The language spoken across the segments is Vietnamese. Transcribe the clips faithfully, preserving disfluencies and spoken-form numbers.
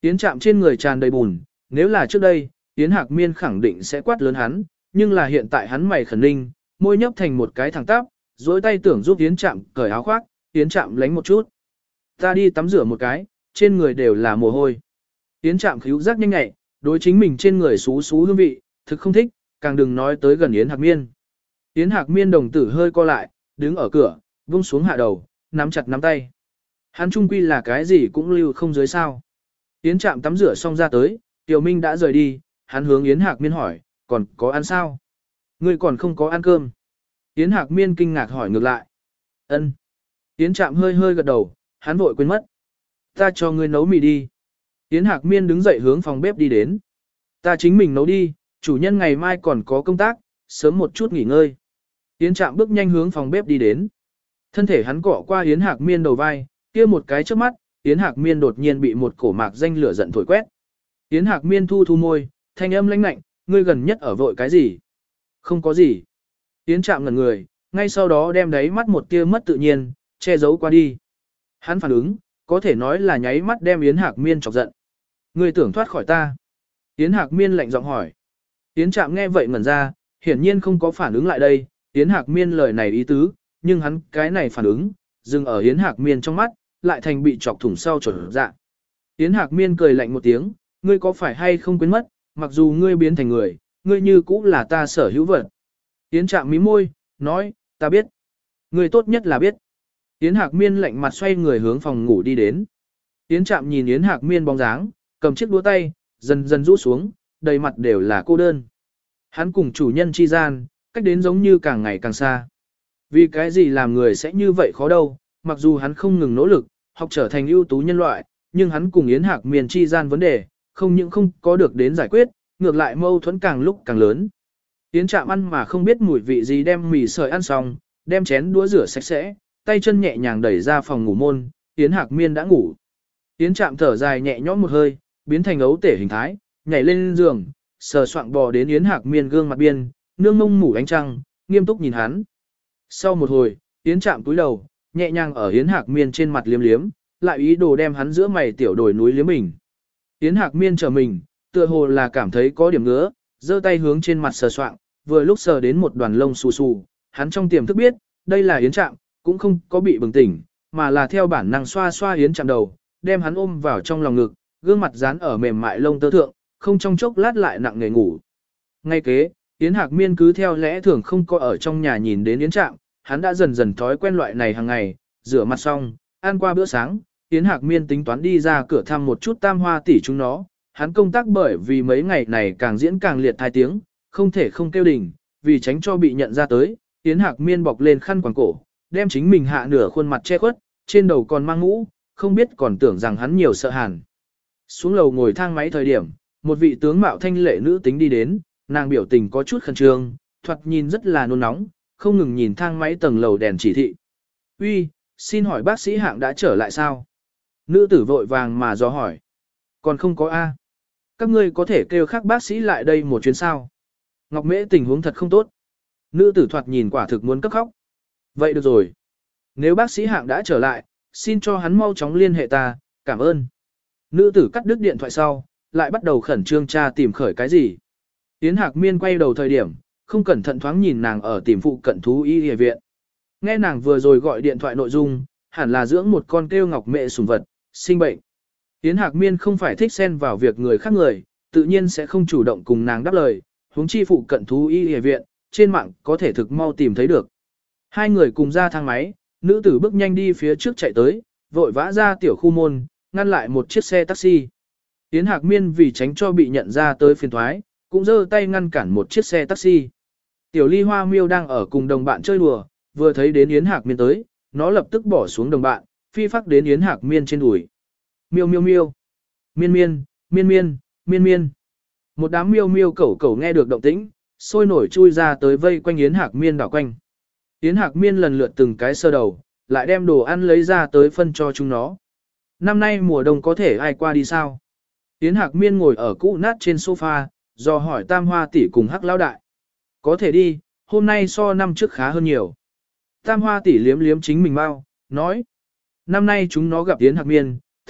Yến Trạm trên người tràn đầy bùn, nếu là trước đây, Yến Hạc Miên khẳng định sẽ quát lớn hắn, nhưng là hiện tại hắn mày khẩn ninh, môi nhấp thành một cái thẳng tắp, dối tay tưởng giúp Yến Trạm cởi áo khoác, Yến Trạm lánh một chút. Ta đi tắm rửa một cái, trên người đều là mồ hôi. Yến Trạm khíu giác nhanh nhẹ, đối chính mình trên người xú xú hương vị, thực không thích, càng đừng nói tới gần Yến Hạc Miên. Yến Hạc Miên đồng tử hơi co lại, đứng ở cửa, vung xuống hạ đầu, nắm chặt nắm tay. Hắn trung quy là cái gì cũng lưu không dưới sao. Yến Trạm tắm rửa xong ra tới, Tiểu Minh đã rời đi, hắn hướng Yến Hạc Miên hỏi, còn có ăn sao? Ngươi còn không có ăn cơm. Yến Hạc Miên kinh ngạc hỏi ngược lại. Ân. Yến Trạm hơi hơi gật đầu, hắn vội quên mất. Ta cho ngươi nấu mì đi. Yến Hạc Miên đứng dậy hướng phòng bếp đi đến. Ta chính mình nấu đi, chủ nhân ngày mai còn có công tác, sớm một chút nghỉ ngơi. Yến Trạm bước nhanh hướng phòng bếp đi đến. Thân thể hắn cọ qua Yến Hạc Miên đầu vai, kia một cái trước mắt, Yến Hạc Miên đột nhiên bị một cổ mạc danh lửa giận thổi quét. Yến Hạc Miên thu thu môi, thanh âm lãnh lạnh, ngươi gần nhất ở vội cái gì? Không có gì. Yến Trạm ngẩn người, ngay sau đó đem đáy mắt một tia mất tự nhiên, che giấu qua đi. Hắn phản ứng, có thể nói là nháy mắt đem Yến Hạc Miên chọc giận. Ngươi tưởng thoát khỏi ta. Yến Hạc Miên lạnh giọng hỏi. Yến Trạm nghe vậy ngẩn ra, hiển nhiên không có phản ứng lại đây, Yến Hạc Miên lời này ý tứ, nhưng hắn cái này phản ứng, dừng ở Yến Hạc Miên trong mắt, lại thành bị chọc thủng sau trở dạ. Yến Hạc Miên cười lạnh một tiếng, ngươi có phải hay không quên mất, mặc dù ngươi biến thành người, ngươi như cũng là ta sở hữu vật. Yến Trạm mím môi, nói, ta biết. Ngươi tốt nhất là biết. Yến Hạc Miên lạnh mặt xoay người hướng phòng ngủ đi đến. Yến Trạm nhìn Yến Hạc Miên bóng dáng, cầm chiếc đũa tay, dần dần rũ xuống, đầy mặt đều là cô đơn. Hắn cùng chủ nhân chi gian, cách đến giống như càng ngày càng xa. Vì cái gì làm người sẽ như vậy khó đâu, mặc dù hắn không ngừng nỗ lực, học trở thành ưu tú nhân loại, nhưng hắn cùng Yến Hạc Miên chi gian vấn đề, không những không có được đến giải quyết, ngược lại mâu thuẫn càng lúc càng lớn. Yến Trạm ăn mà không biết mùi vị gì đem mì sợi ăn xong, đem chén đũa rửa sạch sẽ, tay chân nhẹ nhàng đẩy ra phòng ngủ môn, Yến Hạc Miên đã ngủ. Yến Trạm thở dài nhẹ nhõm một hơi, biến thành ấu tể hình thái, nhảy lên giường, sờ soạng bò đến Yến Hạc Miên gương mặt biên, nương mông mủ ánh trăng, nghiêm túc nhìn hắn. Sau một hồi, Yến Trạm cúi đầu, nhẹ nhàng ở Yến Hạc Miên trên mặt liếm liếm, lại ý đồ đem hắn giữa mày tiểu đồi núi liếm mình. Yến Hạc Miên chờ mình, tựa hồ là cảm thấy có điểm ngứa, giơ tay hướng trên mặt sờ soạng, vừa lúc sờ đến một đoàn lông xù xù, hắn trong tiềm thức biết, đây là Yến Trạm, cũng không có bị bừng tỉnh, mà là theo bản năng xoa xoa Yến Trạm đầu, đem hắn ôm vào trong lòng ngực, gương mặt dán ở mềm mại lông tơ thượng, không trong chốc lát lại nặng nề ngủ. Ngay kế, Yến Hạc Miên cứ theo lẽ thường không có ở trong nhà nhìn đến Yến Trạm, hắn đã dần dần thói quen loại này hàng ngày, rửa mặt xong, ăn qua bữa sáng, Yến Hạc Miên tính toán đi ra cửa thăm một chút tam hoa tỷ chúng nó, hắn công tác bởi vì mấy ngày này càng diễn càng liệt thai tiếng, không thể không kêu đỉnh, vì tránh cho bị nhận ra tới, Yến Hạc Miên bọc lên khăn quàng cổ, đem chính mình hạ nửa khuôn mặt che khuất, trên đầu còn mang mũ, không biết còn tưởng rằng hắn nhiều sợ hàn. Xuống lầu ngồi thang máy thời điểm, một vị tướng mạo thanh lệ nữ tính đi đến, nàng biểu tình có chút khẩn trương, thoạt nhìn rất là nôn nóng, không ngừng nhìn thang máy tầng lầu đèn chỉ thị. Uy, xin hỏi bác sĩ Hạng đã trở lại sao? Nữ tử vội vàng mà dò hỏi. Còn không có A. Các ngươi có thể kêu khác bác sĩ lại đây một chuyến sao? Ngọc Mễ tình huống thật không tốt. Nữ tử thoạt nhìn quả thực muốn cấp khóc. Vậy được rồi. Nếu bác sĩ Hạng đã trở lại, xin cho hắn mau chóng liên hệ ta, cảm ơn. Nữ tử cắt đứt điện thoại sau, lại bắt đầu khẩn trương tra tìm khởi cái gì. Yến Hạc Miên quay đầu thời điểm, không cẩn thận thoáng nhìn nàng ở tìm phụ cận thú y y viện. Nghe nàng vừa rồi gọi điện thoại nội dung, hẳn là dưỡng một con kêu Ngọc Mẹ sủng vật, sinh bệnh. Yến Hạc Miên không phải thích xen vào việc người khác người, tự nhiên sẽ không chủ động cùng nàng đáp lời, huống chi phụ cận thú y y viện, trên mạng có thể thực mau tìm thấy được. Hai người cùng ra thang máy, nữ tử bước nhanh đi phía trước chạy tới, vội vã ra tiểu khu môn, ngăn lại một chiếc xe taxi. Yến Hạc Miên vì tránh cho bị nhận ra tới phiền thoái, cũng giơ tay ngăn cản một chiếc xe taxi. Tiểu Ly Hoa Miêu đang ở cùng đồng bạn chơi đùa, vừa thấy đến Yến Hạc Miên tới, nó lập tức bỏ xuống đồng bạn, phi phắc đến Yến Hạc Miên trên đùi. Miêu miêu miêu, miên miên, miên miên, miên miên. Một đám miêu miêu cẩu cẩu nghe được động tĩnh, sôi nổi chui ra tới vây quanh Yến Hạc Miên đảo quanh. Yến Hạc Miên lần lượt từng cái sơ đầu, lại đem đồ ăn lấy ra tới phân cho chúng nó. Năm nay mùa đông có thể ai qua đi sao? Yến Hạc Miên ngồi ở cũ nát trên sofa, do hỏi Tam Hoa tỷ cùng Hắc Lão đại. Có thể đi, hôm nay so năm trước khá hơn nhiều. Tam Hoa tỷ liếm liếm chính mình bao, nói. Năm nay chúng nó gặp Yến Hạc Miên,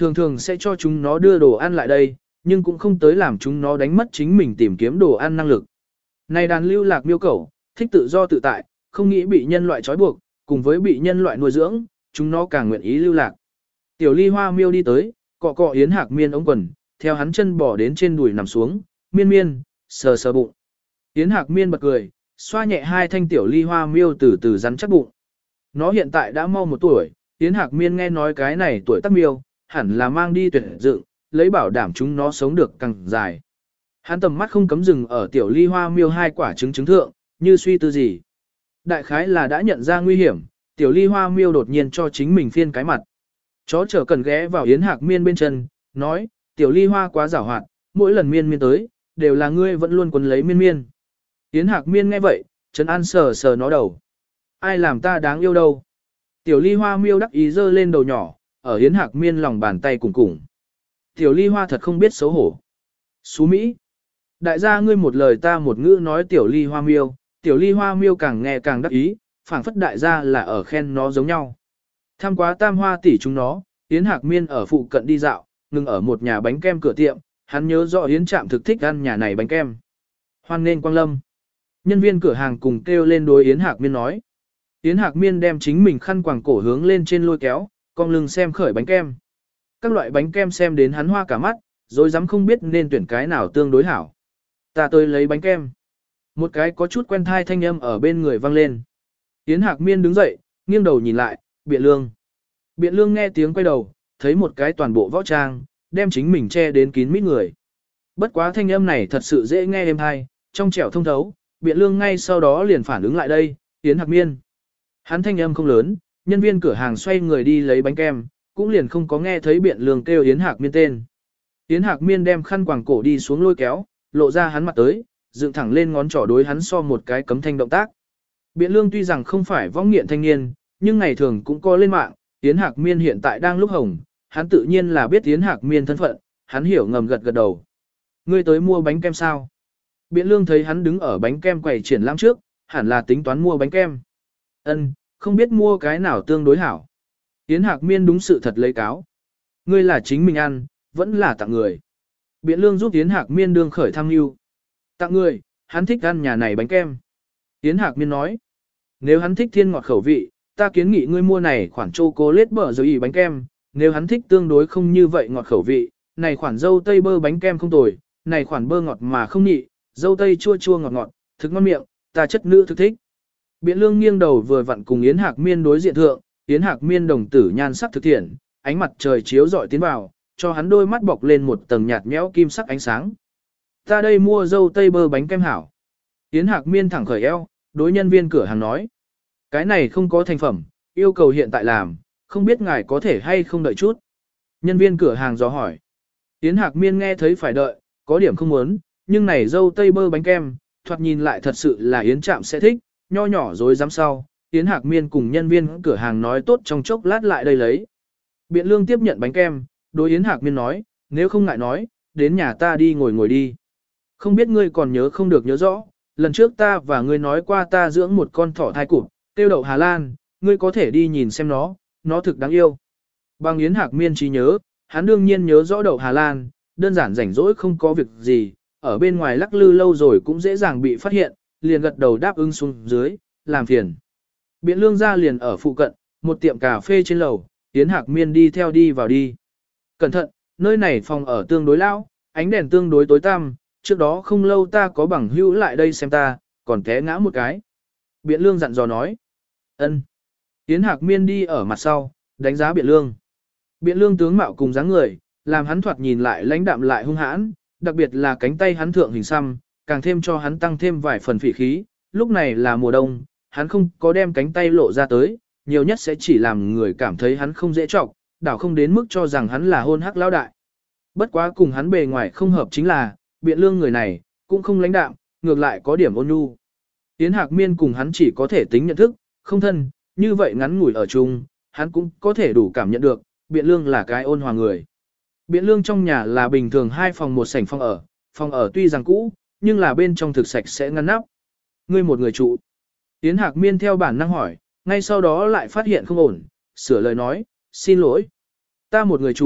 thường thường sẽ cho chúng nó đưa đồ ăn lại đây, nhưng cũng không tới làm chúng nó đánh mất chính mình tìm kiếm đồ ăn năng lực. Này đàn lưu lạc miêu cẩu, thích tự do tự tại, không nghĩ bị nhân loại trói buộc, cùng với bị nhân loại nuôi dưỡng, chúng nó càng nguyện ý lưu lạc. Tiểu ly hoa miêu đi tới, cọ cọ Yến Hạc Miên ống quần, theo hắn chân bỏ đến trên đùi nằm xuống, miên miên, sờ sờ bụng. Yến Hạc Miên bật cười, xoa nhẹ hai thanh tiểu ly hoa miêu từ từ rắn chắc bụng. Nó hiện tại đã mau một tuổi, Yến Hạc Miên nghe nói cái này tuổi tác miêu, hẳn là mang đi tuyệt dựng, lấy bảo đảm chúng nó sống được càng dài. Hắn tầm mắt không cấm dừng ở tiểu ly hoa miêu hai quả trứng trứng thượng, như suy tư gì. Đại khái là đã nhận ra nguy hiểm, tiểu ly hoa miêu đột nhiên cho chính mình phiên cái mặt. Chó trở cần ghé vào Yến Hạc Miên bên chân, nói, tiểu ly hoa quá giảo hoạt, mỗi lần miên miên tới, đều là ngươi vẫn luôn quấn lấy miên miên. Yến Hạc Miên nghe vậy, Trấn An sờ sờ nó đầu. Ai làm ta đáng yêu đâu. Tiểu ly hoa miêu đắc ý giơ lên đầu nhỏ, ở Yến Hạc Miên lòng bàn tay cùng cùng. Tiểu ly hoa thật không biết xấu hổ. Xú Mỹ. Đại gia ngươi một lời ta một ngữ nói tiểu ly hoa miêu, tiểu ly hoa miêu càng nghe càng đắc ý, phảng phất đại gia là ở khen nó giống nhau. Tham quá tam hoa tỷ chúng nó, Yến Hạc Miên ở phụ cận đi dạo, ngừng ở một nhà bánh kem cửa tiệm, hắn nhớ rõ Yến Trạm thực thích ăn nhà này bánh kem. Hoan nên quang lâm. Nhân viên cửa hàng cùng kêu lên đối Yến Hạc Miên nói. Yến Hạc Miên đem chính mình khăn quàng cổ hướng lên trên lôi kéo, cong lưng xem khởi bánh kem. Các loại bánh kem xem đến hắn hoa cả mắt, rồi dám không biết nên tuyển cái nào tương đối hảo. Ta tới lấy bánh kem. Một cái có chút quen thai thanh âm ở bên người vang lên. Yến Hạc Miên đứng dậy, nghiêng đầu nhìn lại, Biện Lương. Biện Lương nghe tiếng quay đầu, thấy một cái toàn bộ võ trang, đem chính mình che đến kín mít người. Bất quá thanh âm này thật sự dễ nghe êm hay, trong trẻo thông thấu, Biện Lương ngay sau đó liền phản ứng lại đây, Yến Hạc Miên. Hắn thanh âm không lớn, nhân viên cửa hàng xoay người đi lấy bánh kem, cũng liền không có nghe thấy Biện Lương kêu Yến Hạc Miên tên. Yến Hạc Miên đem khăn quàng cổ đi xuống lôi kéo, lộ ra hắn mặt tới, dựng thẳng lên ngón trỏ đối hắn so một cái cấm thanh động tác. Biện Lương tuy rằng không phải võ nghiện thanh niên, nhưng ngày thường cũng có lên mạng, Yến Hạc Miên hiện tại đang lúc hồng, hắn tự nhiên là biết Yến Hạc Miên thân phận, hắn hiểu ngầm gật gật đầu. Ngươi tới mua bánh kem sao? Biện Lương thấy hắn đứng ở bánh kem quầy triển lãm trước, hẳn là tính toán mua bánh kem. Ân, không biết mua cái nào tương đối hảo. Yến Hạc Miên đúng sự thật lấy cáo. Ngươi là chính mình ăn, vẫn là tặng người. Biện Lương giúp Yến Hạc Miên đương khởi tham mưu. Tặng người, hắn thích ăn nhà này bánh kem. Yến Hạc Miên nói, nếu hắn thích thiên ngọt khẩu vị, ta kiến nghị ngươi mua này khoản chocolate bở rồi bánh kem. Nếu hắn thích tương đối không như vậy ngọt khẩu vị, này khoản dâu tây bơ bánh kem không tồi, này khoản bơ ngọt mà không nhị, dâu tây chua chua ngọt ngọt, thực ngon miệng, ta chất nữ thực thích. Biện Lương nghiêng đầu vừa vặn cùng Yến Hạc Miên đối diện thượng, Yến Hạc Miên đồng tử nhan sắc thực thiện, ánh mặt trời chiếu rọi tiến vào, cho hắn đôi mắt bọc lên một tầng nhạt nhẽo kim sắc ánh sáng. Ta đây mua dâu tây bơ bánh kem hảo. Yến Hạc Miên thẳng khởi eo, đối nhân viên cửa hàng nói. Cái này không có thành phẩm, yêu cầu hiện tại làm, không biết ngài có thể hay không đợi chút. Nhân viên cửa hàng dò hỏi. Yến Hạc Miên nghe thấy phải đợi, có điểm không muốn, nhưng này dâu tây bơ bánh kem, thoạt nhìn lại thật sự là Yến Trạm sẽ thích, nho nhỏ dối dám sau. Yến Hạc Miên cùng nhân viên cửa hàng nói tốt trong chốc lát lại đây lấy. Biện Lương tiếp nhận bánh kem, đối Yến Hạc Miên nói, nếu không ngại nói, đến nhà ta đi ngồi ngồi đi. Không biết ngươi còn nhớ không được nhớ rõ, lần trước ta và ngươi nói qua ta dưỡng một con thỏ thai cụp, tiêu đậu Hà Lan, ngươi có thể đi nhìn xem nó, nó thực đáng yêu. Bằng Yến Hạc Miên trí nhớ, hắn đương nhiên nhớ rõ đậu Hà Lan, đơn giản rảnh rỗi không có việc gì, ở bên ngoài lắc lư lâu rồi cũng dễ dàng bị phát hiện, liền gật đầu đáp ứng xuống dưới, làm phiền. Biện Lương ra liền ở phụ cận, một tiệm cà phê trên lầu, Yến Hạc Miên đi theo đi vào đi. Cẩn thận, nơi này phòng ở tương đối lão, ánh đèn tương đối tối tăm, trước đó không lâu ta có bằng hữu lại đây xem ta, còn té ngã một cái. Biện Lương dặn dò nói. Ân. Yến Hạc Miên đi ở mặt sau, đánh giá Biện Lương. Biện Lương tướng mạo cùng dáng người, làm hắn thoạt nhìn lại lãnh đạm lại hung hãn, đặc biệt là cánh tay hắn thượng hình xăm, càng thêm cho hắn tăng thêm vài phần phỉ khí. Lúc này là mùa đông, hắn không có đem cánh tay lộ ra tới, nhiều nhất sẽ chỉ làm người cảm thấy hắn không dễ trọng, đảo không đến mức cho rằng hắn là hôn hắc lão đại. Bất quá cùng hắn bề ngoài không hợp chính là, Biện Lương người này, cũng không lãnh đạm, ngược lại có điểm ôn nhu. Yến Hạc Miên cùng hắn chỉ có thể tính nhận thức, không thân, như vậy ngắn ngủi ở chung, hắn cũng có thể đủ cảm nhận được, Biện Lương là cái ôn hòa người. Biện Lương trong nhà là bình thường hai phòng một sảnh phòng ở, phòng ở tuy rằng cũ, nhưng là bên trong thực sạch sẽ ngăn nắp. Ngươi một người trụ. Yến Hạc Miên theo bản năng hỏi, ngay sau đó lại phát hiện không ổn, sửa lời nói, xin lỗi. Ta một người trụ,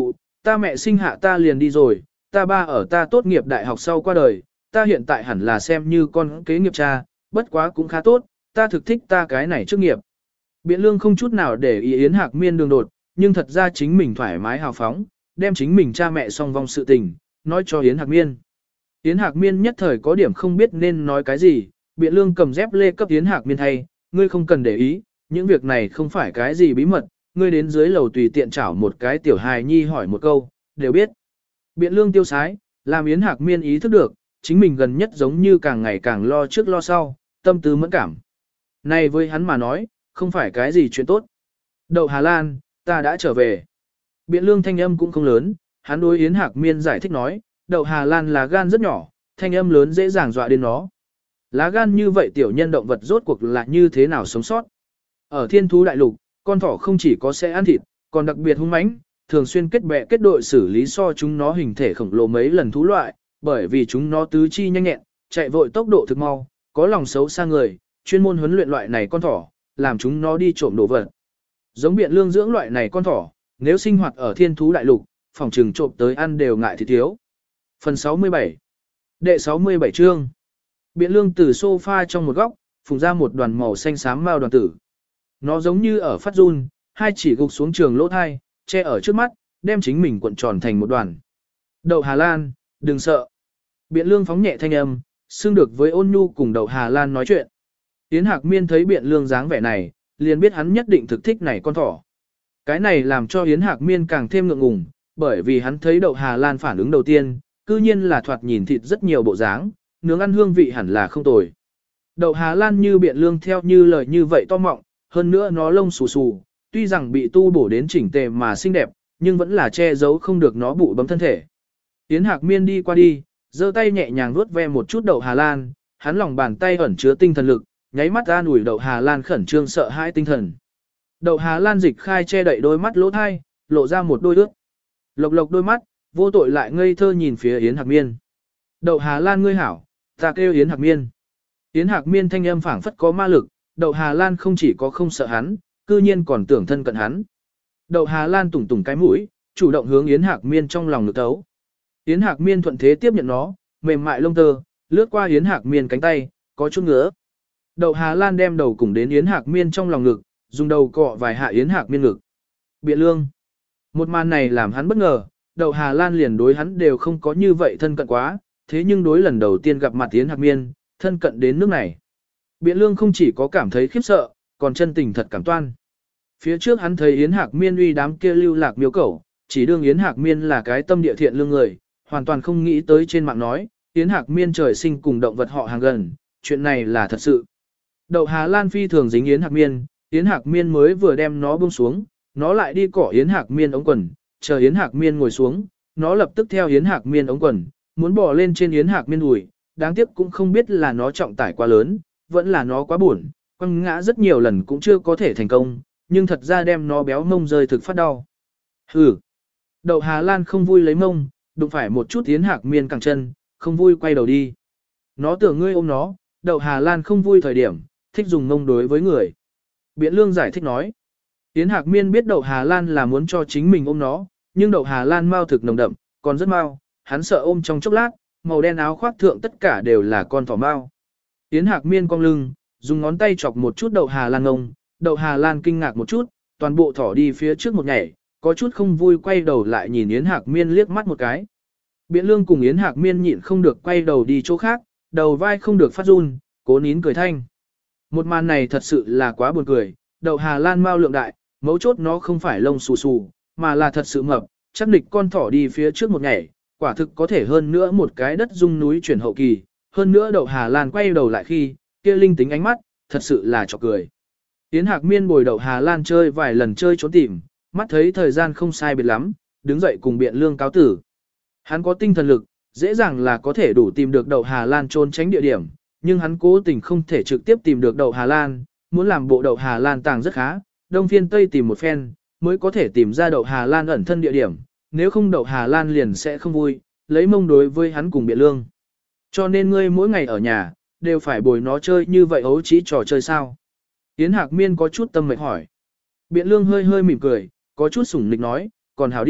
ta mẹ sinh hạ ta liền đi rồi, ta ba ở ta tốt nghiệp đại học sau qua đời, ta hiện tại hẳn là xem như con kế nghiệp cha, bất quá cũng khá tốt, ta thực thích ta cái này trước nghiệp. Biện lương không chút nào để ý Yến Hạc Miên đường đột, nhưng thật ra chính mình thoải mái hào phóng, đem chính mình cha mẹ song vong sự tình, nói cho Yến Hạc Miên. Yến Hạc Miên nhất thời có điểm không biết nên nói cái gì, Biện lương cầm dép lê cấp Yến Hạc Miên thay, ngươi không cần để ý, những việc này không phải cái gì bí mật, ngươi đến dưới lầu tùy tiện chảo một cái tiểu hài nhi hỏi một câu, đều biết. Biện lương tiêu sái, làm Yến Hạc Miên ý thức được, chính mình gần nhất giống như càng ngày càng lo trước lo sau, tâm tư mẫn cảm. Này với hắn mà nói, không phải cái gì chuyện tốt. Đậu Hà Lan, ta đã trở về. Biện lương thanh âm cũng không lớn, hắn đối Yến Hạc Miên giải thích nói, đậu Hà Lan là gan rất nhỏ, thanh âm lớn dễ dàng dọa đến nó. Lá gan như vậy tiểu nhân động vật rốt cuộc là như thế nào sống sót. Ở thiên thú đại lục, con thỏ không chỉ có sẽ ăn thịt, còn đặc biệt hung mãnh, thường xuyên kết bè kết đội xử lý so chúng nó hình thể khổng lồ mấy lần thú loại, bởi vì chúng nó tứ chi nhanh nhẹn, chạy vội tốc độ thực mau, có lòng xấu xa người, chuyên môn huấn luyện loại này con thỏ, làm chúng nó đi trộm đồ vật. Giống Biện lương dưỡng loại này con thỏ, nếu sinh hoạt ở thiên thú đại lục, phòng trừng trộm tới ăn đều ngại thì thiếu. Phần sáu mươi bảy Đệ sáu mươi bảy chương Biện lương từ sofa trong một góc, phùng ra một đoàn màu xanh xám mao đoàn tử. Nó giống như ở phát run, hai chỉ gục xuống trường lỗ thai, che ở trước mắt, đem chính mình cuộn tròn thành một đoàn. Đậu Hà Lan, đừng sợ. Biện lương phóng nhẹ thanh âm, xưng được với ôn nhu cùng đậu Hà Lan nói chuyện. Yến Hạc Miên thấy Biện lương dáng vẻ này, liền biết hắn nhất định thực thích này con thỏ. Cái này làm cho Yến Hạc Miên càng thêm ngượng ngùng, bởi vì hắn thấy đậu Hà Lan phản ứng đầu tiên, cư nhiên là thoạt nhìn thịt rất nhiều bộ dáng, nướng ăn hương vị hẳn là không tồi. Đậu Hà Lan như Biện lương theo như lời như vậy to mọng, hơn nữa nó lông xù xù, tuy rằng bị tu bổ đến chỉnh tề mà xinh đẹp, nhưng vẫn là che giấu không được nó bụ bấm thân thể. Yến Hạc Miên đi qua đi, giơ tay nhẹ nhàng vuốt ve một chút đậu Hà Lan, hắn lòng bàn tay ẩn chứa tinh thần lực, nháy mắt ra ủi đậu Hà Lan khẩn trương sợ hãi tinh thần. Đậu Hà Lan dịch khai che đậy đôi mắt lỗ thai, lộ ra một đôi ước. Lộc lộc đôi mắt, vô tội lại ngây thơ nhìn phía Yến Hạc Miên. Đậu Hà Lan ngươi hảo, ta kêu Yến Hạc Miên. Yến Hạc Miên thanh âm phảng phất có ma lực, đậu Hà Lan không chỉ có không sợ hắn, cư nhiên còn tưởng thân cận hắn. Đậu Hà Lan tủng tủng cái mũi, chủ động hướng Yến Hạc Miên trong lòng ngực tấu. Yến Hạc Miên thuận thế tiếp nhận nó, mềm mại lông tơ, lướt qua Yến Hạc Miên cánh tay, có chút ngứa. Đậu Hà Lan đem đầu cùng đến Yến Hạc Miên trong lòng ngực, dùng đầu cọ vài hạ Yến Hạc Miên ngực. Biện lương. Một màn này làm hắn bất ngờ, đậu Hà Lan liền đối hắn đều không có như vậy thân cận quá, thế nhưng đối lần đầu tiên gặp mặt Yến Hạc Miên, thân cận đến nước này. Biện lương không chỉ có cảm thấy khiếp sợ, còn chân tình thật cảm toan. Phía trước hắn thấy Yến Hạc Miên uy đám kia lưu lạc miếu cẩu, chỉ đương Yến Hạc Miên là cái tâm địa thiện lương người, hoàn toàn không nghĩ tới trên mạng nói, Yến Hạc Miên trời sinh cùng động vật họ hàng gần, chuyện này là thật sự. Đậu Hà Lan phi thường dính Yến Hạc Miên, Yến Hạc Miên mới vừa đem nó buông xuống, nó lại đi cỏ Yến Hạc Miên ống quần, chờ Yến Hạc Miên ngồi xuống, nó lập tức theo Yến Hạc Miên ống quần, muốn bò lên trên Yến Hạc Miên đùi, đáng tiếc cũng không biết là nó trọng tải quá lớn, vẫn là nó quá buồn, quăng ngã rất nhiều lần cũng chưa có thể thành công, nhưng thật ra đem nó béo mông rơi thực phát đau. Hừ. Đậu Hà Lan không vui lấy mông, đụng phải một chút Yến Hạc Miên cẳng chân, không vui quay đầu đi. Nó tưởng ngươi ôm nó, Đậu Hà Lan không vui thời điểm, thích dùng mông đối với người. Biện lương giải thích nói. Yến Hạc Miên biết Đậu Hà Lan là muốn cho chính mình ôm nó, nhưng Đậu Hà Lan mau thực nồng đậm, còn rất mau, hắn sợ ôm trong chốc lát, màu đen áo khoác thượng tất cả đều là con thỏ mau. Yến Hạc Miên cong lưng, dùng ngón tay chọc một chút Đậu Hà Lan ngông, Đậu Hà Lan kinh ngạc một chút, toàn bộ thỏ đi phía trước một nhảy, có chút không vui quay đầu lại nhìn Yến Hạc Miên liếc mắt một cái. Biện lương cùng Yến Hạc Miên nhịn không được quay đầu đi chỗ khác, đầu vai không được phát run, cố nín cười thanh. Một màn này thật sự là quá buồn cười, Đậu Hà Lan mau lượng đại, mấu chốt nó không phải lông xù xù, mà là thật sự mập, chắc địch con thỏ đi phía trước một nhảy, quả thực có thể hơn nữa một cái đất dung núi chuyển hậu kỳ, hơn nữa Đậu Hà Lan quay đầu lại khi, kia linh tính ánh mắt, thật sự là chọc cười. Yến Hạc Miên bồi Đậu Hà Lan chơi vài lần chơi trốn tìm, mắt thấy thời gian không sai biệt lắm, đứng dậy cùng Biện lương cáo tử. Hắn có tinh thần lực, dễ dàng là có thể đủ tìm được Đậu Hà Lan trốn tránh địa điểm, nhưng hắn cố tình không thể trực tiếp tìm được Đậu Hà Lan, muốn làm bộ Đậu Hà Lan tàng rất khá, đông phiên tây tìm một phen, mới có thể tìm ra Đậu Hà Lan ẩn thân địa điểm, nếu không Đậu Hà Lan liền sẽ không vui, lấy mông đối với hắn cùng Biện lương. Cho nên ngươi mỗi ngày ở nhà, đều phải bồi nó chơi như vậy ấu trí trò chơi sao? Yến Hạc Miên có chút tâm mệt hỏi. Biện lương hơi hơi mỉm cười, có chút sủng nịch nói, còn hảo đi,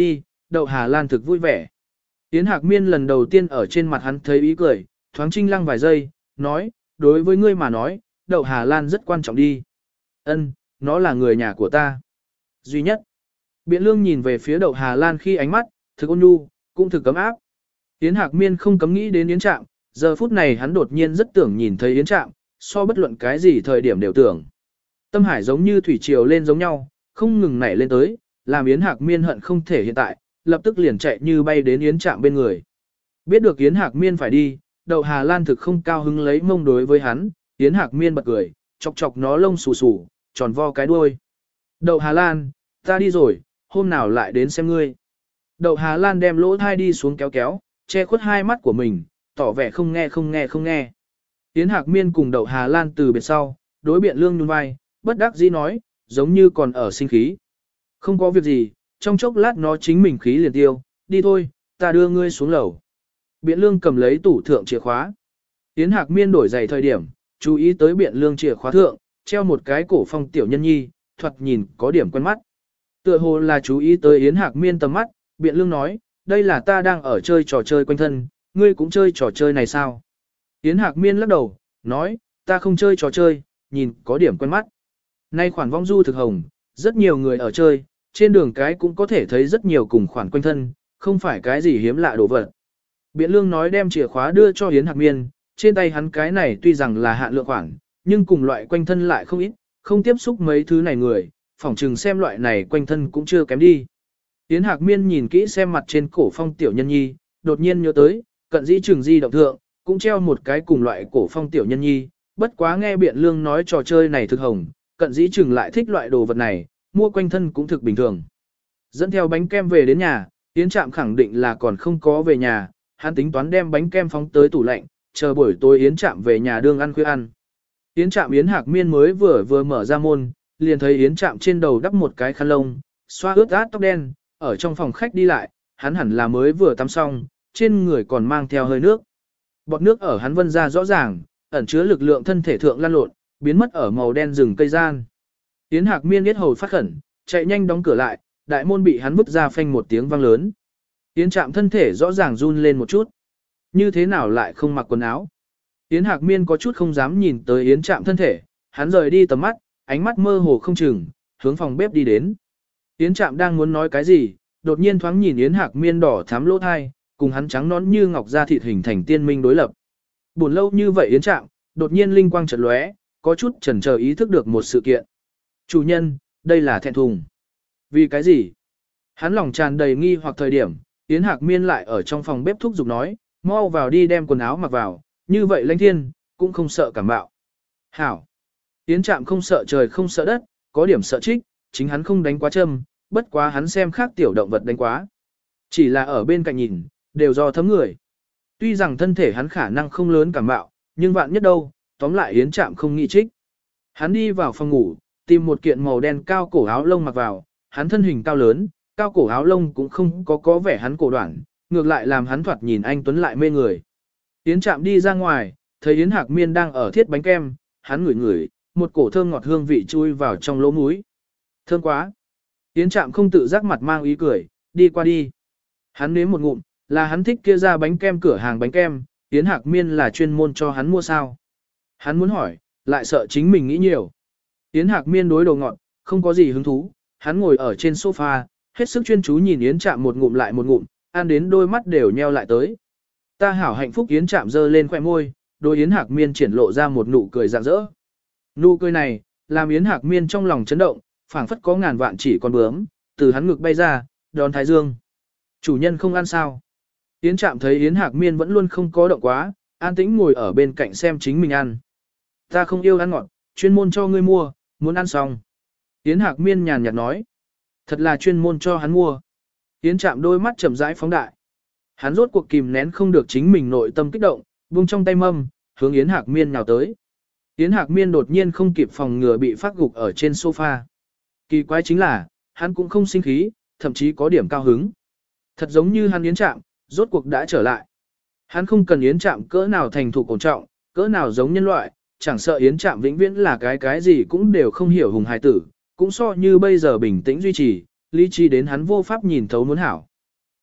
Đậu Hà Lan thực vui vẻ. Yến Hạc Miên lần đầu tiên ở trên mặt hắn thấy ý cười, thoáng trinh lăng vài giây, nói, đối với ngươi mà nói, Đậu Hà Lan rất quan trọng đi. Ân, nó là người nhà của ta. Duy nhất. Biện Lương nhìn về phía Đậu Hà Lan khi ánh mắt, thực ôn nhu, cũng thực cấm áp. Yến Hạc Miên không cấm nghĩ đến Yến Trạm, giờ phút này hắn đột nhiên rất tưởng nhìn thấy Yến Trạm, so bất luận cái gì thời điểm đều tưởng. Tâm hải giống như thủy triều lên giống nhau, không ngừng nảy lên tới, làm Yến Hạc Miên hận không thể hiện tại, lập tức liền chạy như bay đến Yến Trạm bên người. Biết được Yến Hạc Miên phải đi, Đậu Hà Lan thực không cao hứng lấy mông đối với hắn, Yến Hạc Miên bật cười, chọc chọc nó lông xù xù, tròn vo cái đuôi. Đậu Hà Lan, ta đi rồi, hôm nào lại đến xem ngươi. Đậu Hà Lan đem lỗ thai đi xuống kéo kéo, che khuất hai mắt của mình, tỏ vẻ không nghe không nghe không nghe. Yến Hạc Miên cùng Đậu Hà Lan từ biệt sau, đối Biện Lương nhún vai, bất đắc dĩ nói, giống như còn ở sinh khí. Không có việc gì, trong chốc lát nó chính mình khí liền tiêu, đi thôi, ta đưa ngươi xuống lầu. Biện Lương cầm lấy tủ thượng chìa khóa. Yến Hạc Miên đổi giày thời điểm, chú ý tới Biện Lương chìa khóa thượng, treo một cái cổ phong tiểu nhân nhi, thoạt nhìn có điểm quen mắt. Tựa hồ là chú ý tới Yến Hạc Miên tầm mắt, Biện Lương nói, đây là ta đang ở chơi trò chơi quanh thân, ngươi cũng chơi trò chơi này sao? Yến Hạc Miên lắc đầu, nói, ta không chơi trò chơi, nhìn có điểm quen mắt. Nay khoản vong du thực hồng, rất nhiều người ở chơi, trên đường cái cũng có thể thấy rất nhiều cùng khoản quanh thân, không phải cái gì hiếm lạ đồ vật. Biện Lương nói đem chìa khóa đưa cho Yến Hạc Miên, trên tay hắn cái này tuy rằng là hạn lượng khoản, nhưng cùng loại quanh thân lại không ít, không tiếp xúc mấy thứ này người, phỏng chừng xem loại này quanh thân cũng chưa kém đi. Yến Hạc Miên nhìn kỹ xem mặt trên cổ phong tiểu nhân nhi, đột nhiên nhớ tới, cận dĩ trường di động thượng, cũng treo một cái cùng loại cổ phong tiểu nhân nhi, bất quá nghe Biện Lương nói trò chơi này thực hồng, cận dĩ trường lại thích loại đồ vật này, mua quanh thân cũng thực bình thường. Dẫn theo bánh kem về đến nhà, Yến Trạm khẳng định là còn không có về nhà, hắn tính toán đem bánh kem phóng tới tủ lạnh, chờ buổi tối Yến Trạm về nhà đương ăn khuya ăn. Yến Trạm Yến Hạc Miên mới vừa vừa mở ra môn, liền thấy Yến Trạm trên đầu đắp một cái khăn lông, xoa ướt át tóc đen, ở trong phòng khách đi lại, hắn hẳn là mới vừa tắm xong, trên người còn mang theo hơi nước. Bọt nước ở hắn vân ra rõ ràng, ẩn chứa lực lượng thân thể thượng lan lộn, biến mất ở màu đen rừng cây gian. Yến Hạc Miên biết hầu phát khẩn, chạy nhanh đóng cửa lại, đại môn bị hắn vứt ra phanh một tiếng vang lớn. Yến Trạm thân thể rõ ràng run lên một chút. Như thế nào lại không mặc quần áo? Yến Hạc Miên có chút không dám nhìn tới Yến Trạm thân thể, hắn rời đi tầm mắt, ánh mắt mơ hồ không chừng, hướng phòng bếp đi đến. Yến Trạm đang muốn nói cái gì, đột nhiên thoáng nhìn Yến Hạc Miên đỏ thắm lỗ thai, cùng hắn trắng nõn như ngọc da thịt hình thành tiên minh đối lập. Buồn lâu như vậy Yến Trạm, đột nhiên linh quang chợt lóe, có chút chần chờ ý thức được một sự kiện. Chủ nhân, đây là thẹn thùng. Vì cái gì? Hắn lòng tràn đầy nghi hoặc thời điểm, Yến Hạc Miên lại ở trong phòng bếp thúc giục nói, mau vào đi đem quần áo mặc vào, như vậy lãnh thiên, cũng không sợ cảm bạo. Hảo! Yến Trạm không sợ trời không sợ đất, có điểm sợ trích, chính hắn không đánh quá châm, bất quá hắn xem khác tiểu động vật đánh quá. Chỉ là ở bên cạnh nhìn, đều do thấm người. Tuy rằng thân thể hắn khả năng không lớn cảm bạo, nhưng vạn nhất đâu, tóm lại Yến Trạm không nghĩ trích. Hắn đi vào phòng ngủ, tìm một kiện màu đen cao cổ áo lông mặc vào, hắn thân hình cao lớn, cao cổ áo lông cũng không có có vẻ hắn cổ đoạn, ngược lại làm hắn thoạt nhìn anh tuấn lại mê người. Yến Trạm đi ra ngoài, thấy Yến Hạc Miên đang ở thiết bánh kem, hắn ngửi ngửi, một cổ thơm ngọt hương vị chui vào trong lỗ mũi. Thơm quá. Yến Trạm không tự giác mặt mang ý cười, đi qua đi. Hắn nếm một ngụm, là hắn thích kia ra bánh kem cửa hàng bánh kem, Yến Hạc Miên là chuyên môn cho hắn mua sao. Hắn muốn hỏi, lại sợ chính mình nghĩ nhiều. Yến Hạc Miên đối đồ ngọt, không có gì hứng thú, hắn ngồi ở trên sofa, hết sức chuyên chú nhìn Yến Trạm một ngụm lại một ngụm, ăn đến đôi mắt đều nheo lại tới. Ta hảo hạnh phúc. Yến Trạm giơ lên khóe môi, đôi Yến Hạc Miên triển lộ ra một nụ cười rạng rỡ. Nụ cười này, làm Yến Hạc Miên trong lòng chấn động, phảng phất có ngàn vạn chỉ con bướm, từ hắn ngực bay ra, đón Thái Dương. Chủ nhân không ăn sao? Yến Trạm thấy Yến Hạc Miên vẫn luôn không có động quá, an tĩnh ngồi ở bên cạnh xem chính mình ăn. Ta không yêu ăn ngọt, chuyên môn cho ngươi mua, muốn ăn xong. Yến Hạc Miên nhàn nhạt nói. Thật là chuyên môn cho hắn mua. Yến Trạm đôi mắt chậm rãi phóng đại. Hắn rốt cuộc kìm nén không được chính mình nội tâm kích động, buông trong tay mâm, hướng Yến Hạc Miên nhào tới. Yến Hạc Miên đột nhiên không kịp phòng ngừa bị phát gục ở trên sofa. Kỳ quái chính là, hắn cũng không sinh khí, thậm chí có điểm cao hứng. Thật giống như hắn Yến Trạm, rốt cuộc đã trở lại. Hắn không cần Yến Trạm cỡ nào thành thục cổ trọng, cỡ nào giống nhân loại, chẳng sợ Yến Trạm vĩnh viễn là cái cái gì cũng đều không hiểu hùng hài tử, cũng so như bây giờ bình tĩnh duy trì, lý trí đến hắn vô pháp nhìn thấu muốn hảo.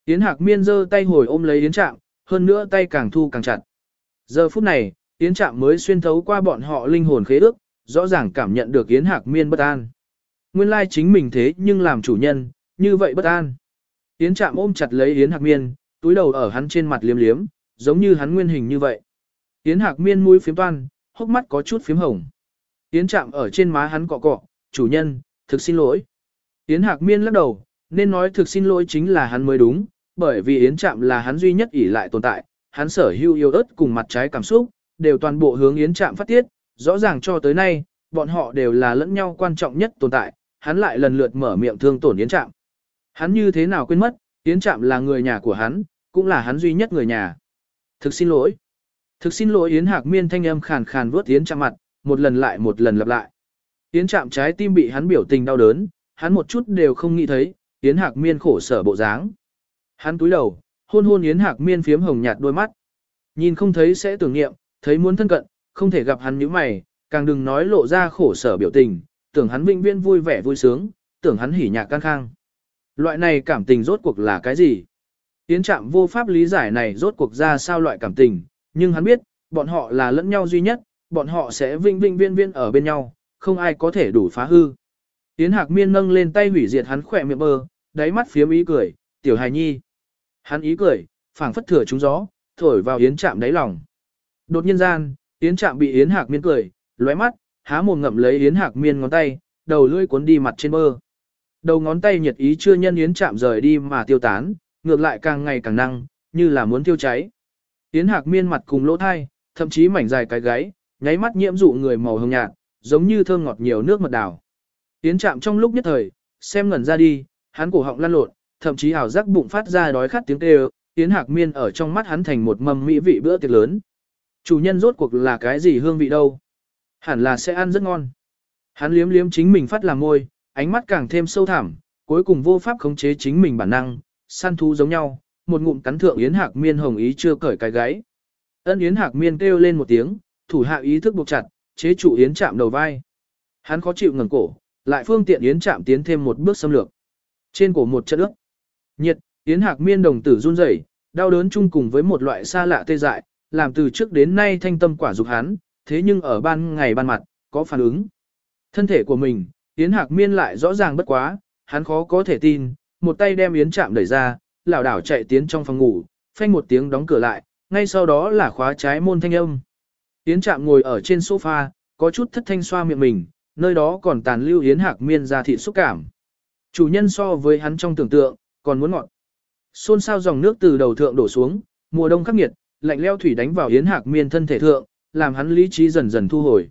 Yến Hạc Miên giơ tay hồi ôm lấy Yến Trạm, hơn nữa tay càng thu càng chặt. Giờ phút này, Yến Trạm mới xuyên thấu qua bọn họ linh hồn khế ước, rõ ràng cảm nhận được Yến Hạc Miên bất an. Nguyên lai chính mình thế nhưng làm chủ nhân, như vậy bất an. Yến Trạm ôm chặt lấy Yến Hạc Miên, túi đầu ở hắn trên mặt liếm liếm, giống như hắn nguyên hình như vậy. Yến Hạc Miên mũi phiếm toan, hốc mắt có chút phiếm hồng. Yến Trạm ở trên má hắn cọ cọ, chủ nhân, thực xin lỗi. Yến Hạc Miên lắc đầu, nên nói thực xin lỗi chính là hắn mới đúng, bởi vì Yến Trạm là hắn duy nhất ỷ lại tồn tại, hắn sở hữu yêu ớt cùng mặt trái cảm xúc, đều toàn bộ hướng Yến Trạm phát tiết, rõ ràng cho tới nay, bọn họ đều là lẫn nhau quan trọng nhất tồn tại, hắn lại lần lượt mở miệng thương tổn Yến Trạm. Hắn như thế nào quên mất, Yến Trạm là người nhà của hắn, cũng là hắn duy nhất người nhà. Thực xin lỗi. Thực xin lỗi Yến Hạc Miên thanh âm khàn khàn vuốt Yến Trạm mặt, một lần lại một lần lặp lại. Yến Trạm trái tim bị hắn biểu tình đau đớn, hắn một chút đều không nghĩ thấy, Yến Hạc Miên khổ sở bộ dáng. Hắn túi đầu, hôn hôn Yến Hạc Miên phiếm hồng nhạt đôi mắt. Nhìn không thấy sẽ tưởng niệm, thấy muốn thân cận, không thể gặp hắn nhíu mày, càng đừng nói lộ ra khổ sở biểu tình, tưởng hắn vĩnh viễn vui vẻ vui sướng, tưởng hắn hỉ nhạc can khang. Loại này cảm tình rốt cuộc là cái gì? Yến Trạm vô pháp lý giải này rốt cuộc ra sao loại cảm tình, nhưng hắn biết, bọn họ là lẫn nhau duy nhất, bọn họ sẽ vinh vinh viên viên ở bên nhau, không ai có thể đủ phá hư. Yến Hạc Miên nâng lên tay hủy diệt hắn khỏe miệng bơ, đáy mắt phiếm ý cười, tiểu hài nhi. Hắn ý cười, phảng phất thừa trúng gió, thổi vào Yến Trạm đáy lòng. Đột nhiên gian, Yến Trạm bị Yến Hạc Miên cười, lóe mắt, há mồm ngậm lấy Yến Hạc Miên ngón tay, đầu lưỡi cuốn đi mặt trên bơ. Đầu ngón tay nhiệt ý chưa nhân Yến Trạm rời đi mà tiêu tán, ngược lại càng ngày càng năng, như là muốn tiêu cháy. Yến Hạc Miên mặt cùng lỗ thai, thậm chí mảnh dài cái gáy, nháy mắt nhiễm dụ người màu hồng nhạt, giống như thơm ngọt nhiều nước mật đào. Yến Trạm trong lúc nhất thời, xem ngẩn ra đi, hắn cổ họng lăn lộn, thậm chí ảo giác bụng phát ra đói khát tiếng kêu, Yến Hạc Miên ở trong mắt hắn thành một mâm mỹ vị bữa tiệc lớn. Chủ nhân rốt cuộc là cái gì hương vị đâu? Hẳn là sẽ ăn rất ngon. Hắn liếm liếm chính mình phát làm môi, ánh mắt càng thêm sâu thẳm, cuối cùng vô pháp khống chế chính mình bản năng, săn thú giống nhau, một ngụm cắn thượng Yến Hạc Miên hồng ý chưa cởi cái gáy. Ân Yến Hạc Miên kêu lên một tiếng, thủ hạ ý thức buộc chặt, chế trụ Yến Trạm đầu vai. Hắn khó chịu ngẩng cổ, lại phương tiện Yến Trạm tiến thêm một bước xâm lược. Trên cổ một trận ướt. Nhiệt, Yến Hạc Miên đồng tử run rẩy, đau đớn chung cùng với một loại xa lạ tê dại, làm từ trước đến nay thanh tâm quả dục hắn, thế nhưng ở ban ngày ban mặt, có phản ứng. Thân thể của mình, Yến Hạc Miên lại rõ ràng bất quá, hắn khó có thể tin, một tay đem Yến Trạm đẩy ra, lảo đảo chạy tiến trong phòng ngủ, phanh một tiếng đóng cửa lại, ngay sau đó là khóa trái môn thanh âm. Yến Trạm ngồi ở trên sofa, có chút thất thanh xoa miệng mình, nơi đó còn tàn lưu Yến Hạc Miên ra thịt xúc cảm. Chủ nhân so với hắn trong tưởng tượng, còn muốn ngọt. Xôn xao dòng nước từ đầu thượng đổ xuống, mùa đông khắc nghiệt, lạnh leo thủy đánh vào Yến Hạc Miên thân thể thượng, làm hắn lý trí dần dần thu hồi.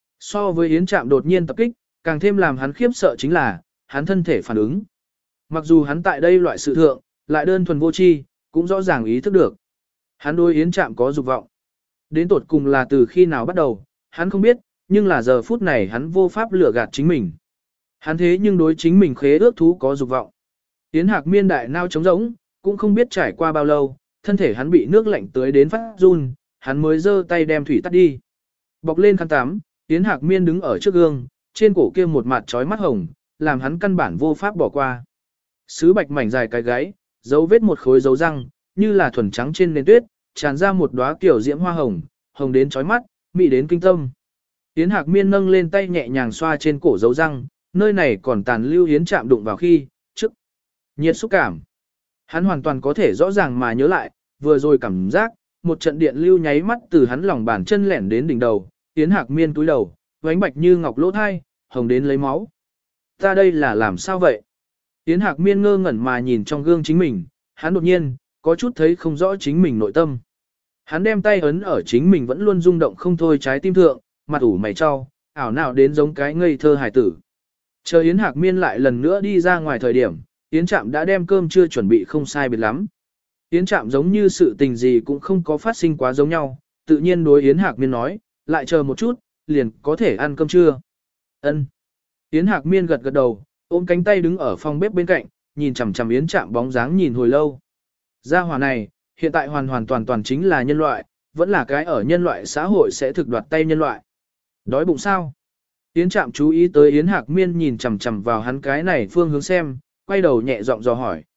So với Yến Trạm đột nhiên tập kích, càng thêm làm hắn khiếp sợ chính là, hắn thân thể phản ứng. Mặc dù hắn tại đây loại sự thượng, lại đơn thuần vô tri, cũng rõ ràng ý thức được. Hắn đối Yến Trạm có dục vọng. Đến tột cùng là từ khi nào bắt đầu, hắn không biết, nhưng là giờ phút này hắn vô pháp lừa gạt chính mình. Hắn thế nhưng đối chính mình khế ước thú có dục vọng. Yến Hạc Miên đại nao trống rỗng, cũng không biết trải qua bao lâu, thân thể hắn bị nước lạnh tưới đến phát run, hắn mới giơ tay đem thủy tắt đi. Bọc lên khăn tắm, Yến Hạc Miên đứng ở trước gương, trên cổ kia một mặt trói mắt hồng, làm hắn căn bản vô pháp bỏ qua. Sứ bạch mảnh dài cái gáy, dấu vết một khối dấu răng, như là thuần trắng trên nền tuyết, tràn ra một đóa kiểu diễm hoa hồng, hồng đến trói mắt, mị đến kinh tâm. Yến Hạc Miên nâng lên tay nhẹ nhàng xoa trên cổ dấu răng, nơi này còn tàn lưu Yến Trạm đụng vào khi, trước. Nhiệt xúc cảm. Hắn hoàn toàn có thể rõ ràng mà nhớ lại, vừa rồi cảm giác, một trận điện lưu nháy mắt từ hắn lòng bàn chân lẻn đến đỉnh đầu, Yến Hạc Miên túi đầu, vánh bạch như ngọc lỗ thai, hồng đến lấy máu. Ta đây là làm sao vậy? Yến Hạc Miên ngơ ngẩn mà nhìn trong gương chính mình, hắn đột nhiên, có chút thấy không rõ chính mình nội tâm. Hắn đem tay ấn ở chính mình vẫn luôn rung động không thôi trái tim thượng, mặt ủ mày cho, ảo nào đến giống cái ngây thơ hài tử. Chờ Yến Hạc Miên lại lần nữa đi ra ngoài thời điểm, Yến Trạm đã đem cơm chưa chuẩn bị không sai biệt lắm. Yến Trạm giống như sự tình gì cũng không có phát sinh quá giống nhau, tự nhiên đối Yến Hạc Miên nói, lại chờ một chút, liền có thể ăn cơm trưa. Ân. Yến Hạc Miên gật gật đầu, ôm cánh tay đứng ở phòng bếp bên cạnh, nhìn chằm chằm Yến Trạm bóng dáng nhìn hồi lâu. Gia hỏa này, hiện tại hoàn hoàn toàn toàn chính là nhân loại, vẫn là cái ở nhân loại xã hội sẽ thực đoạt tay nhân loại. Đói bụng sao? Yến Trạm chú ý tới Yến Hạc Miên nhìn chằm chằm vào hắn cái này phương hướng xem, quay đầu nhẹ giọng dò hỏi.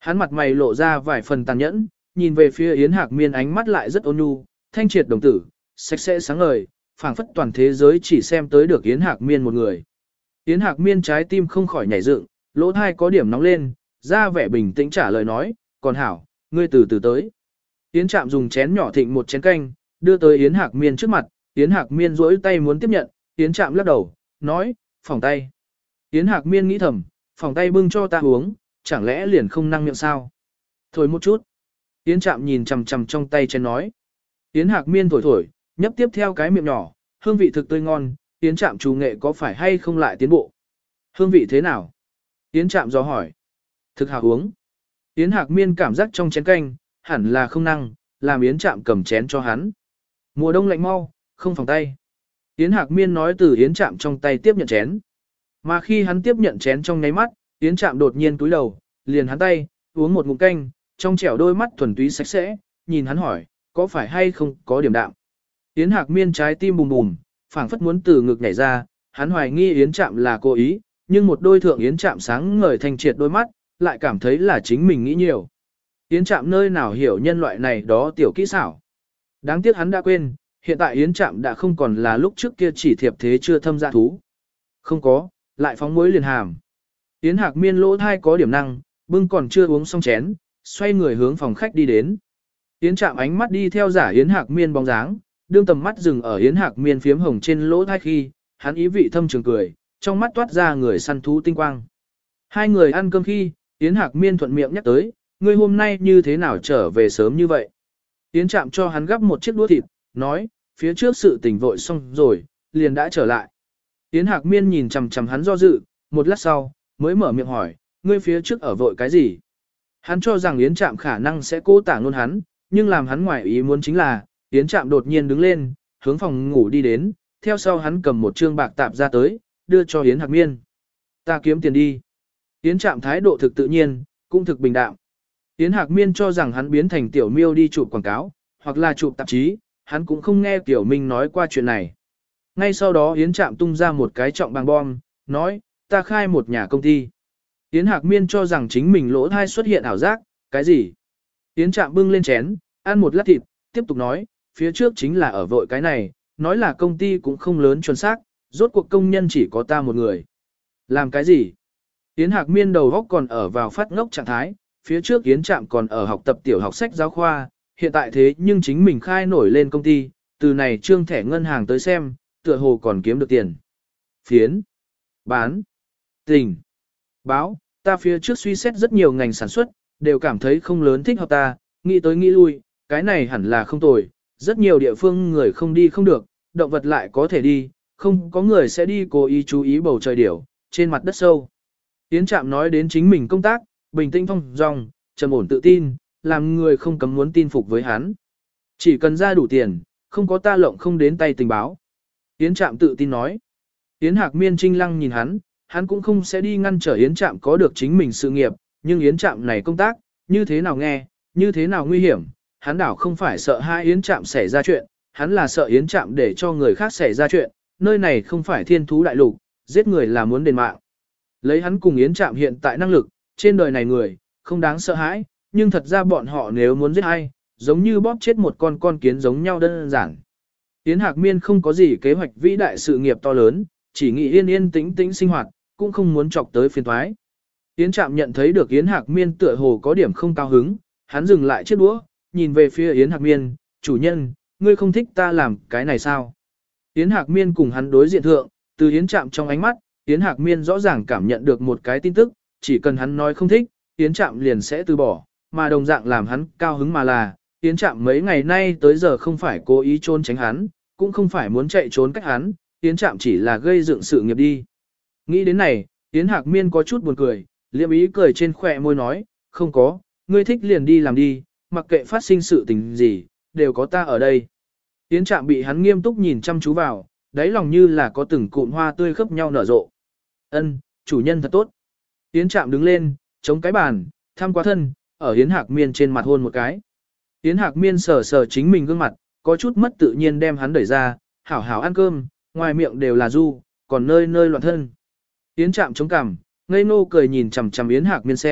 Hắn mặt mày lộ ra vài phần tàn nhẫn, nhìn về phía Yến Hạc Miên ánh mắt lại rất ôn nhu, thanh triệt đồng tử, sạch sẽ sáng ngời, phảng phất toàn thế giới chỉ xem tới được Yến Hạc Miên một người. Yến Hạc Miên trái tim không khỏi nhảy dựng, lỗ thai có điểm nóng lên, ra vẻ bình tĩnh trả lời nói, còn hảo, ngươi từ từ tới. Yến Trạm dùng chén nhỏ thịnh một chén canh, đưa tới Yến Hạc Miên trước mặt, Yến Hạc Miên duỗi tay muốn tiếp nhận, Yến Trạm lắc đầu, nói, phòng tay. Yến Hạc Miên nghĩ thầm, phòng tay bưng cho ta uống, chẳng lẽ liền không năng miệng sao? Thổi một chút. Yến Trạm nhìn chằm chằm trong tay chén nói. Yến Hạc Miên thổi thổi, nhấp tiếp theo cái miệng nhỏ, hương vị thực tươi ngon, Yến Trạm chủ nghệ có phải hay không lại tiến bộ? Hương vị thế nào? Yến Trạm dò hỏi. Thực hảo uống. Yến Hạc Miên cảm giác trong chén canh, hẳn là không năng, làm Yến Trạm cầm chén cho hắn. Mùa đông lạnh mau, không phòng tay. Yến Hạc Miên nói từ Yến Trạm trong tay tiếp nhận chén. Mà khi hắn tiếp nhận chén trong nháy mắt, Yến Trạm đột nhiên túi đầu, liền hắn tay, uống một ngụm canh, trong trẻo đôi mắt thuần túy sạch sẽ, nhìn hắn hỏi, có phải hay không có điểm đạm. Yến Hạc Miên trái tim bùm bùm, phảng phất muốn từ ngực nhảy ra, hắn hoài nghi Yến Trạm là cố ý, nhưng một đôi thượng Yến Trạm sáng ngời thanh triệt đôi mắt, lại cảm thấy là chính mình nghĩ nhiều. Yến Trạm nơi nào hiểu nhân loại này đó tiểu kỹ xảo. Đáng tiếc hắn đã quên, hiện tại Yến Trạm đã không còn là lúc trước kia chỉ thiệp thế chưa thâm dạ thú. Không có, lại phóng muối liền hàm. Yến Hạc Miên lỗ thai có điểm năng, bưng còn chưa uống xong chén, xoay người hướng phòng khách đi đến. Yến Trạm ánh mắt đi theo giả Yến Hạc Miên bóng dáng, đương tầm mắt dừng ở Yến Hạc Miên phiếm hồng trên lỗ thai khi, hắn ý vị thâm trường cười, trong mắt toát ra người săn thú tinh quang. Hai người ăn cơm khi, Yến Hạc Miên thuận miệng nhắc tới, ngươi hôm nay như thế nào trở về sớm như vậy? Yến Trạm cho hắn gắp một chiếc đũa thịt, nói, phía trước sự tình vội xong rồi, liền đã trở lại. Yến Hạc Miên nhìn chằm chằm hắn do dự, một lát sau, mới mở miệng hỏi, ngươi phía trước ở vội cái gì? Hắn cho rằng Yến Trạm khả năng sẽ cố tả ngôn hắn, nhưng làm hắn ngoài ý muốn chính là, Yến Trạm đột nhiên đứng lên, hướng phòng ngủ đi đến, theo sau hắn cầm một trương bạc tạp ra tới, đưa cho Yến Hạc Miên. Ta kiếm tiền đi. Yến Trạm thái độ thực tự nhiên, cũng thực bình đạm. Yến Hạc Miên cho rằng hắn biến thành tiểu miêu đi chụp quảng cáo, hoặc là chụp tạp chí, hắn cũng không nghe Tiểu Minh nói qua chuyện này. Ngay sau đó Yến Trạm tung ra một cái trọng bằng bom, nói, ta khai một nhà công ty. Yến Hạc Miên cho rằng chính mình lỗ thai xuất hiện ảo giác, cái gì? Yến Trạm bưng lên chén, ăn một lát thịt, tiếp tục nói, phía trước chính là ở vội cái này, nói là công ty cũng không lớn chuẩn xác, rốt cuộc công nhân chỉ có ta một người. Làm cái gì? Yến Hạc Miên đầu góc còn ở vào phát ngốc trạng thái, phía trước Yến Trạm còn ở học tập tiểu học sách giáo khoa, hiện tại thế nhưng chính mình khai nổi lên công ty, từ này trương thẻ ngân hàng tới xem, tựa hồ còn kiếm được tiền. Phiến, bán, tình, báo, ta phía trước suy xét rất nhiều ngành sản xuất, đều cảm thấy không lớn thích hợp ta, nghĩ tới nghĩ lui, cái này hẳn là không tồi, rất nhiều địa phương người không đi không được, động vật lại có thể đi, không có người sẽ đi cố ý chú ý bầu trời điểu, trên mặt đất sâu. Yến Trạm nói đến chính mình công tác, bình tĩnh phong dong, trầm ổn tự tin, làm người không cấm muốn tin phục với hắn. Chỉ cần ra đủ tiền, không có ta lộng không đến tay tình báo. Yến Trạm tự tin nói. Yến Hạc Miên trinh lăng nhìn hắn, hắn cũng không sẽ đi ngăn trở Yến Trạm có được chính mình sự nghiệp, nhưng Yến Trạm này công tác, như thế nào nghe, như thế nào nguy hiểm, hắn đảo không phải sợ hai Yến Trạm xảy ra chuyện, hắn là sợ Yến Trạm để cho người khác xảy ra chuyện, nơi này không phải thiên thú đại lục, giết người là muốn đền mạng. Lấy hắn cùng Yến Trạm hiện tại năng lực, trên đời này người, không đáng sợ hãi, nhưng thật ra bọn họ nếu muốn giết ai, giống như bóp chết một con con kiến giống nhau đơn giản. Yến Hạc Miên không có gì kế hoạch vĩ đại sự nghiệp to lớn, chỉ nghĩ yên yên tĩnh tĩnh sinh hoạt, cũng không muốn chọc tới phiền toái. Yến Trạm nhận thấy được Yến Hạc Miên tựa hồ có điểm không cao hứng, hắn dừng lại chiếc đũa, nhìn về phía Yến Hạc Miên, chủ nhân, ngươi không thích ta làm cái này sao? Yến Hạc Miên cùng hắn đối diện thượng, từ Yến Trạm trong ánh mắt, Yến Hạc Miên rõ ràng cảm nhận được một cái tin tức, chỉ cần hắn nói không thích, Yến Trạm liền sẽ từ bỏ, mà đồng dạng làm hắn cao hứng mà là, Yến Trạm mấy ngày nay tới giờ không phải cố ý trốn tránh hắn, cũng không phải muốn chạy trốn cách hắn, Yến Trạm chỉ là gây dựng sự nghiệp đi. Nghĩ đến này, Yến Hạc Miên có chút buồn cười, liệm ý cười trên khỏe môi nói, không có, ngươi thích liền đi làm đi, mặc kệ phát sinh sự tình gì, đều có ta ở đây. Yến Trạm bị hắn nghiêm túc nhìn chăm chú vào, đáy lòng như là có từng cụm hoa tươi khớp nhau nở rộ. Ân, chủ nhân thật tốt. Yến Trạm đứng lên, chống cái bàn, thăm qua thân, ở Yến Hạc Miên trên mặt hôn một cái. Yến Hạc Miên sờ sờ chính mình gương mặt, có chút mất tự nhiên đem hắn đẩy ra, hảo hảo ăn cơm, ngoài miệng đều là du, còn nơi nơi loạn thân. Yến Trạm chống cằm, ngây ngô cười nhìn chằm chằm Yến Hạc Miên xem,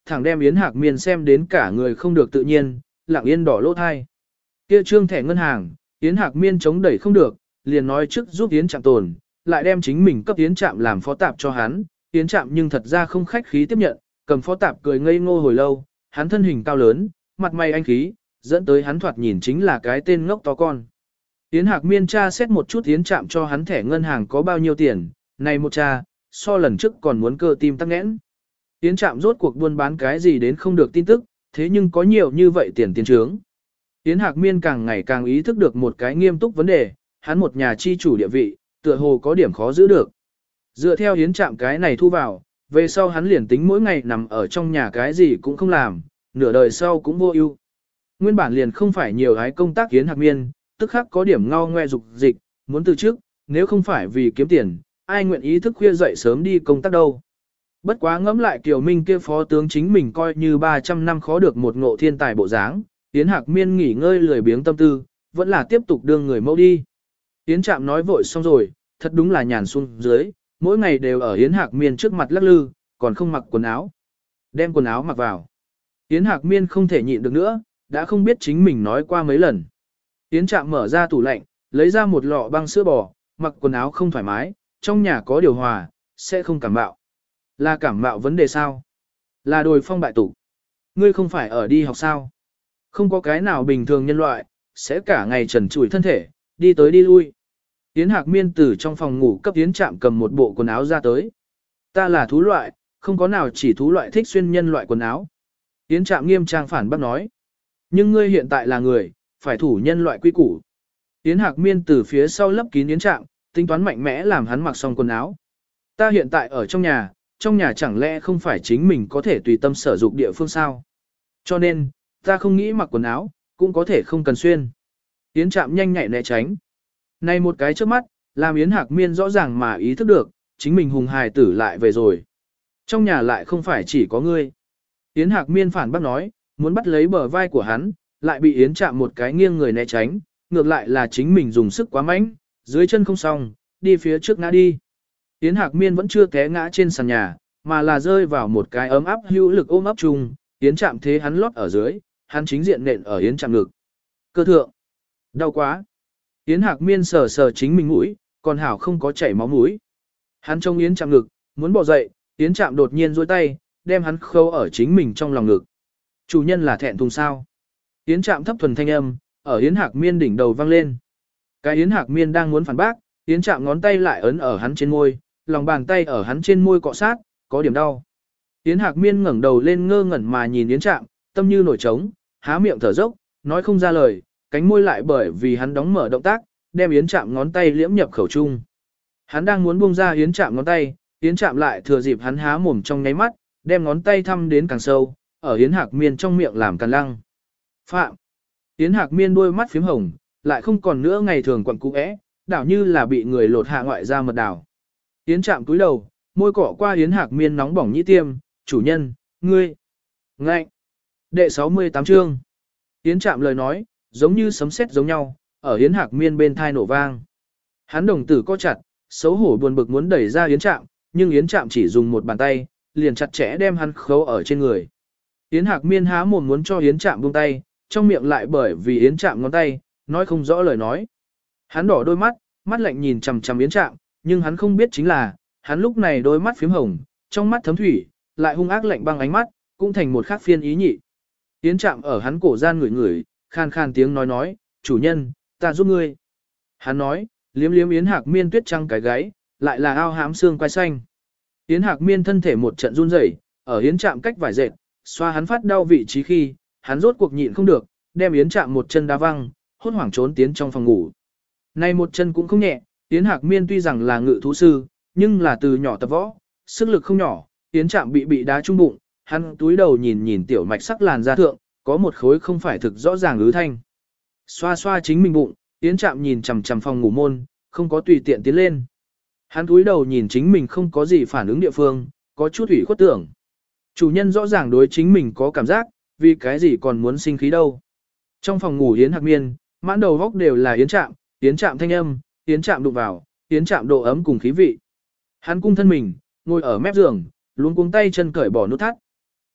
thẳng đem Yến Hạc Miên xem đến cả người không được tự nhiên, lặng yên đỏ lỗ thai. Kia trương thẻ ngân hàng, Yến Hạc Miên chống đẩy không được, liền nói trước giúp Yến Trạm tồn, lại đem chính mình cấp Yến Trạm làm phó tạp cho hắn. Yến Trạm nhưng thật ra không khách khí tiếp nhận, cầm phó tạp cười ngây ngô hồi lâu, hắn thân hình cao lớn, mặt mày anh khí, dẫn tới hắn thoạt nhìn chính là cái tên ngốc to con. Yến Hạc Miên tra xét một chút Yến Trạm cho hắn thẻ ngân hàng có bao nhiêu tiền, này một cha, so lần trước còn muốn cơ tim tắc nghẽn. Yến Trạm rốt cuộc buôn bán cái gì đến không được tin tức, thế nhưng có nhiều như vậy tiền tiền trướng. Yến Hạc Miên càng ngày càng ý thức được một cái nghiêm túc vấn đề, hắn một nhà chi chủ địa vị, tựa hồ có điểm khó giữ được. Dựa theo Yến Trạm cái này thu vào, về sau hắn liền tính mỗi ngày nằm ở trong nhà cái gì cũng không làm, nửa đời sau cũng vô ưu. Nguyên bản liền không phải nhiều hái công tác Yến Hạc Miên, tức khắc có điểm ngao ngoe dục dịch, muốn từ trước, nếu không phải vì kiếm tiền, ai nguyện ý thức khuya dậy sớm đi công tác đâu. Bất quá ngẫm lại Kiều Minh kia phó tướng chính mình coi như ba trăm năm khó được một ngộ thiên tài bộ dáng, Yến Hạc Miên nghỉ ngơi lười biếng tâm tư, vẫn là tiếp tục đương người mẫu đi. Yến Trạm nói vội xong rồi, thật đúng là nhàn xuống dưới, mỗi ngày đều ở Yến Hạc Miên trước mặt lắc lư, còn không mặc quần áo. Đem quần áo mặc vào. Yến Hạc Miên không thể nhịn được nữa, đã không biết chính mình nói qua mấy lần. Yến Trạm mở ra tủ lạnh, lấy ra một lọ băng sữa bò, mặc quần áo không thoải mái, trong nhà có điều hòa, sẽ không cảm mạo. Là cảm mạo vấn đề sao? Là đồi phong bại tủ. Ngươi không phải ở đi học sao? Không có cái nào bình thường nhân loại, sẽ cả ngày trần trụi thân thể, đi tới đi lui. Yến Hạc Miên từ trong phòng ngủ cấp Yến Trạm cầm một bộ quần áo ra tới. Ta là thú loại, không có nào chỉ thú loại thích xuyên nhân loại quần áo. Yến Trạm nghiêm trang phản bác nói. Nhưng ngươi hiện tại là người, phải thủ nhân loại quy củ. Yến Hạc Miên từ phía sau lấp kín Yến Trạm, tính toán mạnh mẽ làm hắn mặc xong quần áo. Ta hiện tại ở trong nhà, trong nhà chẳng lẽ không phải chính mình có thể tùy tâm sở dụng địa phương sao? Cho nên, ta không nghĩ mặc quần áo, cũng có thể không cần xuyên. Yến Trạm nhanh nhạy né tránh. Này một cái trước mắt, làm Yến Hạc Miên rõ ràng mà ý thức được, chính mình hùng hài tử lại về rồi. Trong nhà lại không phải chỉ có ngươi. Yến Hạc Miên phản bác nói, muốn bắt lấy bờ vai của hắn, lại bị Yến Trạm một cái nghiêng người né tránh, ngược lại là chính mình dùng sức quá mạnh, dưới chân không xong, đi phía trước ngã đi. Yến Hạc Miên vẫn chưa té ngã trên sàn nhà, mà là rơi vào một cái ấm áp hữu lực ôm ấp chung, Yến Trạm thế hắn lót ở dưới, hắn chính diện nện ở Yến Trạm ngực. Cơ thượng, đau quá. Yến Hạc Miên sờ sờ chính mình mũi, còn hảo không có chảy máu mũi. Hắn trông Yến Trạm ngực, muốn bỏ dậy, Yến Trạm đột nhiên duỗi tay, đem hắn khâu ở chính mình trong lòng ngực. Chủ nhân là thẹn thùng sao? Yến Trạm thấp thuần thanh âm, ở Yến Hạc Miên đỉnh đầu vang lên. Cái Yến Hạc Miên đang muốn phản bác, Yến Trạm ngón tay lại ấn ở hắn trên môi, lòng bàn tay ở hắn trên môi cọ sát, có điểm đau. Yến Hạc Miên ngẩng đầu lên ngơ ngẩn mà nhìn Yến Trạm, tâm như nổi trống, há miệng thở dốc, nói không ra lời, cánh môi lại bởi vì hắn đóng mở động tác, đem Yến Trạm ngón tay liễm nhập khẩu trung. Hắn đang muốn buông ra Yến Trạm ngón tay, Yến Trạm lại thừa dịp hắn há mồm trong nháy mắt, đem ngón tay thăm đến càng sâu, ở Yến Hạc Miên trong miệng làm càn lăng. Phạm. Yến Hạc Miên đôi mắt phím hồng, lại không còn nữa ngày thường quặn cũ é, đảo như là bị người lột hạ ngoại ra mật đảo. Yến Trạm cúi đầu, môi cọ qua Yến Hạc Miên nóng bỏng nhĩ tiêm, chủ nhân, ngươi. Ngạnh. Đệ sáu mươi tám chương. Yến Trạm lời nói, giống như sấm sét giống nhau, ở Yến Hạc Miên bên thai nổ vang. Hắn đồng tử co chặt, xấu hổ buồn bực muốn đẩy ra Yến Trạm, nhưng Yến Trạm chỉ dùng một bàn tay, liền chặt chẽ đem hắn khấu ở trên người. Yến Hạc Miên há mồm muốn cho Yến Trạm buông tay, trong miệng lại bởi vì Yến Trạm ngón tay, nói không rõ lời nói. Hắn đỏ đôi mắt, mắt lạnh nhìn chằm chằm Yến Trạm, nhưng hắn không biết chính là, hắn lúc này đôi mắt phím hồng, trong mắt thấm thủy, lại hung ác lạnh băng ánh mắt, cũng thành một khác phiên ý nhị. Yến Trạm ở hắn cổ gian ngửi ngửi, khan khan tiếng nói nói, chủ nhân, ta giúp ngươi. Hắn nói, liếm liếm Yến Hạc Miên tuyết trăng cái gáy, lại là ao hám xương quai xanh. Yến Hạc Miên thân thể một trận run rẩy, ở Yến Trạm cách vải dệt, xoa hắn phát đau vị trí khi, hắn rốt cuộc nhịn không được, đem Yến Trạm một chân đá văng, hốt hoảng trốn tiến trong phòng ngủ. Này một chân cũng không nhẹ, Yến Hạc Miên tuy rằng là ngự thú sư, nhưng là từ nhỏ tập võ, sức lực không nhỏ, Yến Trạm bị bị đá trúng bụng, hắn túi đầu nhìn nhìn tiểu mạch sắc làn da thượng, có một khối không phải thực rõ ràng ứ thanh. Xoa xoa chính mình bụng, Yến Trạm nhìn chằm chằm phòng ngủ môn, không có tùy tiện tiến lên. Hắn túi đầu nhìn chính mình không có gì phản ứng địa phương, có chút ủy khuất tưởng. Chủ nhân rõ ràng đối chính mình có cảm giác, vì cái gì còn muốn sinh khí đâu. Trong phòng ngủ Yến Hạc Miên, mãn đầu góc đều là Yến Trạm, Yến Trạm thanh âm, Yến Trạm đụng vào, Yến Trạm độ ấm cùng khí vị. Hắn cung thân mình, ngồi ở mép giường, luống cuống tay chân cởi bỏ nút thắt.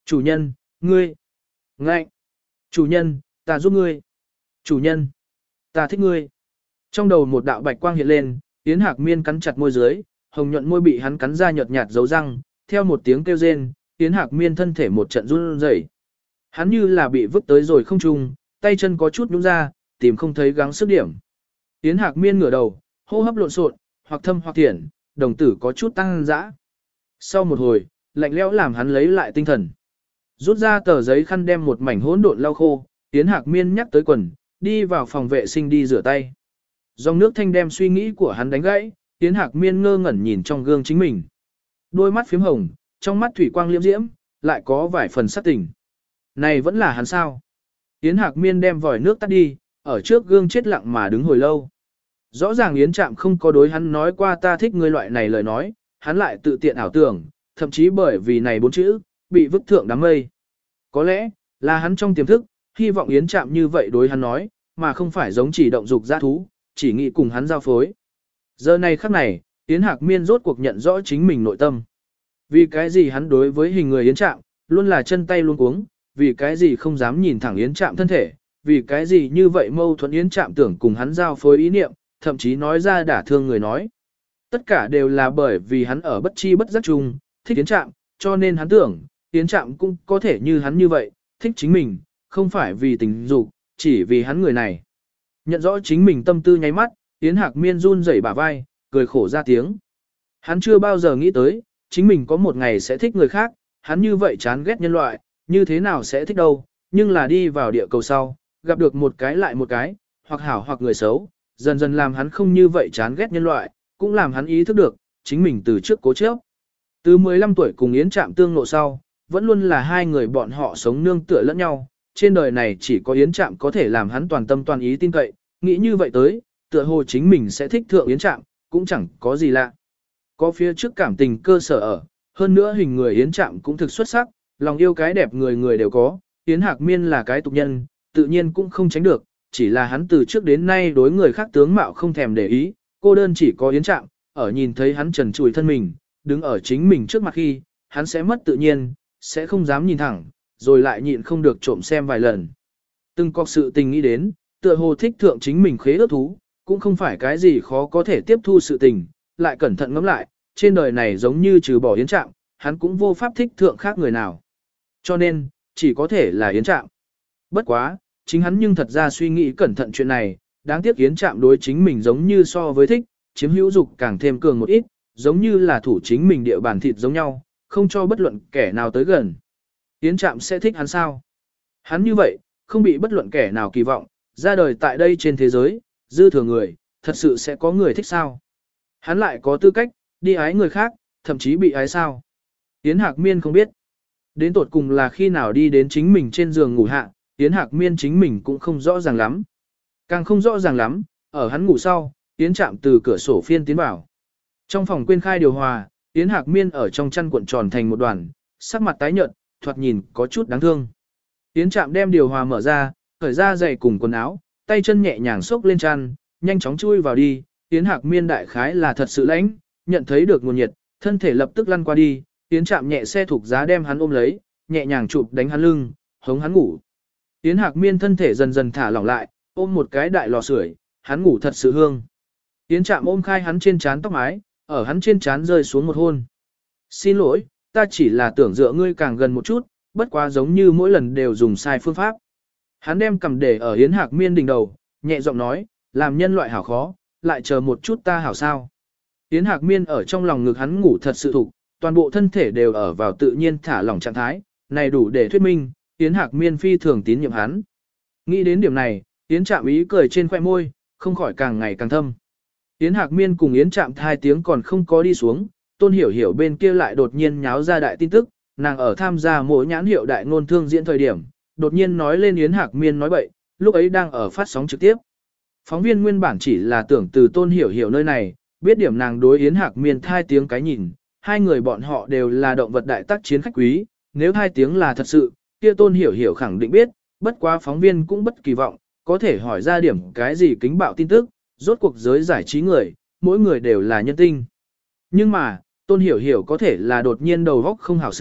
Chủ nhân, ngươi. Ngạnh. Chủ nhân, ta giúp ngươi. Chủ nhân, ta thích ngươi. Trong đầu một đạo bạch quang hiện lên, Yến Hạc Miên cắn chặt môi dưới, hồng nhuận môi bị hắn cắn ra nhợt nhạt dấu răng, theo một tiếng kêu rên, Yến Hạc Miên thân thể một trận run rẩy. Hắn như là bị vứt tới rồi không trung, tay chân có chút nhũn ra, tìm không thấy gắng sức điểm. Yến Hạc Miên ngửa đầu, hô hấp lộn xộn, hoặc thâm hoặc thiển, đồng tử có chút tăng dã. Sau một hồi, lạnh lẽo làm hắn lấy lại tinh thần. Rút ra tờ giấy khăn đem một mảnh hỗn độn lau khô, Yến Hạc Miên nhắc tới quần, đi vào phòng vệ sinh đi rửa tay. Dòng nước thanh đem suy nghĩ của hắn đánh gãy, Yến Hạc Miên ngơ ngẩn nhìn trong gương chính mình. Đôi mắt phím hồng, trong mắt thủy quang liễm diễm, lại có vài phần sắc tình. Này vẫn là hắn sao? Yến Hạc Miên đem vòi nước tắt đi, ở trước gương chết lặng mà đứng hồi lâu. Rõ ràng Yến Trạm không có đối hắn nói qua ta thích ngươi loại này lời nói, hắn lại tự tiện ảo tưởng, thậm chí bởi vì này bốn chữ, bị vứt thượng đám mây. Có lẽ, là hắn trong tiềm thức, hy vọng Yến Trạm như vậy đối hắn nói, mà không phải giống chỉ động dục dã thú, chỉ nghĩ cùng hắn giao phối. Giờ này khắc này, Yến Hạc Miên rốt cuộc nhận rõ chính mình nội tâm. Vì cái gì hắn đối với hình người Yến Trạm, luôn là chân tay luôn cuống, vì cái gì không dám nhìn thẳng Yến Trạm thân thể, vì cái gì như vậy mâu thuẫn Yến Trạm tưởng cùng hắn giao phối ý niệm, thậm chí nói ra đả thương người nói. Tất cả đều là bởi vì hắn ở bất chi bất giác chung, thích Yến Trạm, cho nên hắn tưởng, Yến Trạm cũng có thể như hắn như vậy, thích chính mình, không phải vì tình dục, chỉ vì hắn người này. Nhận rõ chính mình tâm tư nháy mắt, Yến Hạc Miên run rẩy bả vai, cười khổ ra tiếng. Hắn chưa bao giờ nghĩ tới, chính mình có một ngày sẽ thích người khác, hắn như vậy chán ghét nhân loại, như thế nào sẽ thích đâu, nhưng là đi vào địa cầu sau, gặp được một cái lại một cái, hoặc hảo hoặc người xấu, dần dần làm hắn không như vậy chán ghét nhân loại, cũng làm hắn ý thức được, chính mình từ trước cố chấp. Từ mười lăm tuổi cùng Yến Trạm tương ngộ sau, vẫn luôn là hai người bọn họ sống nương tựa lẫn nhau, trên đời này chỉ có Yến Trạm có thể làm hắn toàn tâm toàn ý tin cậy, nghĩ như vậy tới, tựa hồ chính mình sẽ thích thượng Yến Trạm, cũng chẳng có gì lạ. Có phía trước cảm tình cơ sở ở, hơn nữa hình người Yến Trạm cũng thực xuất sắc, lòng yêu cái đẹp người người đều có, Yến Hạc Miên là cái tục nhân, tự nhiên cũng không tránh được, chỉ là hắn từ trước đến nay đối người khác tướng mạo không thèm để ý, cô đơn chỉ có Yến Trạm, ở nhìn thấy hắn trần trụi thân mình, đứng ở chính mình trước mặt khi, hắn sẽ mất tự nhiên, sẽ không dám nhìn thẳng, rồi lại nhịn không được trộm xem vài lần. Từng có sự tình nghĩ đến, tựa hồ thích thượng chính mình khế ước thú, cũng không phải cái gì khó có thể tiếp thu sự tình, lại cẩn thận ngẫm lại, trên đời này giống như trừ bỏ Yến Trạm, hắn cũng vô pháp thích thượng khác người nào. Cho nên, chỉ có thể là Yến Trạm. Bất quá, chính hắn nhưng thật ra suy nghĩ cẩn thận chuyện này, đáng tiếc Yến Trạm đối chính mình giống như so với thích, chiếm hữu dục càng thêm cường một ít, giống như là thủ chính mình địa bàn thịt giống nhau, không cho bất luận kẻ nào tới gần. Yến Trạm sẽ thích hắn sao? Hắn như vậy, không bị bất luận kẻ nào kỳ vọng, ra đời tại đây trên thế giới, dư thừa người, thật sự sẽ có người thích sao? Hắn lại có tư cách, đi ái người khác, thậm chí bị ái sao? Yến Hạc Miên không biết. Đến tột cùng là khi nào đi đến chính mình trên giường ngủ hạ, Yến Hạc Miên chính mình cũng không rõ ràng lắm. Càng không rõ ràng lắm, ở hắn ngủ sau, Yến Trạm từ cửa sổ phiên tiến vào. Trong phòng quên khai điều hòa, Yến Hạc Miên ở trong chăn cuộn tròn thành một đoàn, sắc mặt tái nhợt, thoạt nhìn có chút đáng thương. Yến Trạm đem điều hòa mở ra, cởi ra giày cùng quần áo, tay chân nhẹ nhàng xốc lên chăn, nhanh chóng chui vào đi. Yến Hạc Miên đại khái là thật sự lãnh, nhận thấy được nguồn nhiệt, thân thể lập tức lăn qua đi. Yến Trạm nhẹ xe thục giá đem hắn ôm lấy, nhẹ nhàng chụp đánh hắn lưng, hống hắn ngủ. Yến Hạc Miên thân thể dần dần thả lỏng lại, ôm một cái đại lò sưởi, hắn ngủ thật sự hương. Yến Trạm ôm khai hắn trên trán tóc mái, ở hắn trên trán rơi xuống một hôn. Xin lỗi, ta chỉ là tưởng dựa ngươi càng gần một chút, bất quá giống như mỗi lần đều dùng sai phương pháp. Hắn đem cầm để ở Yến Hạc Miên đỉnh đầu, nhẹ giọng nói, làm nhân loại hảo khó, lại chờ một chút ta hảo sao. Yến Hạc Miên ở trong lòng ngực hắn ngủ thật sự thục, toàn bộ thân thể đều ở vào tự nhiên thả lỏng trạng thái, này đủ để thuyết minh, Yến Hạc Miên phi thường tín nhiệm hắn. Nghĩ đến điểm này, Yến Trạm ý cười trên khoẻ môi, không khỏi càng ngày càng thâm. Yến Hạc Miên cùng Yến Trạm hai tiếng còn không có đi xuống, Tôn Hiểu Hiểu bên kia lại đột nhiên nháo ra đại tin tức, nàng ở tham gia mỗi nhãn hiệu đại ngôn thương diễn thời điểm, đột nhiên nói lên Yến Hạc Miên nói bậy, lúc ấy đang ở phát sóng trực tiếp. Phóng viên nguyên bản chỉ là tưởng từ Tôn Hiểu Hiểu nơi này, biết điểm nàng đối Yến Hạc Miên hai tiếng cái nhìn, hai người bọn họ đều là động vật đại tác chiến khách quý, nếu hai tiếng là thật sự, kia Tôn Hiểu Hiểu khẳng định biết, bất quá phóng viên cũng bất kỳ vọng, có thể hỏi ra điểm cái gì kính bạo tin tức, rốt cuộc giới giải trí người, mỗi người đều là nhân tinh. Nhưng mà, Tôn Hiểu Hiểu có thể là đột nhiên đầu góc không hảo xử,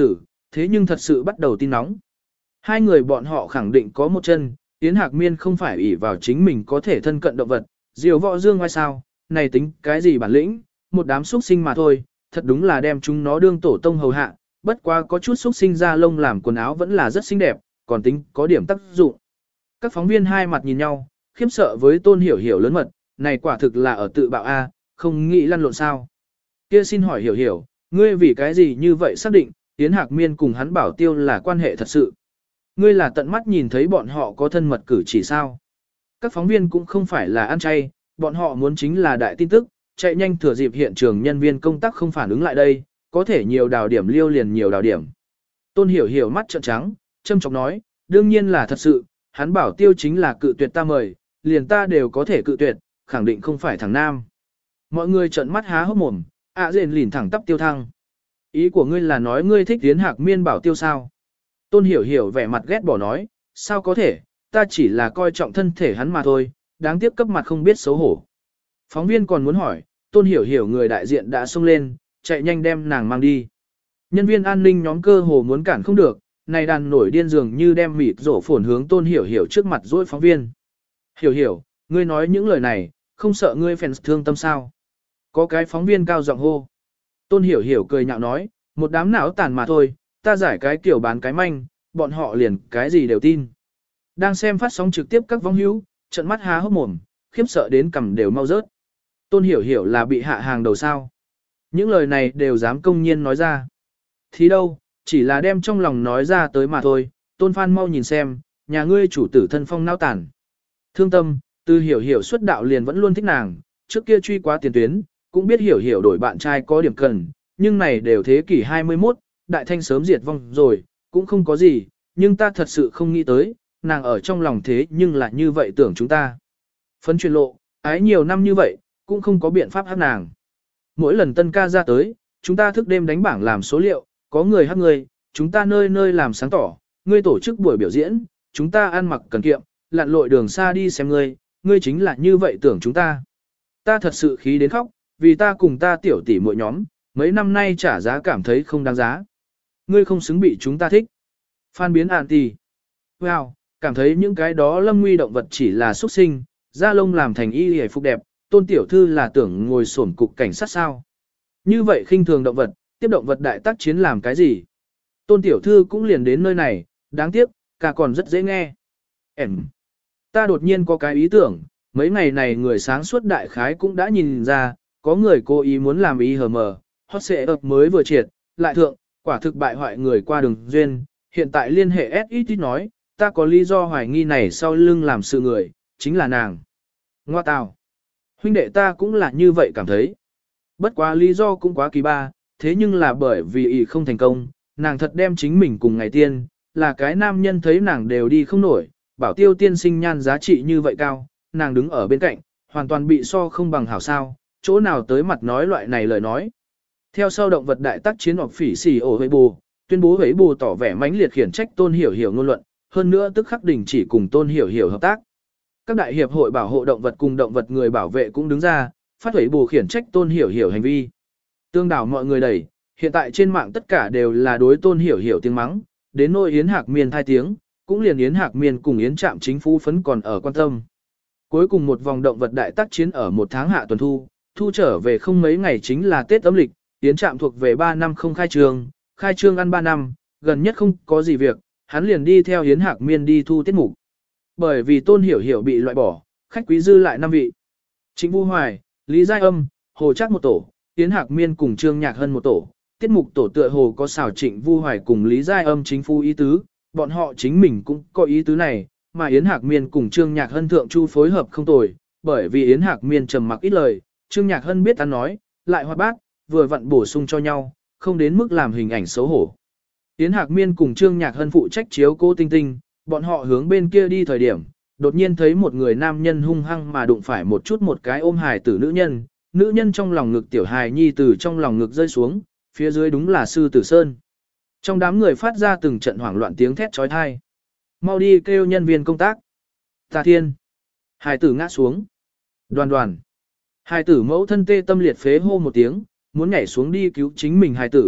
thế nhưng thật sự bắt đầu tin nóng. Hai người bọn họ khẳng định có một chân, Yến Hạc Miên không phải ỷ vào chính mình có thể thân cận động vật, diều võ dương ngoài sao, này tính cái gì bản lĩnh, một đám xuất sinh mà thôi, thật đúng là đem chúng nó đương tổ tông hầu hạ, bất quá có chút xuất sinh ra lông làm quần áo vẫn là rất xinh đẹp, còn tính có điểm tác dụng. Các phóng viên hai mặt nhìn nhau, khiếp sợ với Tôn Hiểu Hiểu lớn mật, này quả thực là ở tự bạo A, không nghĩ lăn lộn sao. Kia xin hỏi Hiểu Hiểu, ngươi vì cái gì như vậy xác định, Yến Hạc Miên cùng hắn bảo tiêu là quan hệ thật sự. Ngươi là tận mắt nhìn thấy bọn họ có thân mật cử chỉ sao. Các phóng viên cũng không phải là ăn chay, bọn họ muốn chính là đại tin tức, chạy nhanh thừa dịp hiện trường nhân viên công tác không phản ứng lại đây, có thể nhiều đào điểm liêu liền nhiều đào điểm. Tôn Hiểu Hiểu mắt trợn trắng, châm chọc nói, đương nhiên là thật sự, hắn bảo tiêu chính là cự tuyệt ta mời, liền ta đều có thể cự tuyệt, khẳng định không phải thằng nam. Mọi người trợn mắt há hốc mồm, ạ à rền lìn thẳng tắp tiêu thăng. Ý của ngươi là nói ngươi thích Yến Hạc Miên bảo tiêu sao? Tôn Hiểu Hiểu vẻ mặt ghét bỏ nói, sao có thể, ta chỉ là coi trọng thân thể hắn mà thôi, đáng tiếc cấp mặt không biết xấu hổ. Phóng viên còn muốn hỏi, Tôn Hiểu Hiểu người đại diện đã xông lên, chạy nhanh đem nàng mang đi. Nhân viên an ninh nhóm cơ hồ muốn cản không được, này đàn nổi điên dường như đem mịt rổ phồn hướng Tôn Hiểu Hiểu trước mặt dỗi phóng viên. Hiểu Hiểu, ngươi nói những lời này, không sợ ngươi fans thương tâm sao? Có cái phóng viên cao giọng hô. Tôn Hiểu Hiểu cười nhạo nói, một đám não tàn mà thôi, ta giải cái kiểu bán cái manh, bọn họ liền cái gì đều tin. Đang xem phát sóng trực tiếp các vong hữu, trận mắt há hốc mồm, khiếp sợ đến cằm đều mau rớt. Tôn Hiểu Hiểu là bị hạ hàng đầu sao. Những lời này đều dám công nhiên nói ra. Thì đâu, chỉ là đem trong lòng nói ra tới mà thôi, Tôn Phan mau nhìn xem, nhà ngươi chủ tử thân phong não tàn. Thương tâm, từ Hiểu Hiểu xuất đạo liền vẫn luôn thích nàng, trước kia truy quá tiền tuyến, cũng biết Hiểu Hiểu đổi bạn trai có điểm cần, nhưng này đều thế kỷ hai mươi mốt, đại thanh sớm diệt vong rồi, cũng không có gì, nhưng ta thật sự không nghĩ tới, nàng ở trong lòng thế nhưng lại như vậy tưởng chúng ta. Phấn truyền lộ, ái nhiều năm như vậy, cũng không có biện pháp hát nàng. Mỗi lần tân ca ra tới, chúng ta thức đêm đánh bảng làm số liệu, có người hát người, chúng ta nơi nơi làm sáng tỏ, ngươi tổ chức buổi biểu diễn, chúng ta ăn mặc cần kiệm, lặn lội đường xa đi xem ngươi, ngươi chính là như vậy tưởng chúng ta. Ta thật sự khí đến khóc, vì ta cùng ta tiểu tỷ mỗi nhóm, mấy năm nay trả giá cảm thấy không đáng giá. Ngươi không xứng bị chúng ta thích. Phan biến ạn tỷ. Wow, cảm thấy những cái đó lâm nguy động vật chỉ là xuất sinh, da lông làm thành y hề phục đẹp, Tôn tiểu thư là tưởng ngồi sổn cục cảnh sát sao. Như vậy khinh thường động vật, tiếp động vật đại tác chiến làm cái gì? Tôn tiểu thư cũng liền đến nơi này, đáng tiếc, cả còn rất dễ nghe. Em. Ta đột nhiên có cái ý tưởng, mấy ngày này người sáng suốt đại khái cũng đã nhìn ra, có người cố ý muốn làm ý hờ mờ, hot xệ ập mới vừa triệt, lại thượng, quả thực bại hoại người qua đường duyên, hiện tại liên hệ ét ít ít nói, ta có lý do hoài nghi này sau lưng làm sự người, chính là nàng. Ngoa tào. Huynh đệ ta cũng là như vậy cảm thấy. Bất quá lý do cũng quá kỳ ba, thế nhưng là bởi vì ý không thành công, nàng thật đem chính mình cùng ngày tiên, là cái nam nhân thấy nàng đều đi không nổi, bảo tiêu tiên sinh nhan giá trị như vậy cao, nàng đứng ở bên cạnh, hoàn toàn bị so không bằng hảo sao, chỗ nào tới mặt nói loại này lời nói. Theo sau động vật đại tác chiến hoặc phỉ xì ổ với bù, tuyên bố với bù tỏ vẻ mãnh liệt khiển trách Tôn Hiểu Hiểu ngôn luận, hơn nữa tức khắc đình chỉ cùng Tôn Hiểu Hiểu hợp tác. Các đại hiệp hội bảo hộ động vật cùng động vật người bảo vệ cũng đứng ra, phát huẩy bù khiển trách Tôn Hiểu Hiểu hành vi. Tương đảo mọi người đẩy, hiện tại trên mạng tất cả đều là đối Tôn Hiểu Hiểu tiếng mắng, đến nỗi Yến Hạc Miên thai tiếng, cũng liền Yến Hạc Miên cùng Yến Trạm chính phủ phấn còn ở quan tâm. Cuối cùng một vòng động vật đại tác chiến ở một tháng hạ tuần thu, thu trở về không mấy ngày chính là Tết âm lịch, Yến Trạm thuộc về ba năm không khai trương, khai trương ăn ba năm, gần nhất không có gì việc, hắn liền đi theo Yến Hạc Miên đi thu tiết mục. Bởi vì Tôn Hiểu Hiểu bị loại bỏ, khách quý dư lại năm vị. Trịnh Vũ Hoài, Lý Giai Âm, Hồ Trác một tổ, Yến Hạc Miên cùng Trương Nhạc Hân một tổ. Tiết mục tổ tựa hồ có xảo Trịnh Vũ Hoài cùng Lý Giai Âm chính phu ý tứ, bọn họ chính mình cũng có ý tứ này, mà Yến Hạc Miên cùng Trương Nhạc Hân thượng chu phối hợp không tồi, bởi vì Yến Hạc Miên trầm mặc ít lời, Trương Nhạc Hân biết ăn nói, lại hoạt bát, vừa vặn bổ sung cho nhau, không đến mức làm hình ảnh xấu hổ. Yến Hạc Miên cùng Trương Nhạc Hân phụ trách chiếu cô Tinh Tinh, bọn họ hướng bên kia đi thời điểm, đột nhiên thấy một người nam nhân hung hăng mà đụng phải một chút một cái ôm hài tử nữ nhân, nữ nhân trong lòng ngực tiểu hài nhi từ trong lòng ngực rơi xuống, phía dưới đúng là Sư Tử Sơn. Trong đám người phát ra từng trận hoảng loạn tiếng thét trói thai. Mau đi kêu nhân viên công tác. Tà Thiên. Hài tử ngã xuống. Đoàn đoàn. Hài tử mẫu thân tê tâm liệt phế hô một tiếng, muốn nhảy xuống đi cứu chính mình hài tử,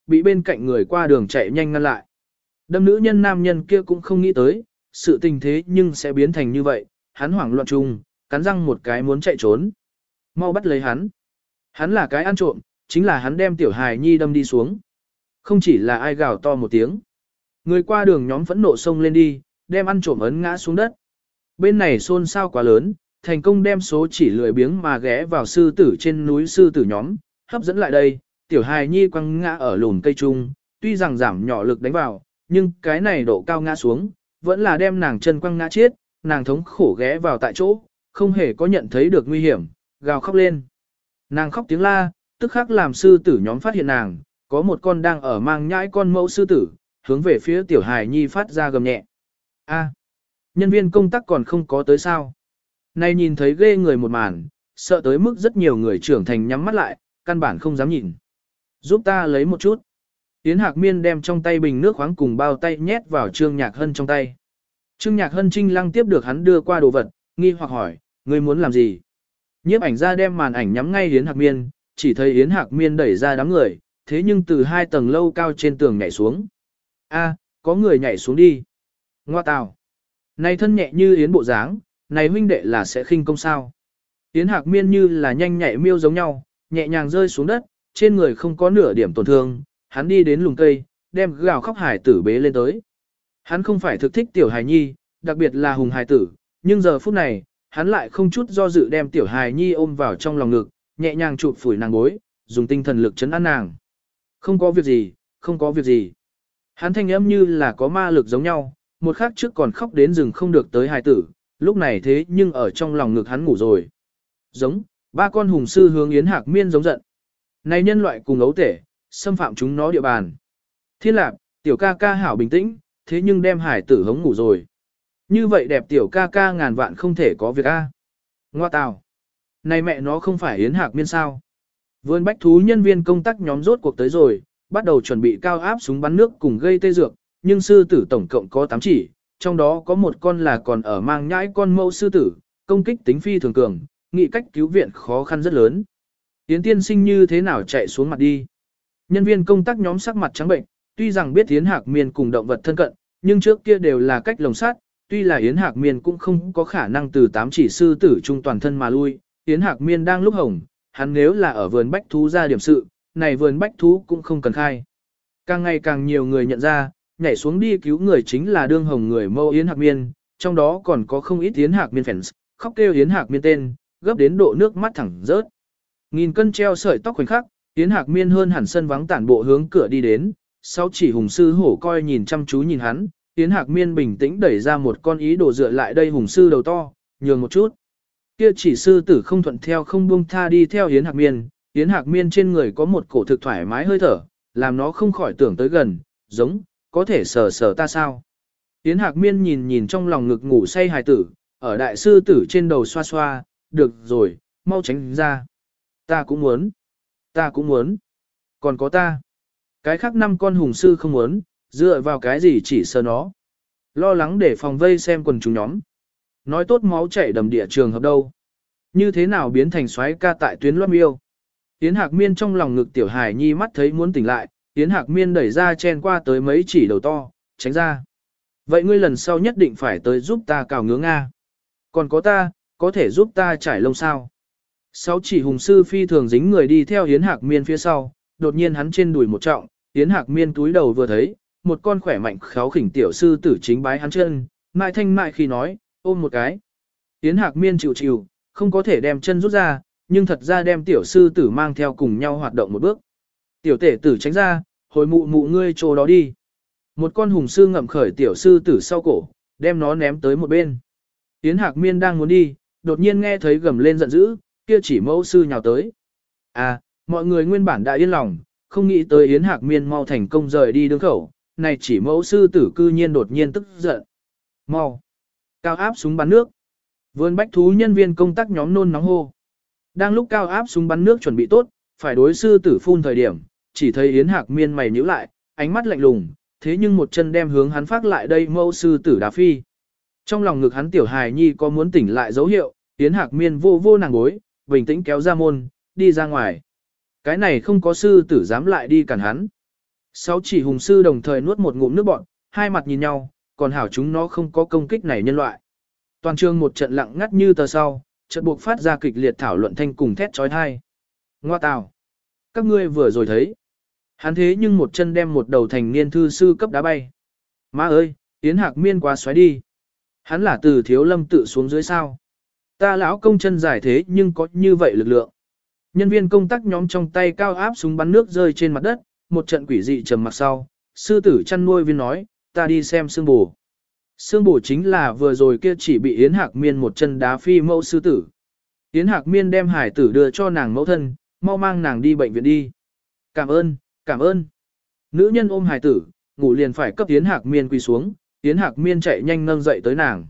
bị bên cạnh người qua đường chạy nhanh ngăn lại. Đâm nữ nhân nam nhân kia cũng không nghĩ tới, sự tình thế nhưng sẽ biến thành như vậy, hắn hoảng loạn chung, cắn răng một cái muốn chạy trốn. Mau bắt lấy hắn. Hắn là cái ăn trộm, chính là hắn đem tiểu hài nhi đâm đi xuống. Không chỉ là ai gào to một tiếng. Người qua đường nhóm phẫn nộ xông lên đi, đem ăn trộm ấn ngã xuống đất. Bên này xôn xao quá lớn, thành công đem số chỉ lười biếng mà ghé vào sư tử trên núi sư tử nhóm, hấp dẫn lại đây, tiểu hài nhi quăng ngã ở lùn cây trung, tuy rằng giảm nhỏ lực đánh vào, nhưng cái này độ cao ngã xuống, vẫn là đem nàng chân quăng ngã chết, nàng thống khổ ghé vào tại chỗ, không hề có nhận thấy được nguy hiểm, gào khóc lên. Nàng khóc tiếng la, tức khắc làm sư tử nhóm phát hiện nàng, có một con đang ở mang nhãi con mẫu sư tử, hướng về phía tiểu hài nhi phát ra gầm nhẹ. A, nhân viên công tác còn không có tới sao? Nay nhìn thấy ghê người một màn, sợ tới mức rất nhiều người trưởng thành nhắm mắt lại, căn bản không dám nhìn. Giúp ta lấy một chút. Yến Hạc Miên đem trong tay bình nước khoáng cùng bao tay nhét vào Trương Nhạc Hân trong tay. Trương Nhạc Hân trinh lăng tiếp được hắn đưa qua đồ vật, nghi hoặc hỏi, ngươi muốn làm gì? Nhiếp ảnh ra đem màn ảnh nhắm ngay Yến Hạc Miên, chỉ thấy Yến Hạc Miên đẩy ra đám người, thế nhưng từ hai tầng lâu cao trên tường nhảy xuống. A, có người nhảy xuống đi. Ngoa tào. Này thân nhẹ như Yến bộ dáng, này huynh đệ là sẽ khinh công sao. Yến Hạc Miên như là nhanh nhạy miêu giống nhau, nhẹ nhàng rơi xuống đất, trên người không có nửa điểm tổn thương, hắn đi đến lùm cây, đem gào khóc hải tử bế lên tới. Hắn không phải thực thích tiểu hài nhi, đặc biệt là hùng hài tử, nhưng giờ phút này, hắn lại không chút do dự đem tiểu hài nhi ôm vào trong lòng ngực, nhẹ nhàng chụp phủi nàng gối, dùng tinh thần lực chấn an nàng. Không có việc gì, không có việc gì. Hắn thanh âm như là có ma lực giống nhau, một khắc trước còn khóc đến rừng không được tới hài tử, lúc này thế nhưng ở trong lòng ngực hắn ngủ rồi. Giống, ba con hùng sư hướng Yến Hạc Miên giống giận. Này nhân loại cùng ấu tể, xâm phạm chúng nó địa bàn. Thiên Lạp, tiểu ca ca hảo bình tĩnh, thế nhưng đem hải tử hống ngủ rồi. Như vậy đẹp tiểu ca ca ngàn vạn không thể có việc a. Ngoa tào. Này mẹ nó không phải Yến Hạc Miên sao? Vườn bách thú nhân viên công tác nhóm rốt cuộc tới rồi, bắt đầu chuẩn bị cao áp súng bắn nước cùng gây tê dược, nhưng sư tử tổng cộng có tám chỉ, trong đó có một con là còn ở mang nhãi con mẫu sư tử, công kích tính phi thường cường, nghị cách cứu viện khó khăn rất lớn. Yến tiên sinh như thế nào chạy xuống mặt đi? Nhân viên công tác nhóm sắc mặt trắng bệnh, tuy rằng biết Yến Hạc Miên cùng động vật thân cận, nhưng trước kia đều là cách lồng sát, tuy là Yến Hạc Miên cũng không có khả năng từ tám chỉ sư tử trung toàn thân mà lui. Yến Hạc Miên đang lúc hồng, hắn nếu là ở vườn bách thú ra điểm sự, này vườn bách thú cũng không cần khai. Càng ngày càng nhiều người nhận ra, nhảy xuống đi cứu người chính là đương hồng người mâu Yến Hạc Miên, trong đó còn có không ít Yến Hạc Miên fans, khóc kêu Yến Hạc Miên tên, gấp đến độ nước mắt thẳng rớt. Nghìn cân treo sợi tóc khoảnh khắc, Yến Hạc Miên hơn hẳn sân vắng tản bộ hướng cửa đi đến, sau chỉ hùng sư hổ coi nhìn chăm chú nhìn hắn, Yến Hạc Miên bình tĩnh đẩy ra một con ý đồ dựa lại đây hùng sư đầu to, nhường một chút. Kia chỉ sư tử không thuận theo không buông tha đi theo Yến Hạc Miên, Yến Hạc Miên trên người có một cổ thực thoải mái hơi thở, làm nó không khỏi tưởng tới gần, giống, có thể sờ sờ ta sao. Yến Hạc Miên nhìn nhìn trong lòng ngực ngủ say hài tử, ở đại sư tử trên đầu xoa xoa, được rồi, mau tránh ra. Ta cũng muốn, ta cũng muốn, còn có ta. Cái khác năm con hùng sư không muốn, dựa vào cái gì chỉ sờ nó. Lo lắng để phòng vây xem quần chúng nhóm. Nói tốt máu chảy đầm địa trường hợp đâu. Như thế nào biến thành xoáy ca tại tuyến loát miêu. Yến Hạc Miên trong lòng ngực tiểu hài nhi mắt thấy muốn tỉnh lại, Yến Hạc Miên đẩy ra chen qua tới mấy chỉ đầu to, tránh ra. Vậy ngươi lần sau nhất định phải tới giúp ta cào ngứa Nga. Còn có ta, có thể giúp ta trải lông sao. Sáu chỉ hùng sư phi thường dính người đi theo Yến Hạc Miên phía sau, đột nhiên hắn trên đùi một trọng, Yến Hạc Miên túi đầu vừa thấy, một con khỏe mạnh kháu khỉnh tiểu sư tử chính bái hắn chân, mại thanh mại khi nói, ôm một cái. Yến Hạc Miên chịu chịu, không có thể đem chân rút ra, nhưng thật ra đem tiểu sư tử mang theo cùng nhau hoạt động một bước. Tiểu tể tử tránh ra, hồi mụ mụ ngươi chỗ đó đi. Một con hùng sư ngậm khởi tiểu sư tử sau cổ, đem nó ném tới một bên. Yến Hạc Miên đang muốn đi, đột nhiên nghe thấy gầm lên giận dữ, kia chỉ mẫu sư nhào tới. À, mọi người nguyên bản đã yên lòng, không nghĩ tới Yến Hạc Miên mau thành công rời đi đường khẩu, này chỉ mẫu sư tử cư nhiên đột nhiên tức giận. Mau! Cao áp súng bắn nước. Vườn bách thú nhân viên công tác nhóm nôn nóng hô. Đang lúc cao áp súng bắn nước chuẩn bị tốt, phải đối sư tử phun thời điểm, chỉ thấy Yến Hạc Miên mày nhíu lại, ánh mắt lạnh lùng, thế nhưng một chân đem hướng hắn phát lại đây mẫu sư tử đá phi. Trong lòng ngực hắn tiểu hài nhi có muốn tỉnh lại dấu hiệu, Yến Hạc Miên vô vô nàng gối, bình tĩnh kéo ra môn, đi ra ngoài. Cái này không có sư tử dám lại đi cản hắn. Sáu chỉ hùng sư đồng thời nuốt một ngụm nước bọt, hai mặt nhìn nhau, còn hảo chúng nó không có công kích này nhân loại. Toàn trường một trận lặng ngắt như tờ sau, chợt buộc phát ra kịch liệt thảo luận thanh cùng thét chói tai. Ngoa tào! Các ngươi vừa rồi thấy. Hắn thế nhưng một chân đem một đầu thành niên thư sư cấp đá bay. Má ơi, Yến Hạc Miên quá xoáy đi. Hắn là từ Thiếu Lâm tự xuống dưới sao. Ta lão công chân dài thế nhưng có như vậy lực lượng. Nhân viên công tác nhóm trong tay cao áp súng bắn nước rơi trên mặt đất, một trận quỷ dị trầm mặc sau, sư tử chăn nuôi viên nói, ta đi xem xương bổ. Xương bổ chính là vừa rồi kia chỉ bị Yến Hạc Miên một chân đá phi mẫu sư tử. Yến Hạc Miên đem hải tử đưa cho nàng mẫu thân, mau mang nàng đi bệnh viện đi. Cảm ơn, cảm ơn. Nữ nhân ôm hải tử, ngủ liền phải cấp Yến Hạc Miên quỳ xuống, Yến Hạc Miên chạy nhanh nâng dậy tới nàng.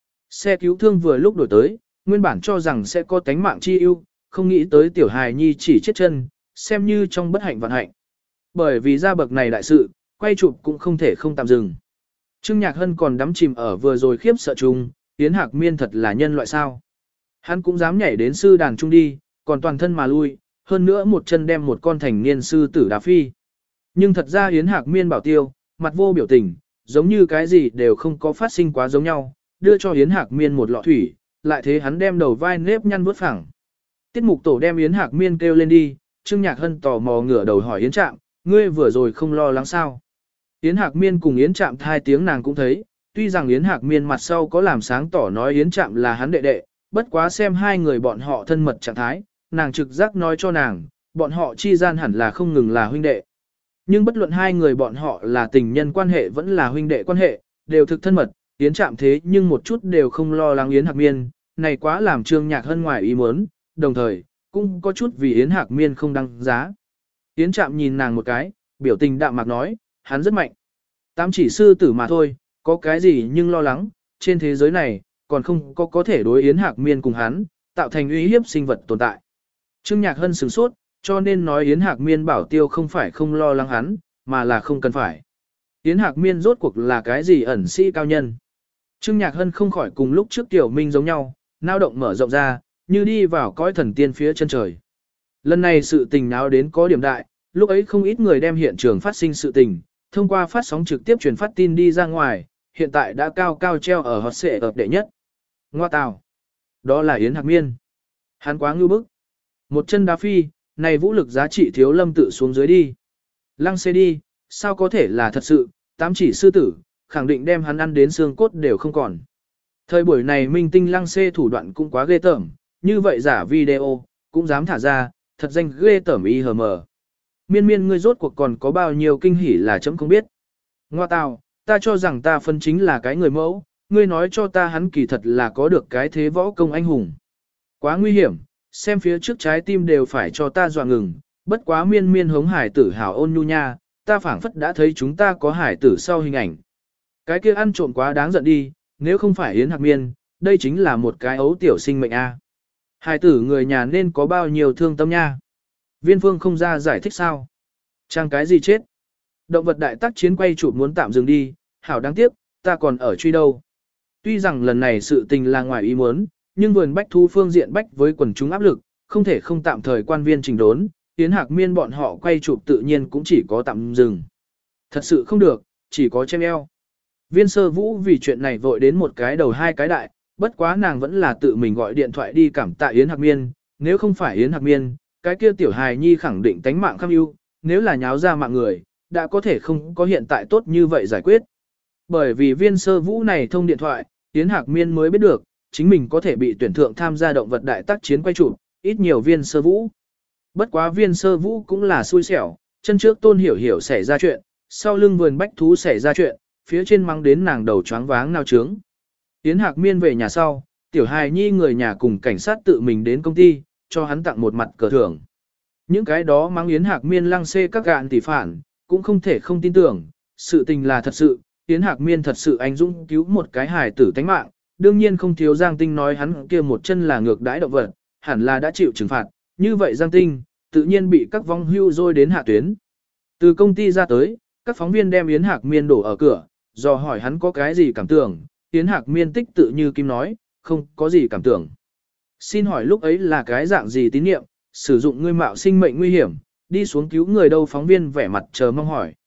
Xe cứu thương vừa lúc đổi tới, nguyên bản cho rằng sẽ có tánh mạng chi ưu, không nghĩ tới tiểu hài nhi chỉ chết chân, xem như trong bất hạnh vạn hạnh. Bởi vì ra bậc này đại sự, quay chụp cũng không thể không tạm dừng. Trương Nhạc Hân còn đắm chìm ở vừa rồi khiếp sợ chung, Yến Hạc Miên thật là nhân loại sao. Hắn cũng dám nhảy đến sư đàn trung đi, còn toàn thân mà lui, hơn nữa một chân đem một con thành niên sư tử đá phi. Nhưng thật ra Yến Hạc Miên bảo tiêu, mặt vô biểu tình, giống như cái gì đều không có phát sinh quá giống nhau, đưa cho Yến Hạc Miên một lọ thủy, lại thế hắn đem đầu vai nếp nhăn vuốt phẳng. Tiết mục tổ đem Yến Hạc Miên kêu lên đi, Trương Nhạc Hân tò mò ngửa đầu hỏi Yến Trạm, ngươi vừa rồi không lo lắng sao? Yến Hạc Miên cùng Yến Trạm hai tiếng nàng cũng thấy, tuy rằng Yến Hạc Miên mặt sau có làm sáng tỏ nói Yến Trạm là hắn đệ đệ, bất quá xem hai người bọn họ thân mật trạng thái, nàng trực giác nói cho nàng, bọn họ chi gian hẳn là không ngừng là huynh đệ. Nhưng bất luận hai người bọn họ là tình nhân quan hệ vẫn là huynh đệ quan hệ, đều thực thân mật, Yến Trạm thế nhưng một chút đều không lo lắng Yến Hạc Miên, này quá làm Trương Nhạc Hân ngoài ý muốn, đồng thời, cũng có chút vì Yến Hạc Miên không đăng giá. Yến Trạm nhìn nàng một cái, biểu tình đạm mạc nói, hắn rất mạnh. Tám chỉ sư tử mà thôi, có cái gì nhưng lo lắng, trên thế giới này, còn không có có thể đối Yến Hạc Miên cùng hắn, tạo thành uy hiếp sinh vật tồn tại. Trương Nhạc Hân sửng sốt, cho nên nói Yến Hạc Miên bảo tiêu không phải không lo lắng hắn, mà là không cần phải. Yến Hạc Miên rốt cuộc là cái gì ẩn sĩ cao nhân. Trương Nhạc Hân không khỏi cùng lúc trước Tiểu Minh giống nhau, nao động mở rộng ra, như đi vào cõi thần tiên phía chân trời. Lần này sự tình náo đến có điểm đại, lúc ấy không ít người đem hiện trường phát sinh sự tình, thông qua phát sóng trực tiếp truyền phát tin đi ra ngoài, hiện tại đã cao cao treo ở hot xệ ập đệ nhất. Ngoa tào, đó là Yến Hạc Miên. Hắn quá ngưu bức. Một chân đá phi, này vũ lực giá trị Thiếu Lâm tự xuống dưới đi. Lăng xê đi, sao có thể là thật sự, tám chỉ sư tử, khẳng định đem hắn ăn đến xương cốt đều không còn. Thời buổi này minh tinh lăng xê thủ đoạn cũng quá ghê tởm, như vậy giả video, cũng dám thả ra, thật danh ghê tởm y hờ mờ. Miên miên ngươi rốt cuộc còn có bao nhiêu kinh hỉ là chấm không biết. Ngoa tào, ta cho rằng ta phân chính là cái người mẫu, ngươi nói cho ta hắn kỳ thật là có được cái thế võ công anh hùng. Quá nguy hiểm, xem phía trước trái tim đều phải cho ta dọa ngừng, bất quá miên miên hống hải tử hảo ôn nhu nha, ta phảng phất đã thấy chúng ta có hải tử sau hình ảnh. Cái kia ăn trộm quá đáng giận đi, nếu không phải Yến Hạc Miên, đây chính là một cái ấu tiểu sinh mệnh a. Hải tử người nhà nên có bao nhiêu thương tâm nha. Viên Phương không ra giải thích sao. Trang cái gì chết. Động vật đại tác chiến quay chụp muốn tạm dừng đi, hảo đáng tiếc, ta còn ở truy đâu. Tuy rằng lần này sự tình là ngoài ý muốn, nhưng vườn bách thu phương diện bách với quần chúng áp lực, không thể không tạm thời quan viên chỉnh đốn, Yến Hạc Miên bọn họ quay chụp tự nhiên cũng chỉ có tạm dừng. Thật sự không được, chỉ có chém eo. Viên Sơ Vũ vì chuyện này vội đến một cái đầu hai cái đại, bất quá nàng vẫn là tự mình gọi điện thoại đi cảm tạ Yến Hạc Miên, nếu không phải Yến Hạc Miên, cái kia tiểu hài nhi khẳng định tánh mạng kham ưu, nếu là nháo ra mạng người, đã có thể không có hiện tại tốt như vậy giải quyết. Bởi vì Viên Sơ Vũ này thông điện thoại, Yến Hạc Miên mới biết được, chính mình có thể bị tuyển thượng tham gia động vật đại tác chiến quay chụp, ít nhiều Viên Sơ Vũ. Bất quá Viên Sơ Vũ cũng là xui xẻo, chân trước Tôn Hiểu Hiểu xảy ra chuyện, sau lưng vườn bách thú xảy ra chuyện, phía trên mắng đến nàng đầu choáng váng nao trướng. Yến Hạc Miên về nhà sau, tiểu hài nhi người nhà cùng cảnh sát tự mình đến công ty, cho hắn tặng một mặt cờ thưởng. Những cái đó mắng Yến Hạc Miên lăng xê các gạn tỷ phản, cũng không thể không tin tưởng, sự tình là thật sự, Yến Hạc Miên thật sự anh dũng cứu một cái hài tử tánh mạng, đương nhiên không thiếu Giang Tinh nói hắn kia một chân là ngược đãi động vật, hẳn là đã chịu trừng phạt, như vậy Giang Tinh, tự nhiên bị các vong hưu rồi đến hạ tuyến. Từ công ty ra tới, các phóng viên đem Yến Hạc Miên đổ ở cửa, dò hỏi hắn có cái gì cảm tưởng, Yến Hạc Miên tích tự như kim nói, không có gì cảm tưởng. Xin hỏi lúc ấy là cái dạng gì tín niệm, sử dụng ngươi mạo sinh mệnh nguy hiểm, đi xuống cứu người đâu, phóng viên vẻ mặt chờ mong hỏi.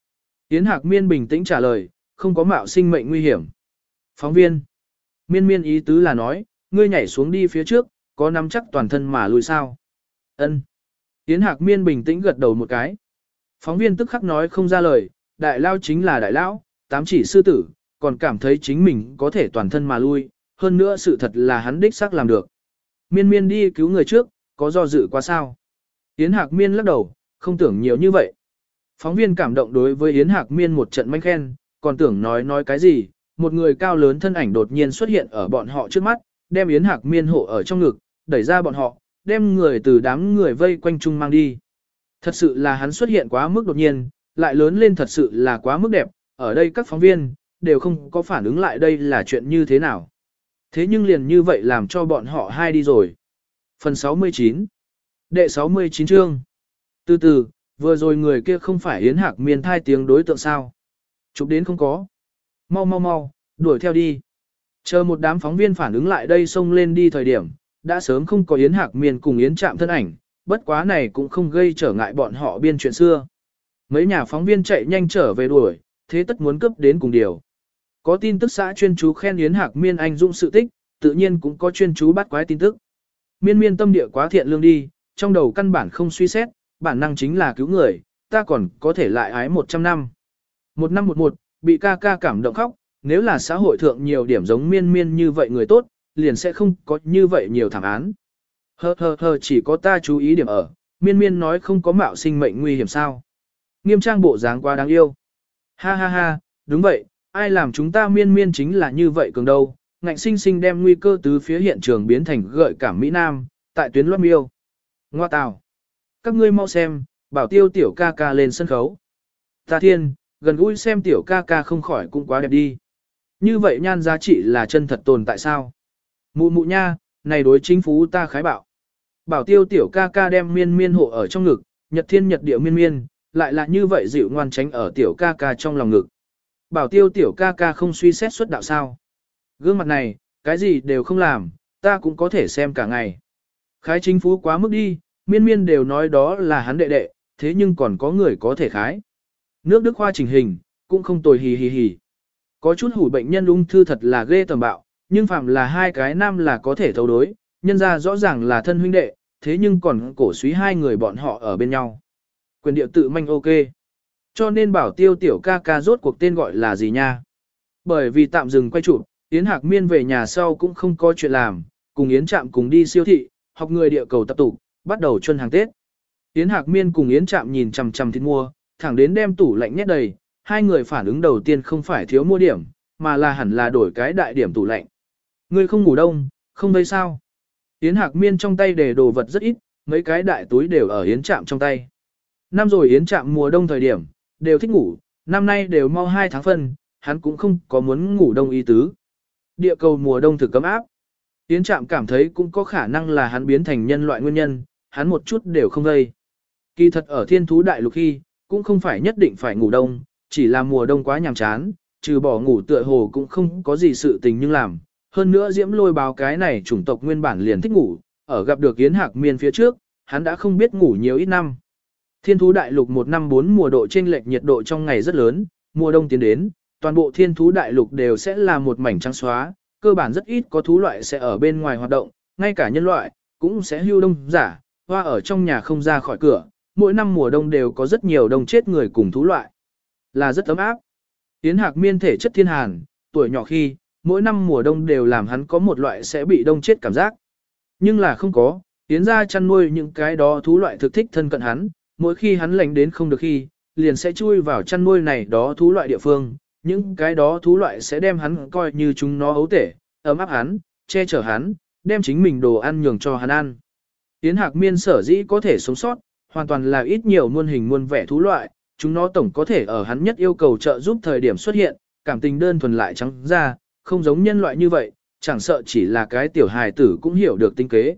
Yến Hạc Miên bình tĩnh trả lời, không có mạo sinh mệnh nguy hiểm. Phóng viên. Miên miên ý tứ là nói, ngươi nhảy xuống đi phía trước, có nắm chắc toàn thân mà lùi sao. Ân. Yến Hạc Miên bình tĩnh gật đầu một cái. Phóng viên tức khắc nói không ra lời, đại lao chính là đại lão, tám chỉ sư tử, còn cảm thấy chính mình có thể toàn thân mà lui, hơn nữa sự thật là hắn đích xác làm được. Miên miên đi cứu người trước, có do dự quá sao? Yến Hạc Miên lắc đầu, không tưởng nhiều như vậy. Phóng viên cảm động đối với Yến Hạc Miên một trận manh khen, còn tưởng nói nói cái gì, một người cao lớn thân ảnh đột nhiên xuất hiện ở bọn họ trước mắt, đem Yến Hạc Miên hộ ở trong ngực, đẩy ra bọn họ, đem người từ đám người vây quanh chung mang đi. Thật sự là hắn xuất hiện quá mức đột nhiên, lại lớn lên thật sự là quá mức đẹp, ở đây các phóng viên, đều không có phản ứng lại đây là chuyện như thế nào. Thế nhưng liền như vậy làm cho bọn họ hai đi rồi. Phần sáu mươi chín. Đệ sáu mươi chín chương. Từ từ, vừa rồi người kia không phải Yến Hạc Miên thai tiếng đối tượng sao. Chụp đến không có. Mau mau mau, đuổi theo đi. Chờ một đám phóng viên phản ứng lại đây xông lên đi thời điểm, đã sớm không có Yến Hạc Miên cùng Yến Trạm thân ảnh, bất quá này cũng không gây trở ngại bọn họ biên chuyện xưa. Mấy nhà phóng viên chạy nhanh trở về đuổi, thế tất muốn cấp đến cùng điều. Có tin tức xã chuyên chú khen Yến Hạc Miên anh dũng sự tích, tự nhiên cũng có chuyên chú bắt quái tin tức. Miên miên tâm địa quá thiện lương đi, trong đầu căn bản không suy xét, bản năng chính là cứu người, ta còn có thể lại ái một trăm năm. Một năm một một, bị ca ca cảm động khóc, nếu là xã hội thượng nhiều điểm giống miên miên như vậy người tốt, liền sẽ không có như vậy nhiều thảm án. Hờ hờ hờ chỉ có ta chú ý điểm ở, miên miên nói không có mạo sinh mệnh nguy hiểm sao. Nghiêm trang bộ dáng quá đáng yêu. Ha ha ha, đúng vậy, ai làm chúng ta miên miên chính là như vậy cường đâu, ngạnh sinh sinh đem nguy cơ từ phía hiện trường biến thành gợi cảm Mỹ Nam, tại tuyến loát miêu. Ngoa tào. Các ngươi mau xem, bảo tiêu tiểu ca ca lên sân khấu. Ta thiên, gần gũi xem tiểu ca ca không khỏi cũng quá đẹp đi. Như vậy nhan giá trị là chân thật tồn tại sao? Mụ mụ nha, này đối chính phủ ta khái bạo. Bảo tiêu tiểu ca ca đem miên miên hộ ở trong ngực, nhật thiên nhật địa miên miên, lại là như vậy dịu ngoan tránh ở tiểu ca ca trong lòng ngực. Bảo tiêu tiểu ca ca không suy xét xuất đạo sao. Gương mặt này, cái gì đều không làm, ta cũng có thể xem cả ngày. Khái chính phủ quá mức đi, miên miên đều nói đó là hắn đệ đệ, thế nhưng còn có người có thể khái. Nước Đức Hoa chỉnh hình, cũng không tồi hì hì hì. Có chút hủ bệnh nhân ung thư thật là ghê tầm bạo, nhưng phạm là hai cái nam là có thể thấu đối, nhân ra rõ ràng là thân huynh đệ, thế nhưng còn cổ suý hai người bọn họ ở bên nhau. Quyền điệu tự manh ok. Cho nên bảo tiêu tiểu ca ca rốt cuộc tên gọi là gì nha. Bởi vì tạm dừng quay chụp, Yến Hạc Miên về nhà sau cũng không có chuyện làm, cùng Yến Trạm cùng đi siêu thị, học người địa cầu tập tụ, bắt đầu chuân hàng Tết. Yến Hạc Miên cùng Yến Trạm nhìn chằm chằm thịt mua, thẳng đến đem tủ lạnh nhét đầy, hai người phản ứng đầu tiên không phải thiếu mua điểm, mà là hẳn là đổi cái đại điểm tủ lạnh. Ngươi không ngủ đông, không thấy sao? Yến Hạc Miên trong tay để đồ vật rất ít, mấy cái đại túi đều ở Yến Trạm trong tay. Năm rồi Yến Trạm mùa đông thời điểm, đều thích ngủ, năm nay đều mau hai tháng phân, hắn cũng không có muốn ngủ đông ý tứ. Địa cầu mùa đông thực cấm áp. Yến Trạm cảm thấy cũng có khả năng là hắn biến thành nhân loại nguyên nhân, hắn một chút đều không gây. Kỳ thật ở thiên thú đại lục khi, cũng không phải nhất định phải ngủ đông, chỉ là mùa đông quá nhàm chán, trừ bỏ ngủ tựa hồ cũng không có gì sự tình nhưng làm. Hơn nữa Diễm Lôi báo cái này chủng tộc nguyên bản liền thích ngủ, ở gặp được Yến Hạc Miên phía trước, hắn đã không biết ngủ nhiều ít năm. Thiên thú đại lục một năm bốn mùa độ chênh lệch nhiệt độ trong ngày rất lớn, mùa đông tiến đến, toàn bộ thiên thú đại lục đều sẽ là một mảnh trắng xóa, cơ bản rất ít có thú loại sẽ ở bên ngoài hoạt động, ngay cả nhân loại, cũng sẽ hưu đông giả, hoa ở trong nhà không ra khỏi cửa, mỗi năm mùa đông đều có rất nhiều đông chết người cùng thú loại. Là rất ấm áp. Yến Hạc Miên thể chất thiên hàn, tuổi nhỏ khi, mỗi năm mùa đông đều làm hắn có một loại sẽ bị đông chết cảm giác. Nhưng là không có, Yến ra chăn nuôi những cái đó thú loại thực thích thân cận hắn, mỗi khi hắn lạnh đến không được khi, liền sẽ chui vào chăn nuôi này đó thú loại địa phương, những cái đó thú loại sẽ đem hắn coi như chúng nó ấu tể, ấm áp hắn, che chở hắn, đem chính mình đồ ăn nhường cho hắn ăn. Yến Hạc Miên sở dĩ có thể sống sót, hoàn toàn là ít nhiều muôn hình muôn vẻ thú loại, chúng nó tổng có thể ở hắn nhất yêu cầu trợ giúp thời điểm xuất hiện, cảm tình đơn thuần lại trắng ra, không giống nhân loại như vậy, chẳng sợ chỉ là cái tiểu hài tử cũng hiểu được tinh kế.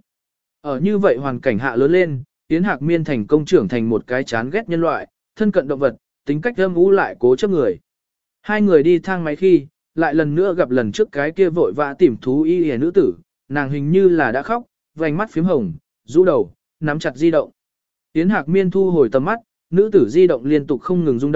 Ở như vậy hoàn cảnh hạ lớn lên, Yến Hạc Miên thành công trưởng thành một cái chán ghét nhân loại, thân cận động vật, tính cách âm u lại cố chấp người. Hai người đi thang máy khi, lại lần nữa gặp lần trước cái kia vội vã tìm thú y hề nữ tử, nàng hình như là đã khóc, vành mắt phím hồng, rũ đầu, nắm chặt di động. Yến Hạc Miên thu hồi tầm mắt, nữ tử di động liên tục không ngừng rung động,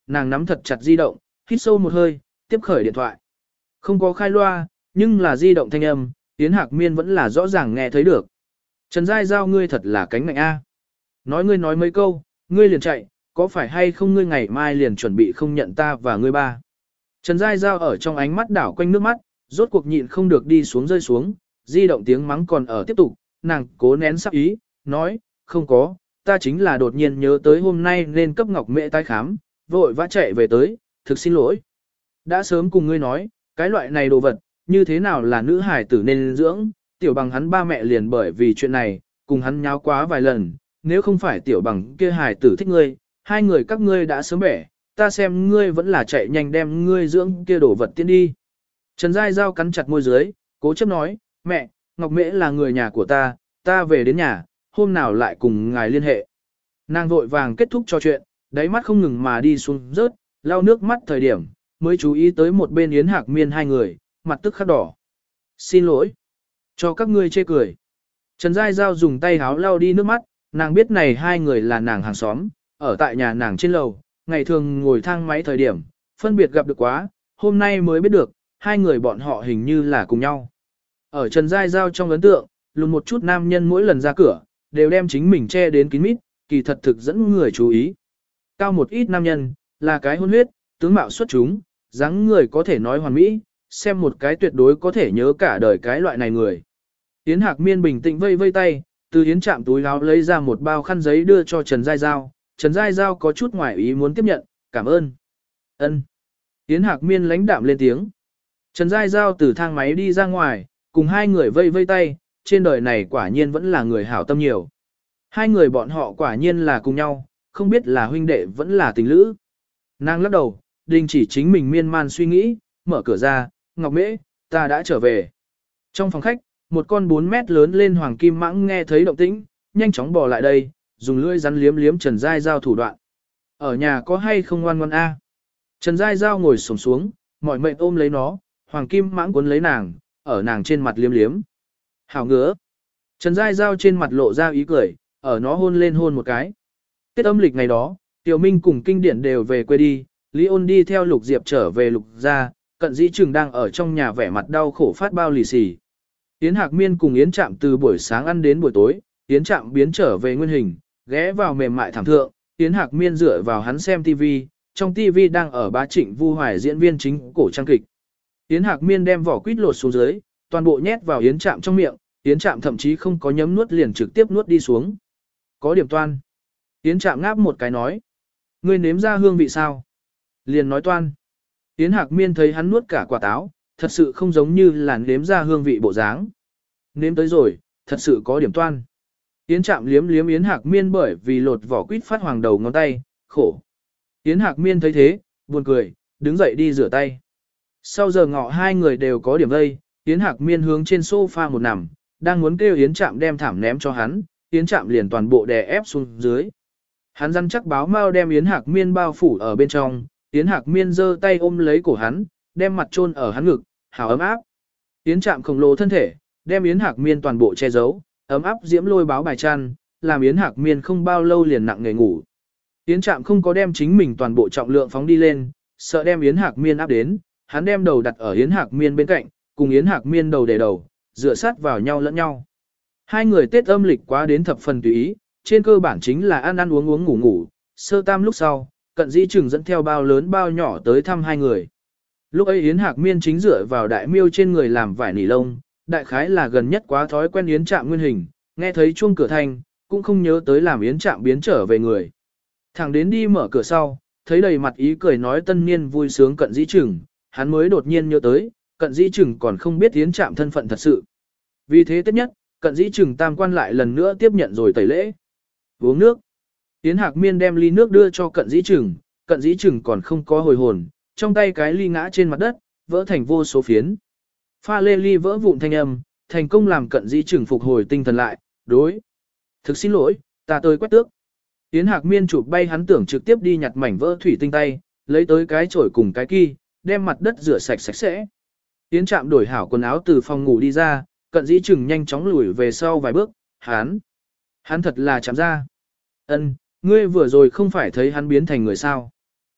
nàng nắm thật chặt di động, hít sâu một hơi, tiếp khởi điện thoại. Không có khai loa, nhưng là di động thanh âm, Yến Hạc Miên vẫn là rõ ràng nghe thấy được. Trần Giai Giao ngươi thật là cánh ngạnh A. Nói ngươi nói mấy câu, ngươi liền chạy, có phải hay không ngươi ngày mai liền chuẩn bị không nhận ta và ngươi ba. Trần Giai Giao ở trong ánh mắt đảo quanh nước mắt, rốt cuộc nhịn không được đi xuống rơi xuống, di động tiếng mắng còn ở tiếp tục, nàng cố nén sắc ý, nói, không có, ta chính là đột nhiên nhớ tới hôm nay nên cấp Ngọc Mẹ tái khám, vội vã chạy về tới, thực xin lỗi. Đã sớm cùng ngươi nói, cái loại này đồ vật, như thế nào là nữ hải tử nên dưỡng, tiểu bằng hắn ba mẹ liền bởi vì chuyện này, cùng hắn nháo quá vài lần, nếu không phải tiểu bằng kia hải tử thích ngươi, hai người các ngươi đã sớm bẻ, ta xem ngươi vẫn là chạy nhanh đem ngươi dưỡng kia đồ vật tiến đi. Trần Giai Giao cắn chặt môi dưới, cố chấp nói, mẹ, Ngọc Mễ là người nhà của ta, ta về đến nhà, hôm nào lại cùng ngài liên hệ. Nàng vội vàng kết thúc trò chuyện, đáy mắt không ngừng mà đi xuống rớt, lau nước mắt thời điểm, mới chú ý tới một bên Yến Hạc Miên hai người, mặt tức khắc đỏ. Xin lỗi, cho các ngươi chê cười. Trần Giai Giao dùng tay háo lau đi nước mắt, nàng biết này hai người là nàng hàng xóm, ở tại nhà nàng trên lầu, ngày thường ngồi thang máy thời điểm, phân biệt gặp được quá, hôm nay mới biết được, hai người bọn họ hình như là cùng nhau. Ở Trần Giai Giao trong ấn tượng, lùn một chút nam nhân mỗi lần ra cửa, đều đem chính mình che đến kín mít, kỳ thật thực dẫn người chú ý. Cao một ít nam nhân, là cái hôn huyết, tướng mạo xuất chúng, dáng người có thể nói hoàn mỹ, xem một cái tuyệt đối có thể nhớ cả đời cái loại này người. Yến Hạc Miên bình tĩnh vây vây tay, từ Yến Trạm túi áo lấy ra một bao khăn giấy đưa cho Trần Giai Giao, Trần Giai Giao có chút ngoài ý muốn tiếp nhận, cảm ơn. Ân. Yến Hạc Miên lãnh đạm lên tiếng. Trần Giai Giao từ thang máy đi ra ngoài, cùng hai người vây vây tay, trên đời này quả nhiên vẫn là người hảo tâm nhiều. Hai người bọn họ quả nhiên là cùng nhau, không biết là huynh đệ vẫn là tình lữ. Nàng lắc đầu, đình chỉ chính mình miên man suy nghĩ, mở cửa ra, Ngọc Mễ, ta đã trở về. Trong phòng khách, một con bốn mét lớn lên hoàng kim mãng nghe thấy động tĩnh, nhanh chóng bò lại đây, dùng lưỡi rắn liếm liếm Trần Giai Giao thủ đoạn. Ở nhà có hay không ngoan ngoan a? Trần Giai Giao ngồi xổm xuống, mỏi mệt ôm lấy nó, hoàng kim mãng cuốn lấy nàng, ở nàng trên mặt liếm liếm. Hảo ngứa. Trần Giai Giao trên mặt lộ ra ý cười, ở nó hôn lên hôn một cái. Tết âm lịch ngày đó, Tiểu Minh cùng Kinh Điển đều về quê đi, Lý Ôn đi theo Lục Diệp trở về Lục gia, Cận Dĩ Trừng đang ở trong nhà vẻ mặt đau khổ phát bao lì xì. Yến Hạc Miên cùng Yến Trạm từ buổi sáng ăn đến buổi tối, Yến Trạm biến trở về nguyên hình, ghé vào mềm mại thảm thượng, Yến Hạc Miên dựa vào hắn xem ti vi, trong ti vi đang ở Bá Trịnh Vu Hoài diễn viên chính cổ trang kịch. Yến Hạc Miên đem vỏ quýt lột xuống dưới, toàn bộ nhét vào Yến Trạm trong miệng, Yến Trạm thậm chí không có nhấm nuốt liền trực tiếp nuốt đi xuống. Có điểm toan. Yến Trạm ngáp một cái nói. Ngươi nếm ra hương vị sao? Liền nói toan. Yến Hạc Miên thấy hắn nuốt cả quả táo, thật sự không giống như là nếm ra hương vị bộ dáng. Nếm tới rồi, thật sự có điểm toan. Yến Trạm liếm liếm Yến Hạc Miên bởi vì lột vỏ quýt phát hoàng đầu ngón tay, khổ. Yến Hạc Miên thấy thế, buồn cười, đứng dậy đi rửa tay. Sau giờ ngọ hai người đều có điểm vây, Yến Hạc Miên hướng trên sofa một nằm, đang muốn kêu Yến Trạm đem thảm ném cho hắn, Yến Trạm liền toàn bộ đè ép xuống dưới. Hắn răn chắc báo mau đem Yến Hạc Miên bao phủ ở bên trong, Yến Hạc Miên giơ tay ôm lấy cổ hắn, đem mặt chôn ở hắn ngực, hào ấm áp. Yến Trạm khổng lồ thân thể, đem Yến Hạc Miên toàn bộ che giấu, ấm áp diễm lôi báo bài chăn, làm Yến Hạc Miên không bao lâu liền nặng nề ngủ. Yến Trạm không có đem chính mình toàn bộ trọng lượng phóng đi lên, sợ đem Yến Hạc Miên áp đến, hắn đem đầu đặt ở Yến Hạc Miên bên cạnh, cùng Yến Hạc Miên đầu để đầu, dựa sát vào nhau lẫn nhau. Hai người Tết âm lịch quá đến thập phần tùy ý, trên cơ bản chính là ăn ăn uống uống ngủ ngủ, sơ tam lúc sau, Cận Dĩ Trừng dẫn theo bao lớn bao nhỏ tới thăm hai người. Lúc ấy Yến Hạc Miên chính dựa vào đại miêu trên người làm vải nỉ lông, đại khái là gần nhất quá thói quen Yến Trạm nguyên hình, nghe thấy chuông cửa thanh, cũng không nhớ tới làm Yến Trạm biến trở về người. Thẳng đến đi mở cửa sau, thấy đầy mặt ý cười nói tân niên vui sướng Cận Dĩ Trừng, hắn mới đột nhiên nhớ tới, Cận Dĩ Trừng còn không biết Yến Trạm thân phận thật sự. Vì thế tất nhất, Cận Dĩ Trừng tam quan lại lần nữa tiếp nhận rồi tẩy lễ. Uống nước. Yến Hạc Miên đem ly nước đưa cho Cận Dĩ Trừng, Cận Dĩ Trừng còn không có hồi hồn, trong tay cái ly ngã trên mặt đất, vỡ thành vô số phiến. Pha lê ly vỡ vụn thanh âm, thành công làm Cận Dĩ Trừng phục hồi tinh thần lại, đối. Thực xin lỗi, ta tới quét tước. Yến Hạc Miên chụp bay hắn tưởng trực tiếp đi nhặt mảnh vỡ thủy tinh tay, lấy tới cái chổi cùng cái ki, đem mặt đất rửa sạch sạch sẽ. Yến Trạm đổi hảo quần áo từ phòng ngủ đi ra, Cận Dĩ Trừng nhanh chóng lùi về sau vài bước, hắn. Hắn thật là chạm ra. Ân, ngươi vừa rồi không phải thấy hắn biến thành người sao.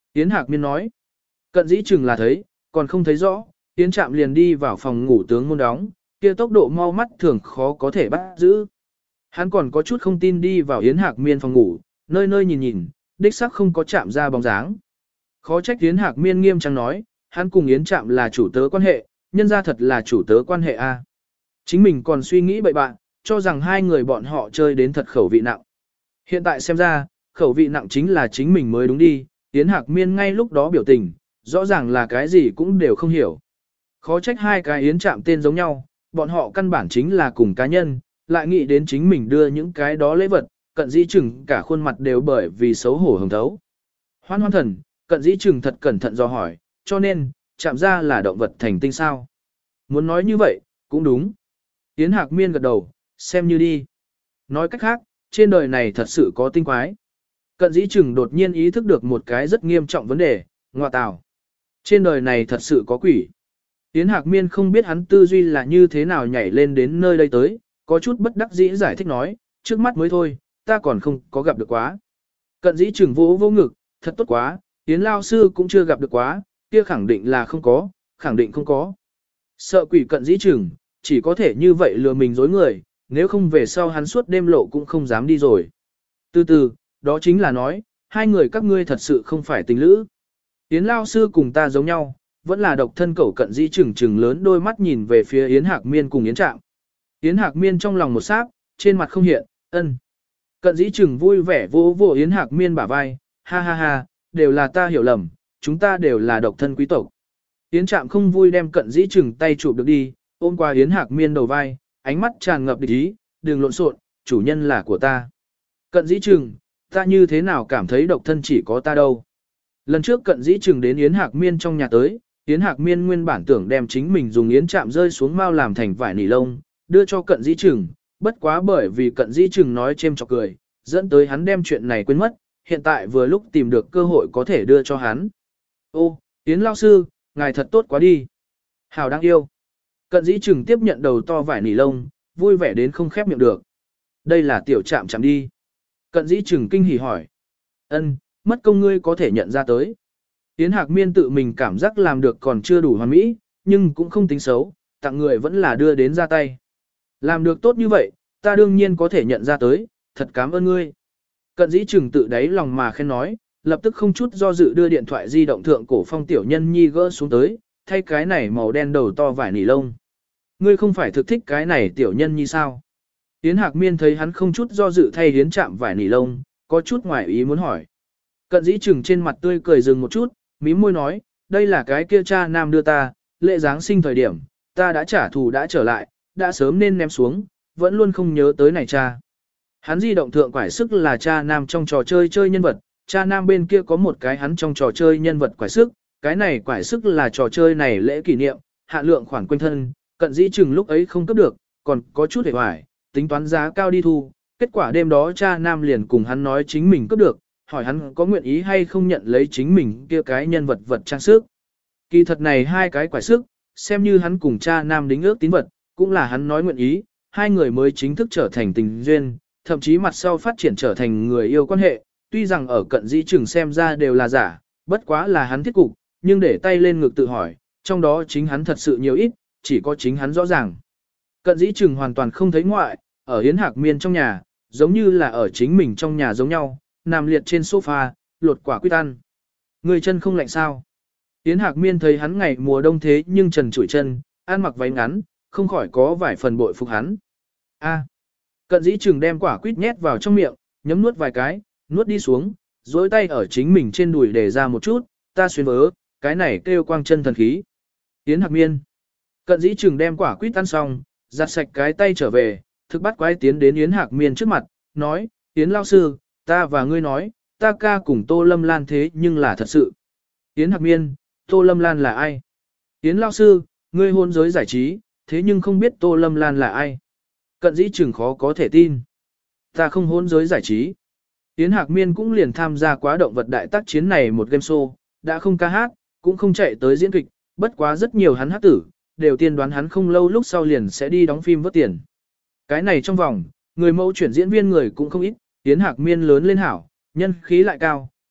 Yến Hạc Miên nói. Cận dĩ chừng là thấy, còn không thấy rõ, Yến Trạm liền đi vào phòng ngủ tướng môn đóng, kia tốc độ mau mắt thường khó có thể bắt giữ. Hắn còn có chút không tin đi vào Yến Hạc Miên phòng ngủ, nơi nơi nhìn nhìn, đích xác không có chạm ra bóng dáng. Khó trách Yến Hạc Miên nghiêm trang nói, hắn cùng Yến Trạm là chủ tớ quan hệ, nhân ra thật là chủ tớ quan hệ a. Chính mình còn suy nghĩ bậy bạn, cho rằng hai người bọn họ chơi đến thật khẩu vị nặng. Hiện tại xem ra, khẩu vị nặng chính là chính mình mới đúng đi, Yến Hạc Miên ngay lúc đó biểu tình, rõ ràng là cái gì cũng đều không hiểu. Khó trách hai cái Yến Trạm tên giống nhau, bọn họ căn bản chính là cùng cá nhân, lại nghĩ đến chính mình đưa những cái đó lễ vật, cận dĩ chừng cả khuôn mặt đều bởi vì xấu hổ hồng thấu. Hoan hoan thần, cận dĩ chừng thật cẩn thận do hỏi, cho nên, chạm ra là động vật thành tinh sao. Muốn nói như vậy, cũng đúng. Yến Hạc Miên gật đầu, xem như đi. Nói cách khác, trên đời này thật sự có tinh quái. Cận dĩ chừng đột nhiên ý thức được một cái rất nghiêm trọng vấn đề, ngoại tào. Trên đời này thật sự có quỷ. Yến Hạc Miên không biết hắn tư duy là như thế nào nhảy lên đến nơi đây tới, có chút bất đắc dĩ giải thích nói, trước mắt mới thôi, ta còn không có gặp được quá. Cận dĩ chừng vỗ vô ngực, thật tốt quá, Yến Lao Sư cũng chưa gặp được quá, kia khẳng định là không có, khẳng định không có. Sợ quỷ cận dĩ chừng, chỉ có thể như vậy lừa mình dối người, nếu không về sau hắn suốt đêm lộ cũng không dám đi rồi. Từ từ, đó chính là nói, hai người các ngươi thật sự không phải tình lữ. Yến Lao Sư cùng ta giống nhau, vẫn là độc thân cẩu cận dĩ chừng chừng lớn đôi mắt nhìn về phía Yến Hạc Miên cùng Yến Trạm. Yến Hạc Miên trong lòng một sát, trên mặt không hiện, ân. Cận dĩ chừng vui vẻ vô vô Yến Hạc Miên bả vai, ha ha ha, đều là ta hiểu lầm, chúng ta đều là độc thân quý tộc. Yến Trạm không vui đem cận dĩ chừng tay chụp được đi, ôm qua Yến Hạc Miên đầu vai, ánh mắt tràn ngập địch ý, đừng lộn xộn, chủ nhân là của ta. Cận dĩ chừng, ta như thế nào cảm thấy độc thân chỉ có ta đâu. Lần trước cận dĩ chừng đến Yến Hạc Miên trong nhà tới, Yến Hạc Miên nguyên bản tưởng đem chính mình dùng Yến Trạm rơi xuống mao làm thành vải nỉ lông, đưa cho cận dĩ chừng, bất quá bởi vì cận dĩ chừng nói chêm chọc cười, dẫn tới hắn đem chuyện này quên mất, hiện tại vừa lúc tìm được cơ hội có thể đưa cho hắn. Ô, Yến Lao Sư, ngài thật tốt quá đi. Hào đáng yêu. Cận dĩ chừng tiếp nhận đầu to vải nỉ lông, vui vẻ đến không khép miệng được. Đây là tiểu Trạm chạm đi. Cận dĩ chừng kinh hỉ hỏi. Ân, mất công ngươi có thể nhận ra tới. Yến Hạc Miên tự mình cảm giác làm được còn chưa đủ hoàn mỹ, nhưng cũng không tính xấu, tặng người vẫn là đưa đến ra tay. Làm được tốt như vậy, ta đương nhiên có thể nhận ra tới, thật cảm ơn ngươi. Cận dĩ chừng tự đáy lòng mà khen nói, lập tức không chút do dự đưa điện thoại di động thượng cổ phong tiểu nhân nhi gỡ xuống tới, thay cái này màu đen đầu to vải nỉ lông. Ngươi không phải thực thích cái này tiểu nhân nhi sao? Yến Hạc Miên thấy hắn không chút do dự thay Yến Trạm vải nỉ lông, có chút ngoài ý muốn hỏi. Cận dĩ chừng trên mặt tươi cười dừng một chút, mím môi nói, đây là cái kia cha nam đưa ta, lễ Giáng sinh thời điểm, ta đã trả thù đã trở lại, đã sớm nên ném xuống, vẫn luôn không nhớ tới này cha. Hắn di động thượng quải sức là cha nam trong trò chơi chơi nhân vật, cha nam bên kia có một cái hắn trong trò chơi nhân vật quải sức, cái này quải sức là trò chơi này lễ kỷ niệm, hạn lượng khoản quanh thân, cận dĩ chừng lúc ấy không cấp được, còn có chút hề hoài, tính toán giá cao đi thu, kết quả đêm đó cha nam liền cùng hắn nói chính mình cấp được, hỏi hắn có nguyện ý hay không nhận lấy chính mình kia cái nhân vật vật trang sức. Kỳ thật này hai cái quải sức, xem như hắn cùng cha nam đính ước tín vật, cũng là hắn nói nguyện ý, hai người mới chính thức trở thành tình duyên, thậm chí mặt sau phát triển trở thành người yêu quan hệ, tuy rằng ở cận dĩ chừng xem ra đều là giả, bất quá là hắn thiết cục, nhưng để tay lên ngực tự hỏi, trong đó chính hắn thật sự nhiều ít, chỉ có chính hắn rõ ràng. Cận dĩ chừng hoàn toàn không thấy ngoại, ở Yến Hạc Miên trong nhà, giống như là ở chính mình trong nhà giống nhau, nằm liệt trên sofa, lột quả quýt ăn. Người chân không lạnh sao? Yến Hạc Miên thấy hắn ngày mùa đông thế nhưng trần trụi chân, ăn mặc váy ngắn, không khỏi có vài phần bội phục hắn. A. Cận dĩ chừng đem quả quýt nhét vào trong miệng, nhấm nuốt vài cái, nuốt đi xuống, dối tay ở chính mình trên đùi để ra một chút, ta xuyên vớ, cái này kêu quang chân thần khí. Yến Hạc Miên. Cận dĩ chừng đem quả quýt ăn xong, giặt sạch cái tay trở về, thực bắt quái tiến đến Yến Hạc Miên trước mặt, nói, Yến Lao Sư, ta và ngươi nói, ta ca cùng Tô Lâm Lan thế nhưng là thật sự. Yến Hạc Miên, Tô Lâm Lan là ai? Yến Lao Sư, ngươi hôn giới giải trí, thế nhưng không biết Tô Lâm Lan là ai? Cận dĩ chừng khó có thể tin. Ta không hôn giới giải trí. Yến Hạc Miên cũng liền tham gia quá động vật đại tác chiến này một game show, đã không ca hát, cũng không chạy tới diễn kịch, bất quá rất nhiều hắn hát tử, đều tiên đoán hắn không lâu lúc sau liền sẽ đi đóng phim vớt tiền. Cái này trong vòng, người mẫu chuyển diễn viên người cũng không ít, Yến Hạc Miên lớn lên hảo, nhân khí lại cao,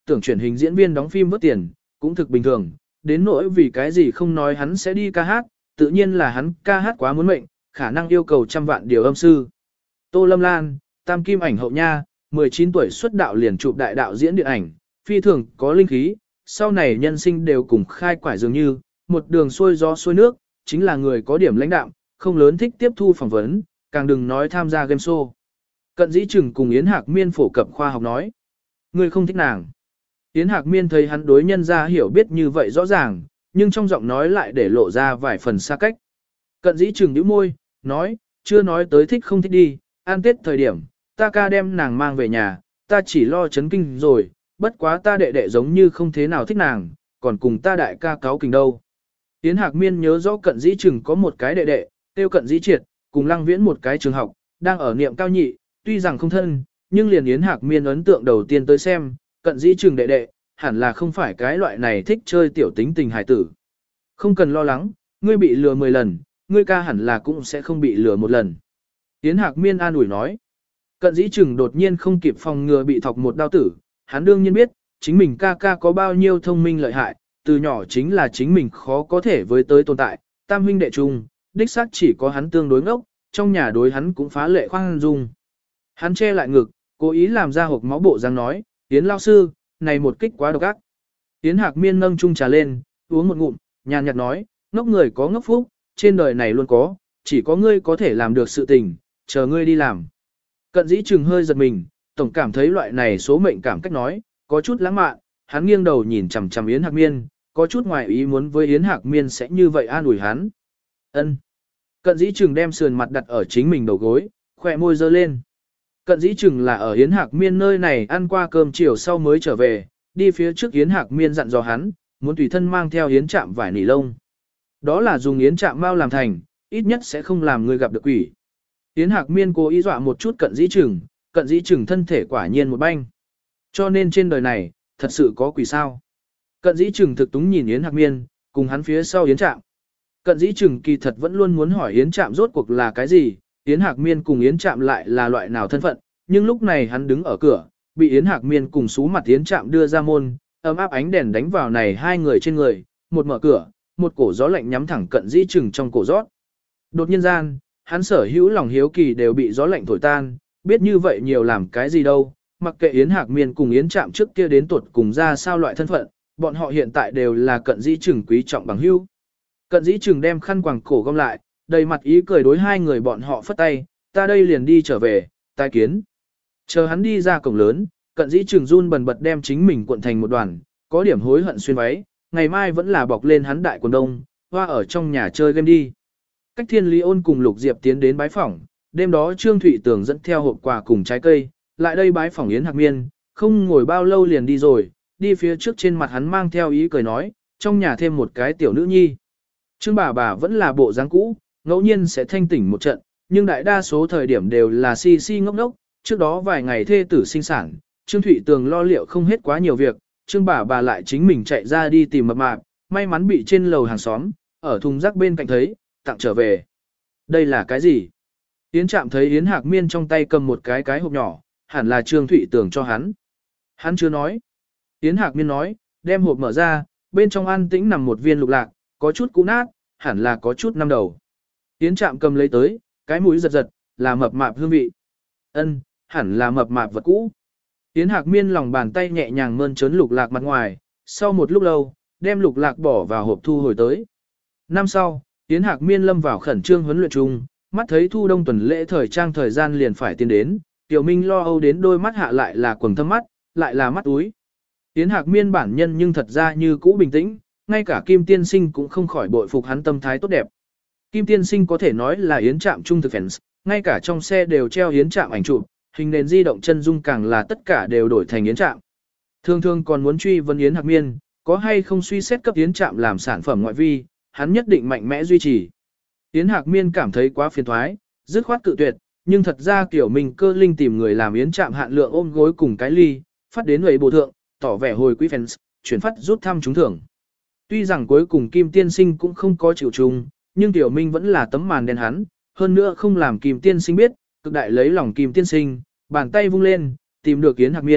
tưởng chuyển hình diễn viên đóng phim vớt tiền, cũng thực bình thường, đến nỗi vì cái gì không nói hắn sẽ đi ca hát, tự nhiên là hắn ca hát quá muốn mệnh, khả năng yêu cầu trăm vạn điều âm sư. Tô Lâm Lan, tam kim ảnh hậu nha, mười chín tuổi xuất đạo liền chụp đại đạo diễn điện ảnh, phi thường có linh khí, sau này nhân sinh đều cùng khai quải dường như, một đường xuôi gió xuôi nước, chính là người có điểm lãnh đạm, không lớn thích tiếp thu phỏng vấn, càng đừng nói tham gia game show. Cận Dĩ Trừng cùng Yến Hạc Miên phổ cập khoa học nói, người không thích nàng. Yến Hạc Miên thấy hắn đối nhân ra hiểu biết như vậy rõ ràng, nhưng trong giọng nói lại để lộ ra vài phần xa cách. Cận Dĩ Trừng nhíu môi, nói, chưa nói tới thích không thích đi, an tết thời điểm, ta ca đem nàng mang về nhà, ta chỉ lo chấn kinh rồi, bất quá ta đệ đệ giống như không thế nào thích nàng, còn cùng ta đại ca cáo kình đâu. Yến Hạc Miên nhớ rõ Cận Dĩ Trừng có một cái đệ đệ, tiêu Cận Dĩ Triệt, cùng Lăng Viễn một cái trường học, đang ở niệm cao nhị, tuy rằng không thân, nhưng liền Yến Hạc Miên ấn tượng đầu tiên tới xem, Cận Dĩ Trừng đệ đệ, hẳn là không phải cái loại này thích chơi tiểu tính tình hài tử. Không cần lo lắng, ngươi bị lừa mười lần, ngươi ca hẳn là cũng sẽ không bị lừa một lần. Yến Hạc Miên an ủi nói. Cận Dĩ Trừng đột nhiên không kịp phòng ngừa bị thọc một đao tử, hắn đương nhiên biết, chính mình ca ca có bao nhiêu thông minh lợi hại, từ nhỏ chính là chính mình khó có thể với tới tồn tại, tam huynh đệ chung, đích xác chỉ có hắn tương đối ngốc, trong nhà đối hắn cũng phá lệ khoan dung. Hắn che lại ngực, cố ý làm ra hộp máu bộ răng nói, Yến lao sư, này một kích quá độc ác. Yến Hạc Miên nâng chung trà lên, uống một ngụm, nhàn nhạt nói, ngốc người có ngốc phúc, trên đời này luôn có, chỉ có ngươi có thể làm được sự tình, chờ ngươi đi làm. Cận Dĩ Trừng hơi giật mình, tổng cảm thấy loại này số mệnh cảm cách nói, có chút lãng mạn, hắn nghiêng đầu nhìn chằm chằm Yến Hạc Miên, có chút ngoài ý muốn với Yến Hạc Miên sẽ như vậy an ủi hắn. Ân. Cận Dĩ Trừng đem sườn mặt đặt ở chính mình đầu gối, khỏe môi dơ lên. Cận Dĩ Trừng là ở Yến Hạc Miên nơi này ăn qua cơm chiều sau mới trở về, đi phía trước Yến Hạc Miên dặn dò hắn, muốn tùy thân mang theo yến trạm vải nỉ lông. Đó là dùng yến trạm mau làm thành, ít nhất sẽ không làm người gặp được quỷ. Yến Hạc Miên cố ý dọa một chút Cận Dĩ Trừng, Cận Dĩ Trừng thân thể quả nhiên một banh. Cho nên trên đời này, thật sự có quỷ sao? Cận Dĩ Trừng thực túng nhìn Yến Hạc Miên, cùng hắn phía sau yến trạm. Cận Dĩ Trừng kỳ thật vẫn luôn muốn hỏi yến trạm rốt cuộc là cái gì, Yến Hạc Miên cùng yến trạm lại là loại nào thân phận, nhưng lúc này hắn đứng ở cửa, bị Yến Hạc Miên cùng sú mặt yến trạm đưa ra môn, ấm áp ánh đèn đánh vào này hai người trên người, một mở cửa, một cổ gió lạnh nhắm thẳng Cận Dĩ Trừng trong cổ rót. Đột nhiên gian, hắn sở hữu lòng hiếu kỳ đều bị gió lạnh thổi tan, biết như vậy nhiều làm cái gì đâu, mặc kệ Yến Hạc Miên cùng Yến Trạm trước kia đến tuột cùng ra sao loại thân phận, bọn họ hiện tại đều là Cận Dĩ Trừng quý trọng bằng hữu. Cận Dĩ Trừng đem khăn quàng cổ gom lại, đầy mặt ý cười đối hai người bọn họ phất tay, ta đây liền đi trở về, tai kiến. Chờ hắn đi ra cổng lớn, Cận Dĩ Trừng run bần bật đem chính mình cuộn thành một đoàn, có điểm hối hận xuyên váy, ngày mai vẫn là bọc lên hắn đại quần đông, hoa ở trong nhà chơi game đi. Cách Thiên Lý Ôn cùng Lục Diệp tiến đến bái phỏng, đêm đó Trương Thụy Tường dẫn theo hộp quà cùng trái cây, lại đây bái phỏng Yến Hạc Miên, không ngồi bao lâu liền đi rồi, đi phía trước trên mặt hắn mang theo ý cười nói, trong nhà thêm một cái tiểu nữ nhi. Trương bà bà vẫn là bộ dáng cũ, ngẫu nhiên sẽ thanh tỉnh một trận, nhưng đại đa số thời điểm đều là si si ngốc ngốc, trước đó vài ngày thê tử sinh sản, Trương Thụy Tường lo liệu không hết quá nhiều việc, Trương bà bà lại chính mình chạy ra đi tìm mập mạp, may mắn bị trên lầu hàng xóm, ở thùng rác bên cạnh thấy, tặng trở về. Đây là cái gì? Yến Trạm thấy Yến Hạc Miên trong tay cầm một cái cái hộp nhỏ, hẳn là Trương Thụy Tường cho hắn. Hắn chưa nói. Yến Hạc Miên nói, đem hộp mở ra, bên trong an tĩnh nằm một viên lục lạc, có chút cũ nát, hẳn là có chút năm đầu. Yến Trạm cầm lấy tới, cái mũi giật giật, là mập mạp hương vị. Ân, hẳn là mập mạp vật cũ. Yến Hạc Miên lòng bàn tay nhẹ nhàng mơn trớn lục lạc mặt ngoài, sau một lúc lâu, đem lục lạc bỏ vào hộp thu hồi tới. Năm sau, Yến Hạc Miên lâm vào khẩn trương huấn luyện chung, mắt thấy thu đông tuần lễ thời trang thời gian liền phải tiến đến, Tiểu Minh lo âu đến đôi mắt hạ lại là quầng thâm mắt, lại là mắt úi. Yến Hạc Miên bản nhân nhưng thật ra như cũ bình tĩnh, ngay cả Kim Tiên Sinh cũng không khỏi bội phục hắn tâm thái tốt đẹp. Kim Tiên Sinh có thể nói là Yến Trạm trung thực fans, ngay cả trong xe đều treo Yến Trạm ảnh chụp, hình nền di động chân dung càng là tất cả đều đổi thành Yến Trạm. Thường thường còn muốn truy vấn Yến Hạc Miên, có hay không suy xét cấp Yến Trạm làm sản phẩm ngoại vi, hắn nhất định mạnh mẽ duy trì. Yến Hạc Miên cảm thấy quá phiền thoái, dứt khoát cự tuyệt, nhưng thật ra kiểu mình cơ linh tìm người làm Yến Trạm hạn lượng ôm gối cùng cái ly, phát đến người bộ thượng, tỏ vẻ hồi quý fans, chuyển phát rút thăm trúng thưởng. Tuy rằng cuối cùng Kim Tiên Sinh cũng không có chịu chung, nhưng Tiểu Minh vẫn là tấm màn đen hắn, hơn nữa không làm Kim Tiên Sinh biết, cực đại lấy lòng Kim Tiên Sinh, bàn tay vung lên, tìm được Yến Hạc Miên,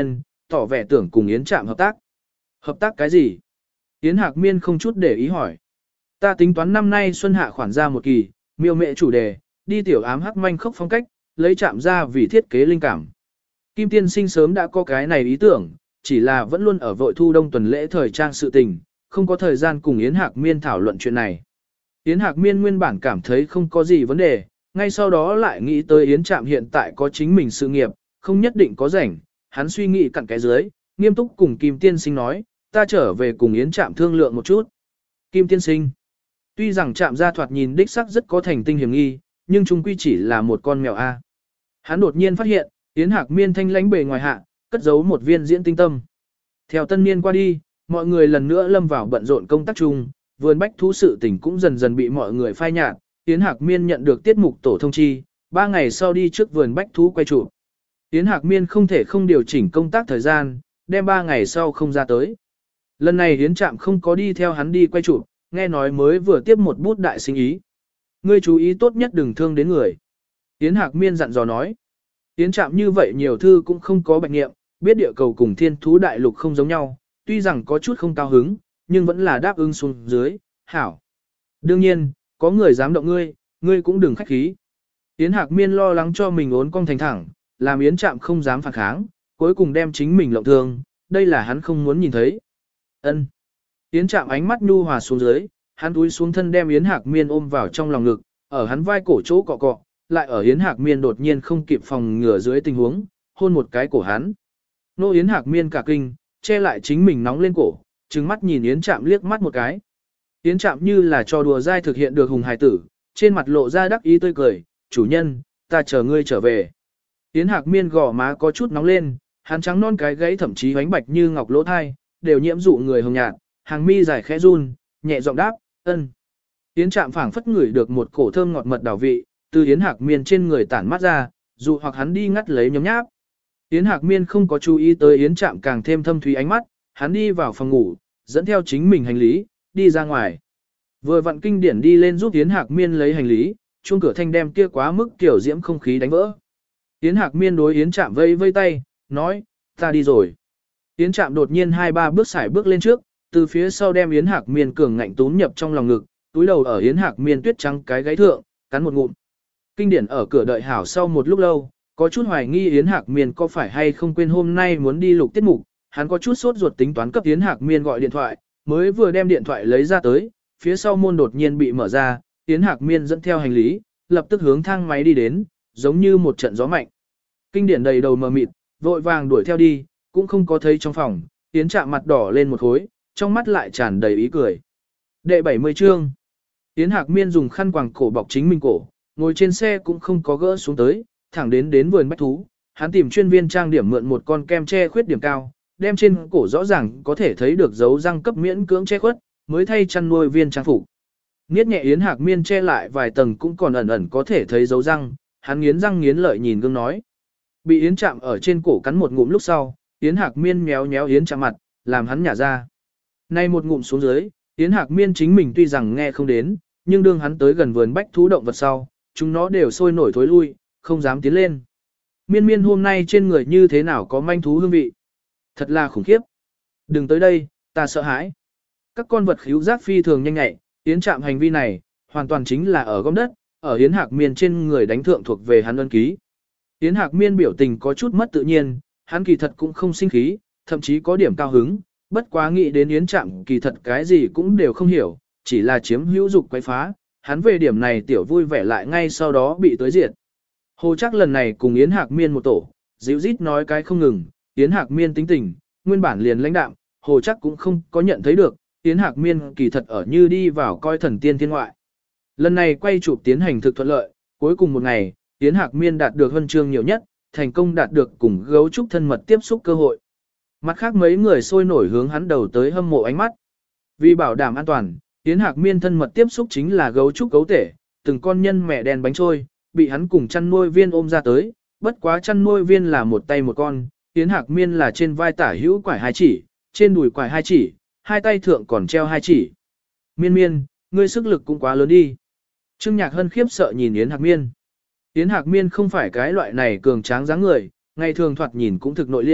tỏ vẻ tưởng cùng Yến Trạm hợp tác. Hợp tác cái gì? Yến Hạc Miên không chút để ý hỏi. Ta tính toán năm nay xuân hạ khoản ra một kỳ, miêu mẹ chủ đề, đi tiểu ám hắc manh khốc phong cách, lấy Trạm ra vì thiết kế linh cảm. Kim Tiên Sinh sớm đã có cái này ý tưởng, chỉ là vẫn luôn ở vội thu đông tuần lễ thời trang sự tình, không có thời gian cùng Yến Hạc Miên thảo luận chuyện này. Yến Hạc Miên nguyên bản cảm thấy không có gì vấn đề, ngay sau đó lại nghĩ tới Yến Trạm hiện tại có chính mình sự nghiệp, không nhất định có rảnh, hắn suy nghĩ cặn cái dưới, nghiêm túc cùng Kim Tiên Sinh nói, ta trở về cùng Yến Trạm thương lượng một chút. Kim Tiên Sinh, tuy rằng Trạm gia thoạt nhìn đích sắc rất có thành tinh hiểm nghi, nhưng chung quy chỉ là một con mèo A. Hắn đột nhiên phát hiện, Yến Hạc Miên thanh lãnh bề ngoài hạ, cất giấu một viên diễn tinh tâm. Theo tân niên qua đi, mọi người lần nữa lâm vào bận rộn công tác chung, vườn bách thú sự tình cũng dần dần bị mọi người phai nhạt. Yến Hạc Miên nhận được tiết mục tổ thông chi, ba ngày sau đi trước vườn bách thú quay chụp. Yến Hạc Miên không thể không điều chỉnh công tác thời gian, đem ba ngày sau không ra tới. Lần này Yến Trạm không có đi theo hắn đi quay chụp, nghe nói mới vừa tiếp một bút đại sinh ý. Ngươi chú ý tốt nhất đừng thương đến người. Yến Hạc Miên dặn dò nói. Yến Trạm như vậy nhiều thư cũng không có bạch nghiệm, biết địa cầu cùng thiên thú đại lục không giống nhau, tuy rằng có chút không cao hứng, nhưng vẫn là đáp ứng xuống dưới, hảo. Đương nhiên, có người dám động ngươi, ngươi cũng đừng khách khí. Yến Hạc Miên lo lắng cho mình ốn cong thành thẳng, làm Yến Trạm không dám phản kháng, cuối cùng đem chính mình lộng thương, đây là hắn không muốn nhìn thấy. Ân. Yến Trạm ánh mắt nhu hòa xuống dưới, hắn túi xuống thân đem Yến Hạc Miên ôm vào trong lòng ngực, ở hắn vai cổ chỗ cọ cọ, lại ở Yến Hạc Miên đột nhiên không kịp phòng ngừa dưới tình huống, hôn một cái cổ hắn. Nô Yến Hạc Miên cả kinh, che lại chính mình nóng lên cổ, trừng mắt nhìn Yến Trạm liếc mắt một cái. Yến Trạm như là trò đùa dai thực hiện được hùng hài tử, trên mặt lộ ra đắc ý tươi cười, chủ nhân, ta chờ ngươi trở về. Yến Hạc Miên gò má có chút nóng lên, hắn trắng non cái gáy thậm chí bánh bạch như ngọc lỗ thai, đều nhiễm dụ người hồng nhạt, hàng mi dài khẽ run, nhẹ giọng đáp, ân. Yến Trạm phảng phất ngửi được một cổ thơm ngọt mật đào vị, từ Yến Hạc Miên trên người tản mát ra, dụ hoặc hắn đi ngắt lấy nhấm nháp. Yến Hạc Miên không có chú ý tới Yến Trạm càng thêm thâm thúy ánh mắt, hắn đi vào phòng ngủ, dẫn theo chính mình hành lý, đi ra ngoài. Vừa vặn kinh điển đi lên giúp Yến Hạc Miên lấy hành lý, chuông cửa thanh đem kia quá mức kiểu diễm không khí đánh vỡ. Yến Hạc Miên đối Yến Trạm vây vây tay, nói, ta đi rồi. Yến Trạm đột nhiên hai ba bước xài bước lên trước, từ phía sau đem Yến Hạc Miên cường ngạnh túm nhập trong lòng ngực, túi đầu ở Yến Hạc Miên tuyết trắng cái gáy thượng, cắn một ngụm. Kinh điển ở cửa đợi hảo sau một lúc lâu, có chút hoài nghi Yến Hạc Miên có phải hay không quên hôm nay muốn đi lục tiết mục, hắn có chút sốt ruột tính toán cấp Yến Hạc Miên gọi điện thoại, mới vừa đem điện thoại lấy ra tới, phía sau môn đột nhiên bị mở ra, Yến Hạc Miên dẫn theo hành lý, lập tức hướng thang máy đi đến, giống như một trận gió mạnh. Kinh điển đầy đầu mờ mịt, vội vàng đuổi theo đi, cũng không có thấy trong phòng, Yến Trạm mặt đỏ lên một khối, trong mắt lại tràn đầy ý cười. Đệ bảy mươi chương. Yến Hạc Miên dùng khăn quàng cổ bọc chính mình cổ, ngồi trên xe cũng không có gỡ xuống tới, thẳng đến đến vườn bách thú, hắn tìm chuyên viên trang điểm mượn một con kem che khuyết điểm cao, đem trên cổ rõ ràng có thể thấy được dấu răng cấp miễn cưỡng che khuất, mới thay chăn nuôi viên trang phục. Niết nhẹ Yến Hạc Miên che lại vài tầng cũng còn ẩn ẩn có thể thấy dấu răng, hắn nghiến răng nghiến lợi nhìn gương nói. Bị Yến Trạm ở trên cổ cắn một ngụm lúc sau, Yến Hạc Miên méo méo Yến Trạm mặt, làm hắn nhả ra. Nay một ngụm xuống dưới, Yến Hạc Miên chính mình tuy rằng nghe không đến, nhưng đương hắn tới gần vườn bách thú động vật sau, chúng nó đều sôi nổi thối lui, không dám tiến lên. Miên miên hôm nay trên người như thế nào có manh thú hương vị. Thật là khủng khiếp. Đừng tới đây, ta sợ hãi. Các con vật khíu giác phi thường nhanh nhạy, Yến Trạm hành vi này, hoàn toàn chính là ở gom đất, ở Yến Hạc Miên trên người đánh thượng thuộc về hắn ân ký. Yến Hạc Miên biểu tình có chút mất tự nhiên, hắn kỳ thật cũng không sinh khí, thậm chí có điểm cao hứng, bất quá nghĩ đến Yến Trạm kỳ thật cái gì cũng đều không hiểu, chỉ là chiếm hữu dục quấy phá, hắn về điểm này tiểu vui vẻ lại ngay sau đó bị tới diệt. Hồ chắc lần này cùng Yến Hạc Miên một tổ, dịu rít nói cái không ngừng, Yến Hạc Miên tính tình, nguyên bản liền lãnh đạm, Hồ chắc cũng không có nhận thấy được, Yến Hạc Miên kỳ thật ở như đi vào coi thần tiên thiên ngoại. Lần này quay chụp tiến hành thực thuận lợi, cuối cùng một ngày, Yến Hạc Miên đạt được huân chương nhiều nhất, thành công đạt được cùng gấu trúc thân mật tiếp xúc cơ hội. Mặt khác mấy người sôi nổi hướng hắn đầu tới hâm mộ ánh mắt. Vì bảo đảm an toàn, Yến Hạc Miên thân mật tiếp xúc chính là gấu trúc gấu tể, từng con nhân mẹ đen bánh trôi, bị hắn cùng chăn nuôi viên ôm ra tới, bất quá chăn nuôi viên là một tay một con, Yến Hạc Miên là trên vai tả hữu quải hai chỉ, trên đùi quải hai chỉ, hai tay thượng còn treo hai chỉ. Miên miên, ngươi sức lực cũng quá lớn đi. Trương Nhạc Hân khiếp sợ nhìn Yến Hạc Miên. Yến Hạc Miên không phải cái loại này cường tráng dáng người, ngày thường thoạt nhìn cũng thực nội liễm,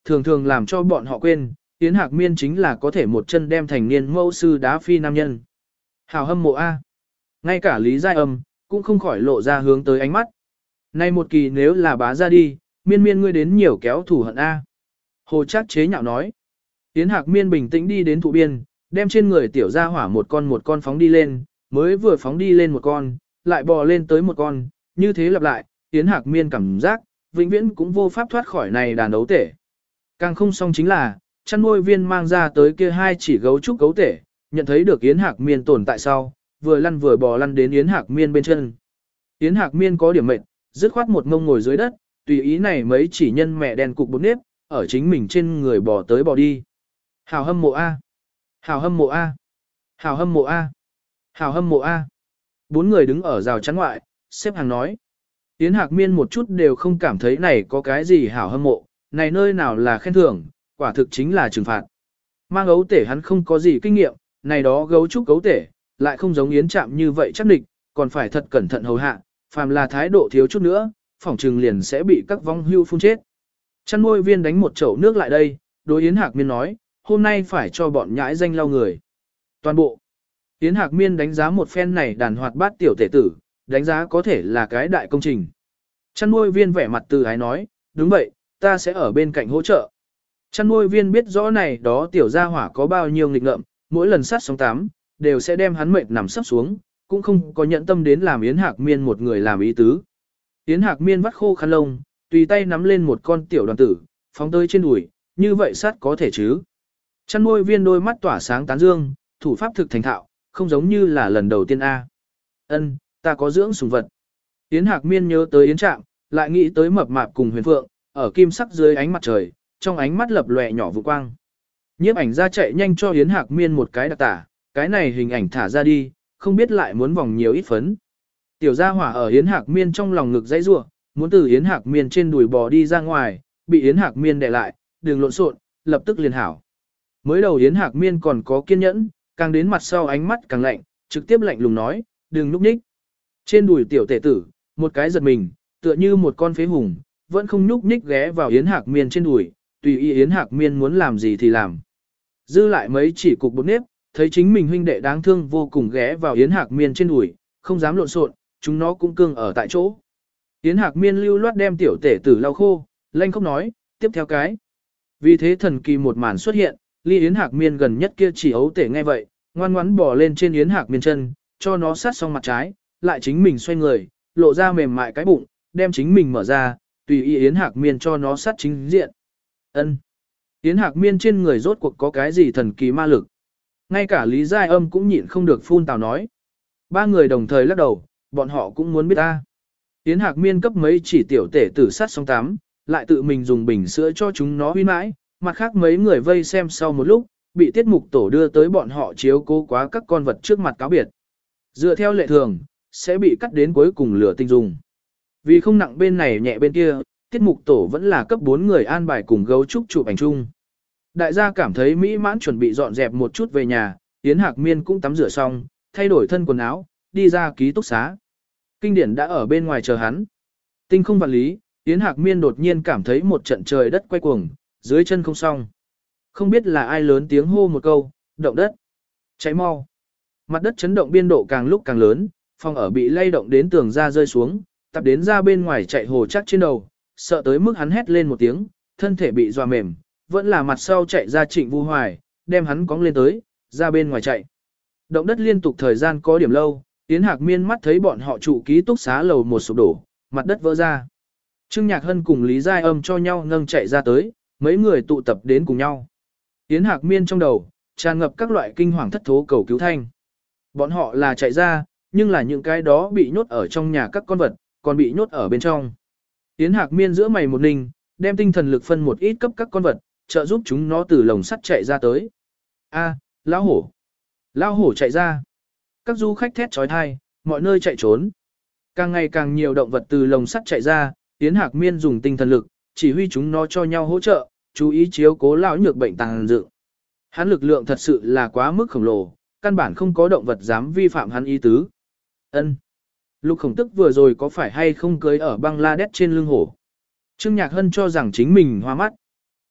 thường thường làm cho bọn họ quên, Yến Hạc Miên chính là có thể một chân đem thành niên mẫu sư đá phi nam nhân. Hào hâm mộ A. Ngay cả Lý Giai Âm, cũng không khỏi lộ ra hướng tới ánh mắt. Nay một kỳ nếu là bá ra đi, miên miên ngươi đến nhiều kéo thủ hận A. Hồ Trác chế nhạo nói. Yến Hạc Miên bình tĩnh đi đến thụ biên, đem trên người tiểu gia hỏa một con một con phóng đi lên, mới vừa phóng đi lên một con, lại bò lên tới một con, như thế lặp lại, Yến Hạc Miên cảm giác, vĩnh viễn cũng vô pháp thoát khỏi này đàn ấu tể. Càng không xong chính là, chăn nuôi viên mang ra tới kia hai chỉ gấu trúc gấu tể, nhận thấy được Yến Hạc Miên tồn tại sau, vừa lăn vừa bò lăn đến Yến Hạc Miên bên chân. Yến Hạc Miên có điểm mệt, dứt khoát một ngông ngồi dưới đất, tùy ý này mấy chỉ nhân mẹ đen cục bột nếp, ở chính mình trên người bò tới bò đi. Hào hâm mộ A. Hào hâm mộ A. Hào hâm mộ A. Hào hâm mộ A. Bốn người đứng ở rào chắn ngoại, xếp hàng nói. Yến Hạc Miên một chút đều không cảm thấy này có cái gì hảo hâm mộ, này nơi nào là khen thưởng, quả thực chính là trừng phạt. Mang gấu tể hắn không có gì kinh nghiệm, này đó gấu trúc gấu tể, lại không giống Yến Trạm như vậy chắc địch, còn phải thật cẩn thận hầu hạ, phàm là thái độ thiếu chút nữa, phỏng trừng liền sẽ bị các vong hưu phun chết. Chăn nuôi viên đánh một chậu nước lại đây, đối Yến Hạc Miên nói, hôm nay phải cho bọn nhãi danh lau người. Toàn bộ. Yến Hạc Miên đánh giá một phen này đàn hoạt bát tiểu tể tử, đánh giá có thể là cái đại công trình. Chăn nuôi viên vẻ mặt từ ái nói, đúng vậy, ta sẽ ở bên cạnh hỗ trợ. Chăn nuôi viên biết rõ này đó tiểu gia hỏa có bao nhiêu nghịch ngợm, mỗi lần sát sóng tắm, đều sẽ đem hắn mệt nằm sấp xuống, cũng không có nhận tâm đến làm Yến Hạc Miên một người làm ý tứ. Yến Hạc Miên vắt khô khăn lông, tùy tay nắm lên một con tiểu đoàn tử, phóng tới trên đùi, như vậy sát có thể chứ. Chăn nuôi viên đôi mắt tỏa sáng tán dương, thủ pháp thực thành thạo, không giống như là lần đầu tiên A. Ân, ta có dưỡng sủng vật. Yến Hạc Miên nhớ tới Yến Trạm, lại nghĩ tới mập mạp cùng Huyền Phượng, ở kim sắc dưới ánh mặt trời, trong ánh mắt lập lòe nhỏ vụ quang. Nhiếp ảnh ra chạy nhanh cho Yến Hạc Miên một cái đặc tả, cái này hình ảnh thả ra đi, không biết lại muốn vòng nhiều ít phấn. Tiểu gia hỏa ở Yến Hạc Miên trong lòng ngực dãy rủa, muốn từ Yến Hạc Miên trên đùi bò đi ra ngoài, bị Yến Hạc Miên đè lại, đừng lộn xộn, lập tức liền hảo. Mới đầu Yến Hạc Miên còn có kiên nhẫn, càng đến mặt sau ánh mắt càng lạnh, trực tiếp lạnh lùng nói, đừng núp nhích. Trên đùi tiểu tể tử, một cái giật mình, tựa như một con phế hùng, vẫn không nhúc nhích ghé vào Yến Hạc Miên trên đùi, tùy ý Yến Hạc Miên muốn làm gì thì làm. Dư lại mấy chỉ cục bột nếp, thấy chính mình huynh đệ đáng thương vô cùng ghé vào Yến Hạc Miên trên đùi, không dám lộn xộn, chúng nó cũng cương ở tại chỗ. Yến Hạc Miên lưu loát đem tiểu tể tử lau khô, lanh không nói, tiếp theo cái. Vì thế thần kỳ một màn xuất hiện, ly Yến Hạc Miên gần nhất kia chỉ ấu tể nghe vậy, ngoan ngoãn bò lên trên Yến Hạc Miên chân, cho nó sát xong mặt trái, lại chính mình xoay người, lộ ra mềm mại cái bụng, đem chính mình mở ra, tùy ý Yến Hạc Miên cho nó sát chính diện. Ân. Yến Hạc Miên trên người rốt cuộc có cái gì thần kỳ ma lực. Ngay cả Lý Giai Âm cũng nhịn không được phun tào nói. Ba người đồng thời lắc đầu, bọn họ cũng muốn biết ta. Yến Hạc Miên cấp mấy chỉ tiểu tể tử sát xong tắm, lại tự mình dùng bình sữa cho chúng nó huy mãi, mặt khác mấy người vây xem sau một lúc, bị tiết mục tổ đưa tới bọn họ chiếu cố quá các con vật trước mặt cáo biệt. Dựa theo lệ thường, sẽ bị cắt đến cuối cùng lửa tinh dùng. Vì không nặng bên này nhẹ bên kia, tiết mục tổ vẫn là cấp bốn người an bài cùng gấu trúc chụp ảnh chung. Đại gia cảm thấy mỹ mãn chuẩn bị dọn dẹp một chút về nhà, Yến Hạc Miên cũng tắm rửa xong, thay đổi thân quần áo, đi ra ký túc xá. Kinh điển đã ở bên ngoài chờ hắn. Tinh không vạn lý, Yến Hạc Miên đột nhiên cảm thấy một trận trời đất quay cuồng, dưới chân không xong. Không biết là ai lớn tiếng hô một câu, động đất. Cháy mau. Mặt đất chấn động biên độ càng lúc càng lớn, phòng ở bị lay động đến tường ra rơi xuống, tập đến ra bên ngoài chạy hồ chắc trên đầu, sợ tới mức hắn hét lên một tiếng, thân thể bị dọa mềm, vẫn là mặt sau chạy ra Trịnh Vu Hoài, đem hắn cóng lên tới, ra bên ngoài chạy. Động đất liên tục thời gian có điểm lâu, Yến Hạc Miên mắt thấy bọn họ trụ ký túc xá lầu một sụp đổ, mặt đất vỡ ra. Trương Nhạc Hân cùng Lý Giai Âm cho nhau nâng chạy ra tới, mấy người tụ tập đến cùng nhau. Yến Hạc Miên trong đầu, tràn ngập các loại kinh hoàng thất thố cầu cứu thanh. Bọn họ là chạy ra, nhưng là những cái đó bị nhốt ở trong nhà các con vật, còn bị nhốt ở bên trong. Yến Hạc Miên giữa mày một ninh, đem tinh thần lực phân một ít cấp các con vật, trợ giúp chúng nó từ lồng sắt chạy ra tới. A, lão hổ. Lão hổ chạy ra. Các du khách thét trói thai, mọi nơi chạy trốn. Càng ngày càng nhiều động vật từ lồng sắt chạy ra, Yến Hạc Miên dùng tinh thần lực, chỉ huy chúng nó cho nhau hỗ trợ, chú ý chiếu cố lão nhược bệnh tàng dự. Hắn lực lượng thật sự là quá mức khổng lồ, căn bản không có động vật dám vi phạm hắn ý tứ. Ân. Lục Khổng Tức vừa rồi có phải hay không cưới ở Bangladesh trên lưng hổ? Trương Nhạc Hân cho rằng chính mình hoa mắt.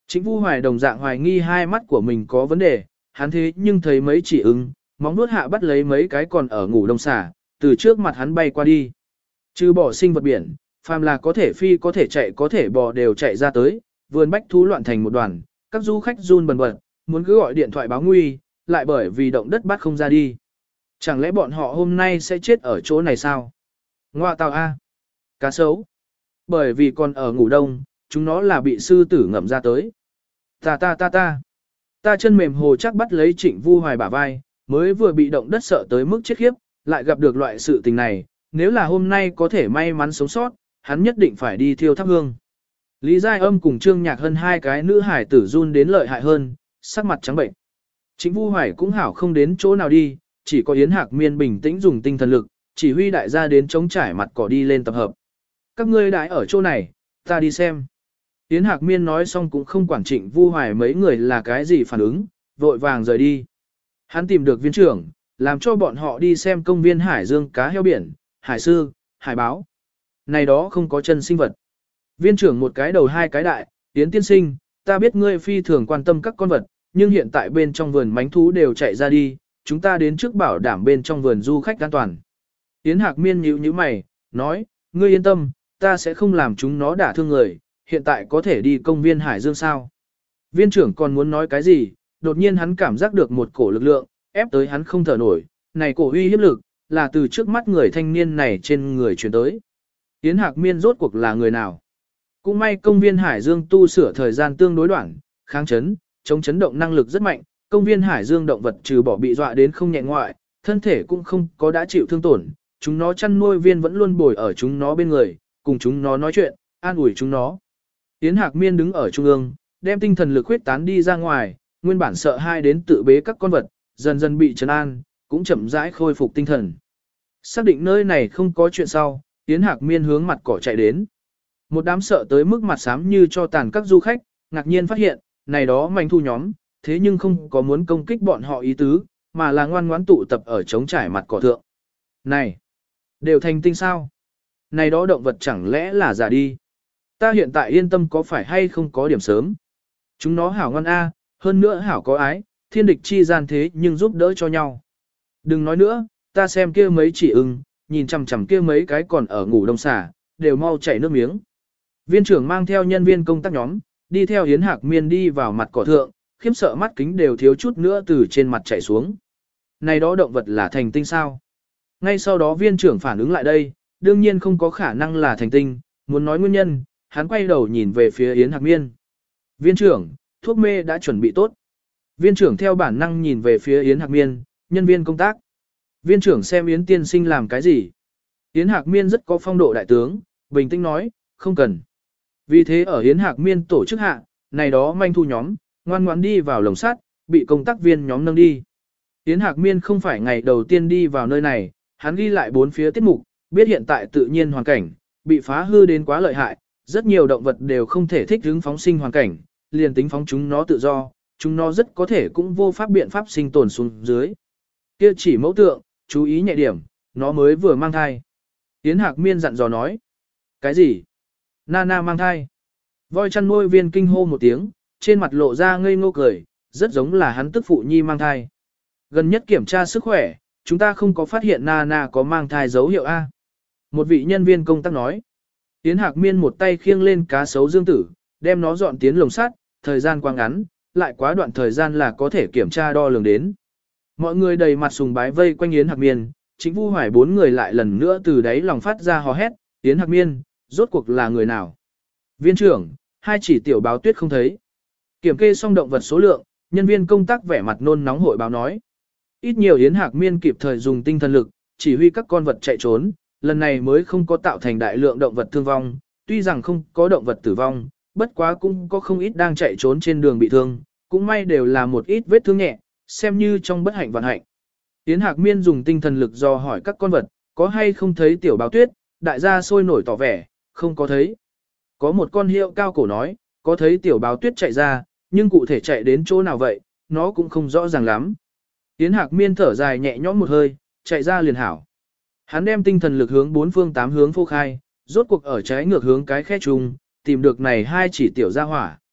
Trịnh Vu Hoài đồng dạng hoài nghi hai mắt của mình có vấn đề, hắn thế nhưng thấy mấy chỉ ưng, móng vuốt hạ bắt lấy mấy cái còn ở ngủ đông xả, từ trước mặt hắn bay qua đi. Trừ bỏ sinh vật biển, phàm là có thể phi có thể chạy có thể bò đều chạy ra tới, vườn bách thú loạn thành một đoàn, các du khách run bần bật, muốn cứ gọi điện thoại báo nguy, lại bởi vì động đất bắt không ra đi. Chẳng lẽ bọn họ hôm nay sẽ chết ở chỗ này sao? Ngoa tào A. Cá sấu. Bởi vì còn ở ngủ đông, chúng nó là bị sư tử ngậm ra tới. Ta ta ta ta. Ta chân mềm hồ chắc bắt lấy Trịnh Vu Hoài bả vai, mới vừa bị động đất sợ tới mức chết khiếp, lại gặp được loại sự tình này, nếu là hôm nay có thể may mắn sống sót, hắn nhất định phải đi thiêu thắp hương. Lý Giai Âm cùng Trương Nhạc Hân hai cái nữ hải tử run đến lợi hại hơn, sắc mặt trắng bệnh. Trịnh Vu Hoài cũng hảo không đến chỗ nào đi, chỉ có Yến Hạc Miên bình tĩnh dùng tinh thần lực, chỉ huy đại gia đến chống trải mặt cỏ đi lên tập hợp. Các ngươi đãi ở chỗ này, ta đi xem. Yến Hạc Miên nói xong cũng không quản Trịnh Vu Hoài mấy người là cái gì phản ứng, vội vàng rời đi. Hắn tìm được viên trưởng, làm cho bọn họ đi xem công viên Hải Dương cá heo biển, hải sư, hải báo. Này đó không có chân sinh vật. Viên trưởng một cái đầu hai cái đại, Yến tiên sinh, ta biết ngươi phi thường quan tâm các con vật, nhưng hiện tại bên trong vườn mánh thú đều chạy ra đi, chúng ta đến trước bảo đảm bên trong vườn du khách an toàn. Yến Hạc Miên nhíu nhíu mày, nói, ngươi yên tâm, ta sẽ không làm chúng nó đả thương người, hiện tại có thể đi công viên Hải Dương sao. Viên trưởng còn muốn nói cái gì, đột nhiên hắn cảm giác được một cổ lực lượng, ép tới hắn không thở nổi, này cổ uy hiếp lực, là từ trước mắt người thanh niên này trên người truyền tới. Yến Hạc Miên rốt cuộc là người nào? Cũng may công viên Hải Dương tu sửa thời gian tương đối đoạn, kháng chấn, chống chấn động năng lực rất mạnh, công viên Hải Dương động vật trừ bỏ bị dọa đến không nhẹ ngoại, thân thể cũng không có đã chịu thương tổn, chúng nó chăn nuôi viên vẫn luôn bồi ở chúng nó bên người, cùng chúng nó nói chuyện, an ủi chúng nó. Yến Hạc Miên đứng ở trung ương, đem tinh thần lực huyết tán đi ra ngoài, nguyên bản sợ hai đến tự bế các con vật, dần dần bị trấn an, cũng chậm rãi khôi phục tinh thần. Xác định nơi này không có chuyện sau, Yến Hạc Miên hướng mặt cỏ chạy đến. Một đám sợ tới mức mặt xám như cho tàn các du khách, ngạc nhiên phát hiện, này đó manh thu nhóm, thế nhưng không có muốn công kích bọn họ ý tứ, mà là ngoan ngoãn tụ tập ở trống trải mặt cỏ thượng. Này, đều thành tinh sao? Này đó động vật chẳng lẽ là giả đi? Ta hiện tại yên tâm có phải hay không có điểm sớm? Chúng nó hảo ngoan a, hơn nữa hảo có ái, thiên địch chi gian thế nhưng giúp đỡ cho nhau. Đừng nói nữa, ta xem kia mấy chỉ ưng, nhìn chằm chằm kia mấy cái còn ở ngủ đông xả, đều mau chảy nước miếng. Viên trưởng mang theo nhân viên công tác nhóm, đi theo Yến Hạc Miên đi vào mặt cỏ thượng, khiếp sợ mắt kính đều thiếu chút nữa từ trên mặt chảy xuống. Này đó động vật là thành tinh sao? Ngay sau đó viên trưởng phản ứng lại đây, đương nhiên không có khả năng là thành tinh, muốn nói nguyên nhân, hắn quay đầu nhìn về phía Yến Hạc Miên. Viên trưởng, thuốc mê đã chuẩn bị tốt. Viên trưởng theo bản năng nhìn về phía Yến Hạc Miên, nhân viên công tác. Viên trưởng xem Yến tiên sinh làm cái gì. Yến Hạc Miên rất có phong độ đại tướng, bình tĩnh nói, không cần. Vì thế ở Yến Hạc Miên tổ chức hạ, này đó manh thu nhóm, ngoan ngoãn đi vào lồng sắt, bị công tác viên nhóm nâng đi. Yến Hạc Miên không phải ngày đầu tiên đi vào nơi này, hắn ghi lại bốn phía tiết mục, biết hiện tại tự nhiên hoàn cảnh, bị phá hư đến quá lợi hại, rất nhiều động vật đều không thể thích ứng phóng sinh hoàn cảnh, liền tính phóng chúng nó tự do, chúng nó rất có thể cũng vô pháp biện pháp sinh tồn xuống dưới. Kia chỉ mẫu tượng, chú ý nhẹ điểm, nó mới vừa mang thai. Yến Hạc Miên dặn dò nói. Cái gì? Nana mang thai. Voi chăn nuôi viên kinh hô một tiếng, trên mặt lộ ra ngây ngô cười, rất giống là hắn tức phụ nhi mang thai. Gần nhất kiểm tra sức khỏe, chúng ta không có phát hiện Nana có mang thai dấu hiệu A. Một vị nhân viên công tác nói. Yến Hạc Miên một tay khiêng lên cá sấu dương tử, đem nó dọn tiến lồng sắt, thời gian quá ngắn, lại quá đoạn thời gian là có thể kiểm tra đo lường đến. Mọi người đầy mặt sùng bái vây quanh Yến Hạc Miên, Trịnh Vu Hoài bốn người lại lần nữa từ đấy lòng phát ra hò hét, Yến Hạc Miên, rốt cuộc là người nào? Viên trưởng, hai chỉ tiểu báo tuyết không thấy. Kiểm kê xong động vật số lượng, nhân viên công tác vẻ mặt nôn nóng hội báo nói. Ít nhiều Yến Hạc Miên kịp thời dùng tinh thần lực, chỉ huy các con vật chạy trốn, lần này mới không có tạo thành đại lượng động vật thương vong, tuy rằng không có động vật tử vong, bất quá cũng có không ít đang chạy trốn trên đường bị thương, cũng may đều là một ít vết thương nhẹ, xem như trong bất hạnh vạn hạnh. Yến Hạc Miên dùng tinh thần lực do hỏi các con vật, có hay không thấy tiểu báo tuyết, đại gia sôi nổi tỏ vẻ, không có thấy. Có một con hiệu cao cổ nói, có thấy tiểu báo tuyết chạy ra, nhưng cụ thể chạy đến chỗ nào vậy, nó cũng không rõ ràng lắm. Yến Hạc Miên thở dài nhẹ nhõm một hơi, chạy ra liền hảo. Hắn đem tinh thần lực hướng bốn phương tám hướng phô khai, rốt cuộc ở trái ngược hướng cái khe trùng, tìm được này hai chỉ tiểu gia hỏa.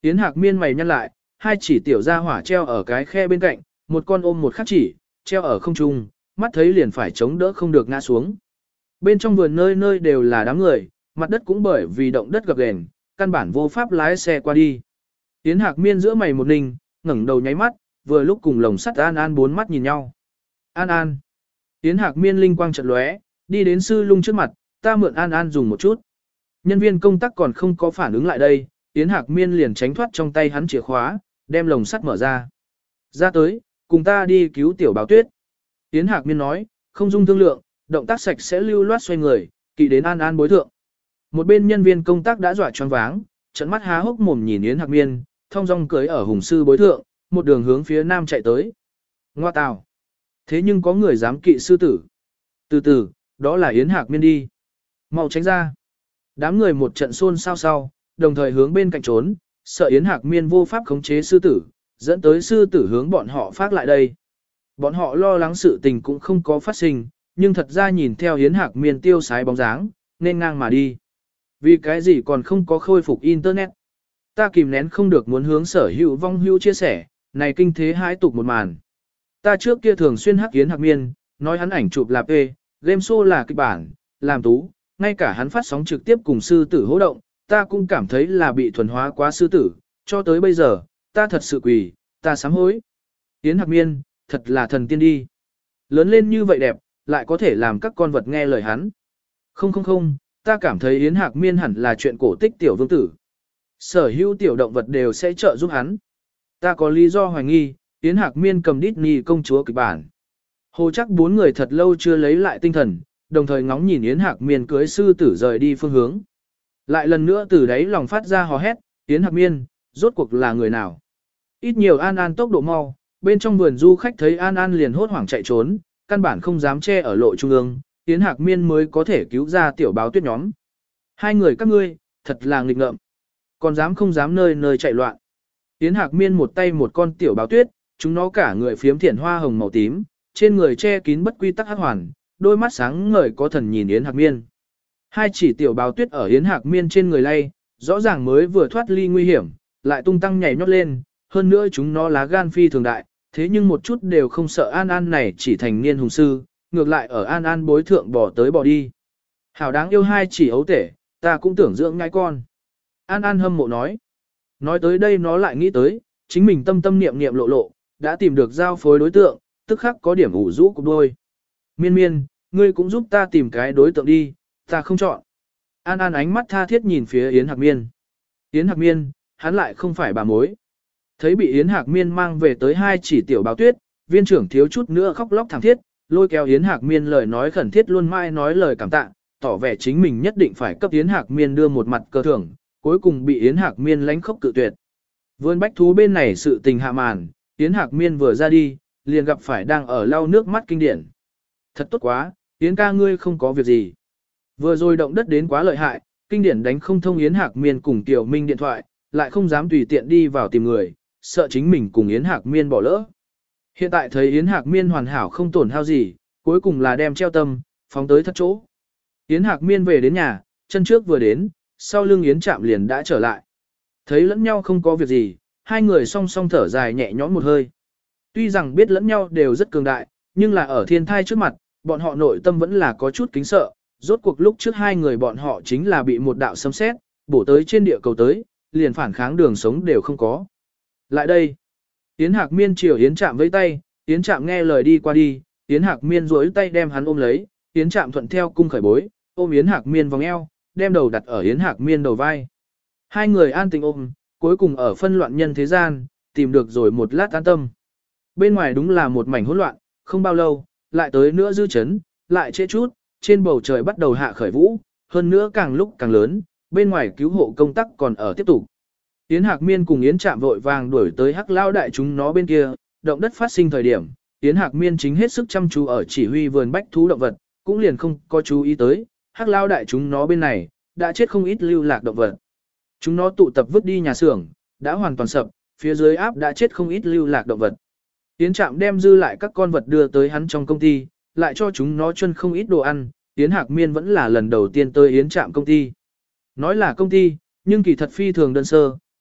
Yến Hạc Miên mày nhăn lại, hai chỉ tiểu gia hỏa treo ở cái khe bên cạnh, một con ôm một khắc chỉ, treo ở không trung, mắt thấy liền phải chống đỡ không được ngã xuống. Bên trong vườn nơi nơi đều là đám người, mặt đất cũng bởi vì động đất gập ghềnh, căn bản vô pháp lái xe qua đi. Yến Hạc Miên giữa mày một ninh, ngẩng đầu nháy mắt, vừa lúc cùng lồng sắt An An bốn mắt nhìn nhau. An An. Yến Hạc Miên linh quang chợt lóe, đi đến sư lung trước mặt, ta mượn An An dùng một chút. Nhân viên công tác còn không có phản ứng lại đây, Yến Hạc Miên liền tránh thoát trong tay hắn chìa khóa, đem lồng sắt mở ra. Ra tới, cùng ta đi cứu tiểu báo tuyết. Yến Hạc Miên nói, không dung thương lượng, động tác sạch sẽ lưu loát xoay người, kỵ đến An An bối thượng. Một bên nhân viên công tác đã dọa choáng váng, trận mắt há hốc mồm nhìn Yến Hạc Miên, thong dong cưới ở hùng sư bối thượng, một đường hướng phía nam chạy tới. Ngoa tào. Thế nhưng có người dám kỵ sư tử. Từ từ, đó là Yến Hạc Miên đi. Mau tránh ra. Đám người một trận xôn xao sau, đồng thời hướng bên cạnh trốn, sợ Yến Hạc Miên vô pháp khống chế sư tử, dẫn tới sư tử hướng bọn họ phát lại đây. Bọn họ lo lắng sự tình cũng không có phát sinh, nhưng thật ra nhìn theo Yến Hạc Miên tiêu sái bóng dáng, nên ngang mà đi. Vì cái gì còn không có khôi phục Internet? Ta kìm nén không được muốn hướng sở hữu vong hữu chia sẻ, này kinh thế hãi tục một màn. Ta trước kia thường xuyên hắc Yến Hạc Miên, nói hắn ảnh chụp là P, game show là kịch bản, làm tú, ngay cả hắn phát sóng trực tiếp cùng sư tử hỗ động, ta cũng cảm thấy là bị thuần hóa quá sư tử, cho tới bây giờ, ta thật sự quỳ, ta sám hối. Yến Hạc Miên, thật là thần tiên đi. Lớn lên như vậy đẹp, lại có thể làm các con vật nghe lời hắn. Không không không, ta cảm thấy Yến Hạc Miên hẳn là chuyện cổ tích tiểu vương tử. Sở hữu tiểu động vật đều sẽ trợ giúp hắn. Ta có lý do hoài nghi, Yến Hạc Miên cầm Disney công chúa kịch bản. Hồ chắc bốn người thật lâu chưa lấy lại tinh thần, đồng thời ngóng nhìn Yến Hạc Miên cưới sư tử rời đi phương hướng. Lại lần nữa từ đấy lòng phát ra hò hét, Yến Hạc Miên, rốt cuộc là người nào? Ít nhiều An An tốc độ mau, bên trong vườn du khách thấy An An liền hốt hoảng chạy trốn, căn bản không dám che ở lộ trung ương, Yến Hạc Miên mới có thể cứu ra tiểu báo tuyết nhóm. Hai người các ngươi, thật là nghịch ngợm. Còn dám không dám nơi nơi chạy loạn. Yến Hạc Miên một tay một con tiểu báo tuyết, chúng nó cả người phiếm thiển hoa hồng màu tím, trên người che kín bất quy tắc hắc hoàn, đôi mắt sáng ngời có thần nhìn Yến Hạc Miên. Hai chỉ tiểu báo tuyết ở Yến Hạc Miên trên người lay, rõ ràng mới vừa thoát ly nguy hiểm, lại tung tăng nhảy nhót lên, hơn nữa chúng nó lá gan phi thường đại, thế nhưng một chút đều không sợ An An này chỉ thành niên hùng sư, ngược lại ở An An bối thượng bỏ tới bỏ đi. Hảo đáng yêu hai chỉ ấu tể, ta cũng tưởng dưỡng ngai con. An An hâm mộ nói. Nói tới đây nó lại nghĩ tới, chính mình tâm tâm niệm niệm lộ lộ, đã tìm được giao phối đối tượng, tức khắc có điểm ủ rũ cục đôi. Miên miên, ngươi cũng giúp ta tìm cái đối tượng đi, ta không chọn. An An ánh mắt tha thiết nhìn phía Yến Hạc Miên. Yến Hạc Miên, hắn lại không phải bà mối. Thấy bị Yến Hạc Miên mang về tới hai chỉ tiểu báo tuyết, viên trưởng thiếu chút nữa khóc lóc thảm thiết, lôi kéo Yến Hạc Miên lời nói khẩn thiết luôn mãi nói lời cảm tạ, tỏ vẻ chính mình nhất định phải cấp Yến Hạc Miên đưa một mặt cơ thưởng, cuối cùng bị Yến Hạc Miên lánh khóc cự tuyệt. Vườn bách thú bên này sự tình hạ màn, Yến Hạc Miên vừa ra đi, liền gặp phải đang ở lau nước mắt kinh điển. Thật tốt quá, Yến ca ngươi không có việc gì. Vừa rồi động đất đến quá lợi hại, kinh điển đánh không thông Yến Hạc Miên cùng Tiểu Minh điện thoại, lại không dám tùy tiện đi vào tìm người, sợ chính mình cùng Yến Hạc Miên bỏ lỡ. Hiện tại thấy Yến Hạc Miên hoàn hảo không tổn hao gì, cuối cùng là đem treo tâm, phóng tới thất chỗ. Yến Hạc Miên về đến nhà, chân trước vừa đến, sau lưng Yến Trạm liền đã trở lại. Thấy lẫn nhau không có việc gì, hai người song song thở dài nhẹ nhõm một hơi. Tuy rằng biết lẫn nhau đều rất cường đại, nhưng là ở thiên thai trước mặt, bọn họ nội tâm vẫn là có chút kính sợ. Rốt cuộc lúc trước hai người bọn họ chính là bị một đạo sấm sét bổ tới trên địa cầu tới, liền phản kháng đường sống đều không có. Lại đây, Yến Hạc Miên chiều Yến Trạm với tay, Yến Trạm nghe lời đi qua đi, Yến Hạc Miên duỗi tay đem hắn ôm lấy, Yến Trạm thuận theo cung khởi bối, ôm Yến Hạc Miên vòng eo, đem đầu đặt ở Yến Hạc Miên đầu vai. Hai người an tình ôm, cuối cùng ở phân loạn nhân thế gian, tìm được rồi một lát an tâm. Bên ngoài đúng là một mảnh hỗn loạn, không bao lâu, lại tới nữa dư chấn, lại trễ chút, trên bầu trời bắt đầu hạ khởi vũ, hơn nữa càng lúc càng lớn, bên ngoài cứu hộ công tác còn ở tiếp tục. Yến Hạc Miên cùng Yến Trạm vội vàng đuổi tới Hắc Lao đại chúng nó bên kia, động đất phát sinh thời điểm, Yến Hạc Miên chính hết sức chăm chú ở chỉ huy vườn bách thú động vật, cũng liền không có chú ý tới, Hắc Lao đại chúng nó bên này, đã chết không ít lưu lạc động vật. Chúng nó tụ tập vứt đi nhà xưởng, đã hoàn toàn sập, phía dưới áp đã chết không ít lưu lạc động vật. Yến Trạm đem dư lại các con vật đưa tới hắn trong công ty, lại cho chúng nó chân không ít đồ ăn, Yến Hạc Miên vẫn là lần đầu tiên tới Yến Trạm công ty. Nói là công ty, nhưng kỳ thật phi thường đơn sơ,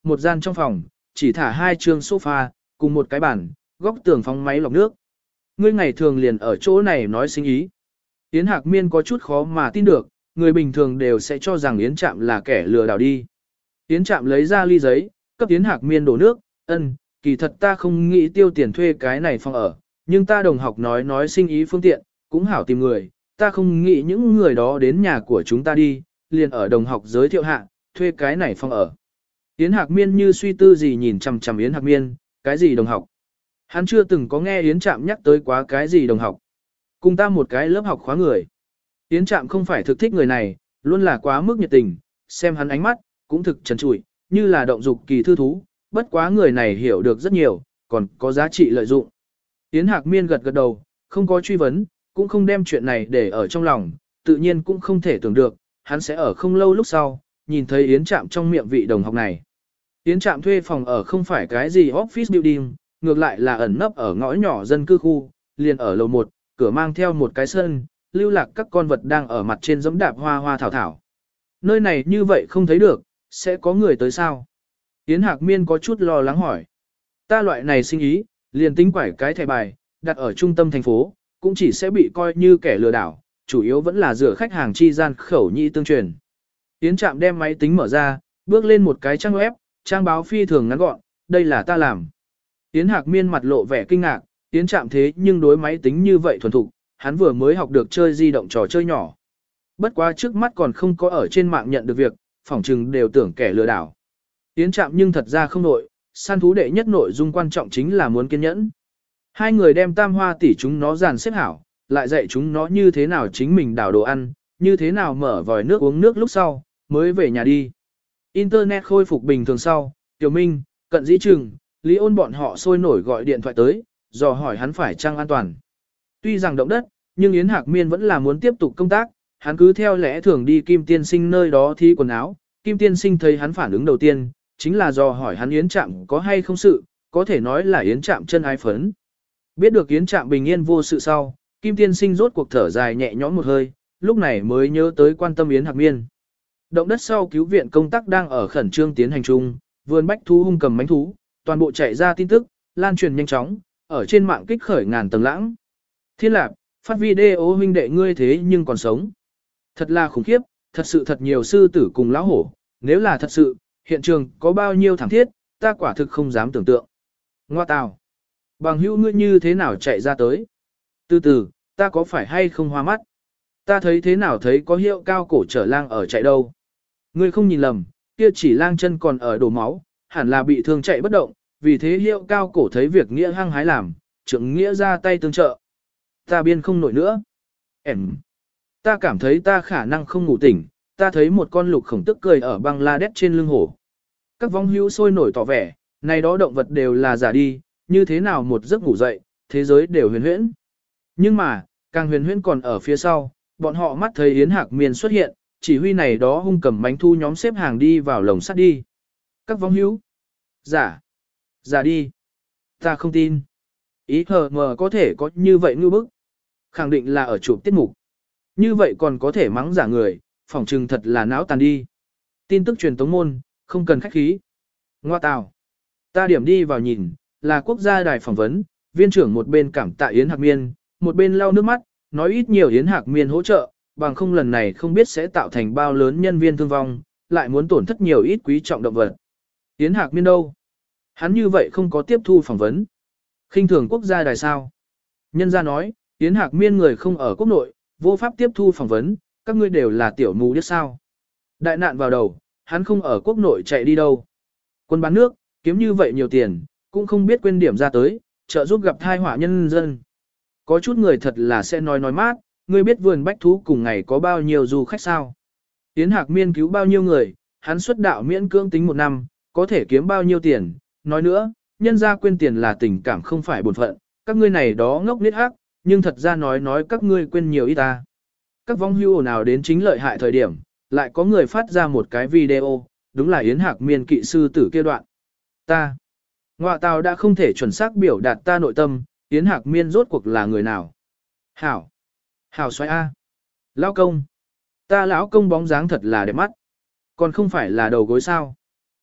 một gian trong phòng, chỉ thả hai trường sofa, cùng một cái bàn, góc tường phóng máy lọc nước. Ngươi ngày thường liền ở chỗ này nói sinh ý. Yến Hạc Miên có chút khó mà tin được, người bình thường đều sẽ cho rằng Yến Trạm là kẻ lừa đảo đi. Yến Trạm lấy ra ly giấy, cấp Yến Hạc Miên đổ nước, ân, kỳ thật ta không nghĩ tiêu tiền thuê cái này phòng ở, nhưng ta đồng học nói nói sinh ý phương tiện, cũng hảo tìm người, ta không nghĩ những người đó đến nhà của chúng ta đi, liền ở đồng học giới thiệu hạ, thuê cái này phòng ở. Yến Hạc Miên như suy tư gì nhìn chằm chằm Yến Hạc Miên, cái gì đồng học? Hắn chưa từng có nghe Yến Trạm nhắc tới quá cái gì đồng học. Cùng ta một cái lớp học khóa người. Yến Trạm không phải thực thích người này, luôn là quá mức nhiệt tình, xem hắn ánh mắt, cũng thực trần trụi, như là động dục kỳ thư thú, bất quá người này hiểu được rất nhiều, còn có giá trị lợi dụng. Yến Hạc Miên gật gật đầu, không có truy vấn, cũng không đem chuyện này để ở trong lòng, tự nhiên cũng không thể tưởng được, hắn sẽ ở không lâu lúc sau, nhìn thấy Yến Trạm trong miệng vị đồng học này. Yến Trạm thuê phòng ở không phải cái gì office building, ngược lại là ẩn nấp ở ngõ nhỏ dân cư khu, liền ở lầu một, cửa mang theo một cái sân, lưu lạc các con vật đang ở mặt trên giẫm đạp hoa hoa thảo thảo. Nơi này như vậy không thấy được, sẽ có người tới sao? Yến Hạc Miên có chút lo lắng hỏi. Ta loại này sinh ý, liền tính quải cái thẻ bài, đặt ở trung tâm thành phố, cũng chỉ sẽ bị coi như kẻ lừa đảo, chủ yếu vẫn là dựa khách hàng chi gian khẩu nhị tương truyền. Yến Trạm đem máy tính mở ra, bước lên một cái trang web, trang báo phi thường ngắn gọn, đây là ta làm. Yến Hạc Miên mặt lộ vẻ kinh ngạc, Yến Trạm thế nhưng đối máy tính như vậy thuần thục, hắn vừa mới học được chơi di động trò chơi nhỏ. Bất quá trước mắt còn không có ở trên mạng nhận được việc, phỏng chừng đều tưởng kẻ lừa đảo. Yến Trạm nhưng thật ra không nội, săn thú đệ nhất nội dung quan trọng chính là muốn kiên nhẫn. Hai người đem tam hoa tỷ chúng nó dàn xếp hảo, lại dạy chúng nó như thế nào chính mình đảo đồ ăn, như thế nào mở vòi nước uống nước lúc sau, mới về nhà đi. Internet khôi phục bình thường sau, Tiểu Minh, Cận Dĩ Trừng, Lý Ôn bọn họ sôi nổi gọi điện thoại tới, dò hỏi hắn phải chăng an toàn. Tuy rằng động đất, nhưng Yến Hạc Miên vẫn là muốn tiếp tục công tác, hắn cứ theo lẽ thường đi Kim Tiên Sinh nơi đó thi quần áo. Kim Tiên Sinh thấy hắn phản ứng đầu tiên, chính là dò hỏi hắn Yến Trạm có hay không sự, có thể nói là Yến Trạm chân ái phấn. Biết được Yến Trạm bình yên vô sự sau, Kim Tiên Sinh rốt cuộc thở dài nhẹ nhõm một hơi, lúc này mới nhớ tới quan tâm Yến Hạc Miên. Động đất sau cứu viện công tác đang ở khẩn trương tiến hành chung, vườn bách thú hung cầm mánh thú, toàn bộ chạy ra tin tức, lan truyền nhanh chóng, ở trên mạng kích khởi ngàn tầng lãng. Thiên Lạp, phát video huynh đệ ngươi thế nhưng còn sống. Thật là khủng khiếp, thật sự thật nhiều sư tử cùng lão hổ, nếu là thật sự, hiện trường có bao nhiêu thảm thiết, ta quả thực không dám tưởng tượng. Ngoa tào, bằng hữu ngươi như thế nào chạy ra tới? Từ từ, ta có phải hay không hoa mắt? Ta thấy thế nào thấy có hiệu cao cổ trở lang ở chạy đâu? Ngươi không nhìn lầm, kia chỉ lang chân còn ở đổ máu, hẳn là bị thương chạy bất động, vì thế hiệu cao cổ thấy việc nghĩa hăng hái làm, trưởng nghĩa ra tay tương trợ. Ta biên không nổi nữa. Em, ta cảm thấy ta khả năng không ngủ tỉnh, ta thấy một con lục khổng tức cười ở Bangladesh trên lưng hổ. Các vong hữu sôi nổi tỏ vẻ, này đó động vật đều là giả đi, như thế nào một giấc ngủ dậy, thế giới đều huyền huyễn. Nhưng mà, càng huyền huyễn còn ở phía sau, bọn họ mắt thấy Yến Hạc Miên xuất hiện, chỉ huy này đó hung cầm bánh thu nhóm xếp hàng đi vào lồng sắt đi. Các vong hữu, giả, giả đi, ta không tin. Ý hờ mờ có thể có như vậy ngư bức. Khẳng định là ở chụp tiết mục. Như vậy còn có thể mắng giả người, phỏng trừng thật là não tàn đi. Tin tức truyền tống môn, không cần khách khí. Ngoa tào. Ta điểm đi vào nhìn, là quốc gia đài phỏng vấn, viên trưởng một bên cảm tạ Yến Hạc Miên, một bên lau nước mắt, nói ít nhiều Yến Hạc Miên hỗ trợ, bằng không lần này không biết sẽ tạo thành bao lớn nhân viên thương vong, lại muốn tổn thất nhiều ít quý trọng động vật. Yến Hạc Miên đâu? Hắn như vậy không có tiếp thu phỏng vấn. Khinh thường quốc gia đài sao? Nhân gia nói, Yến Hạc Miên người không ở quốc nội, vô pháp tiếp thu phỏng vấn, các ngươi đều là tiểu mù điếc sao. Đại nạn vào đầu, hắn không ở quốc nội chạy đi đâu. Quân bán nước, kiếm như vậy nhiều tiền, cũng không biết quên điểm ra tới, trợ giúp gặp thai họa nhân dân. Có chút người thật là sẽ nói nói mát, ngươi biết vườn bách thú cùng ngày có bao nhiêu du khách sao. Yến Hạc Miên cứu bao nhiêu người, hắn xuất đạo miễn cưỡng tính một năm, có thể kiếm bao nhiêu tiền. Nói nữa, nhân ra quên tiền là tình cảm không phải bổn phận, các ngươi này đó ngốc nít ác, nhưng thật ra nói nói các ngươi quên nhiều ít ta. Các vong hưu nào đến chính lợi hại thời điểm, lại có người phát ra một cái video, đúng là Yến Hạc Miên kỵ sư tử kia đoạn. Ta, ngoại tào đã không thể chuẩn xác biểu đạt ta nội tâm, Yến Hạc Miên rốt cuộc là người nào. Hảo, Hảo xoay A. Lão công, ta lão công bóng dáng thật là đẹp mắt, còn không phải là đầu gối sao.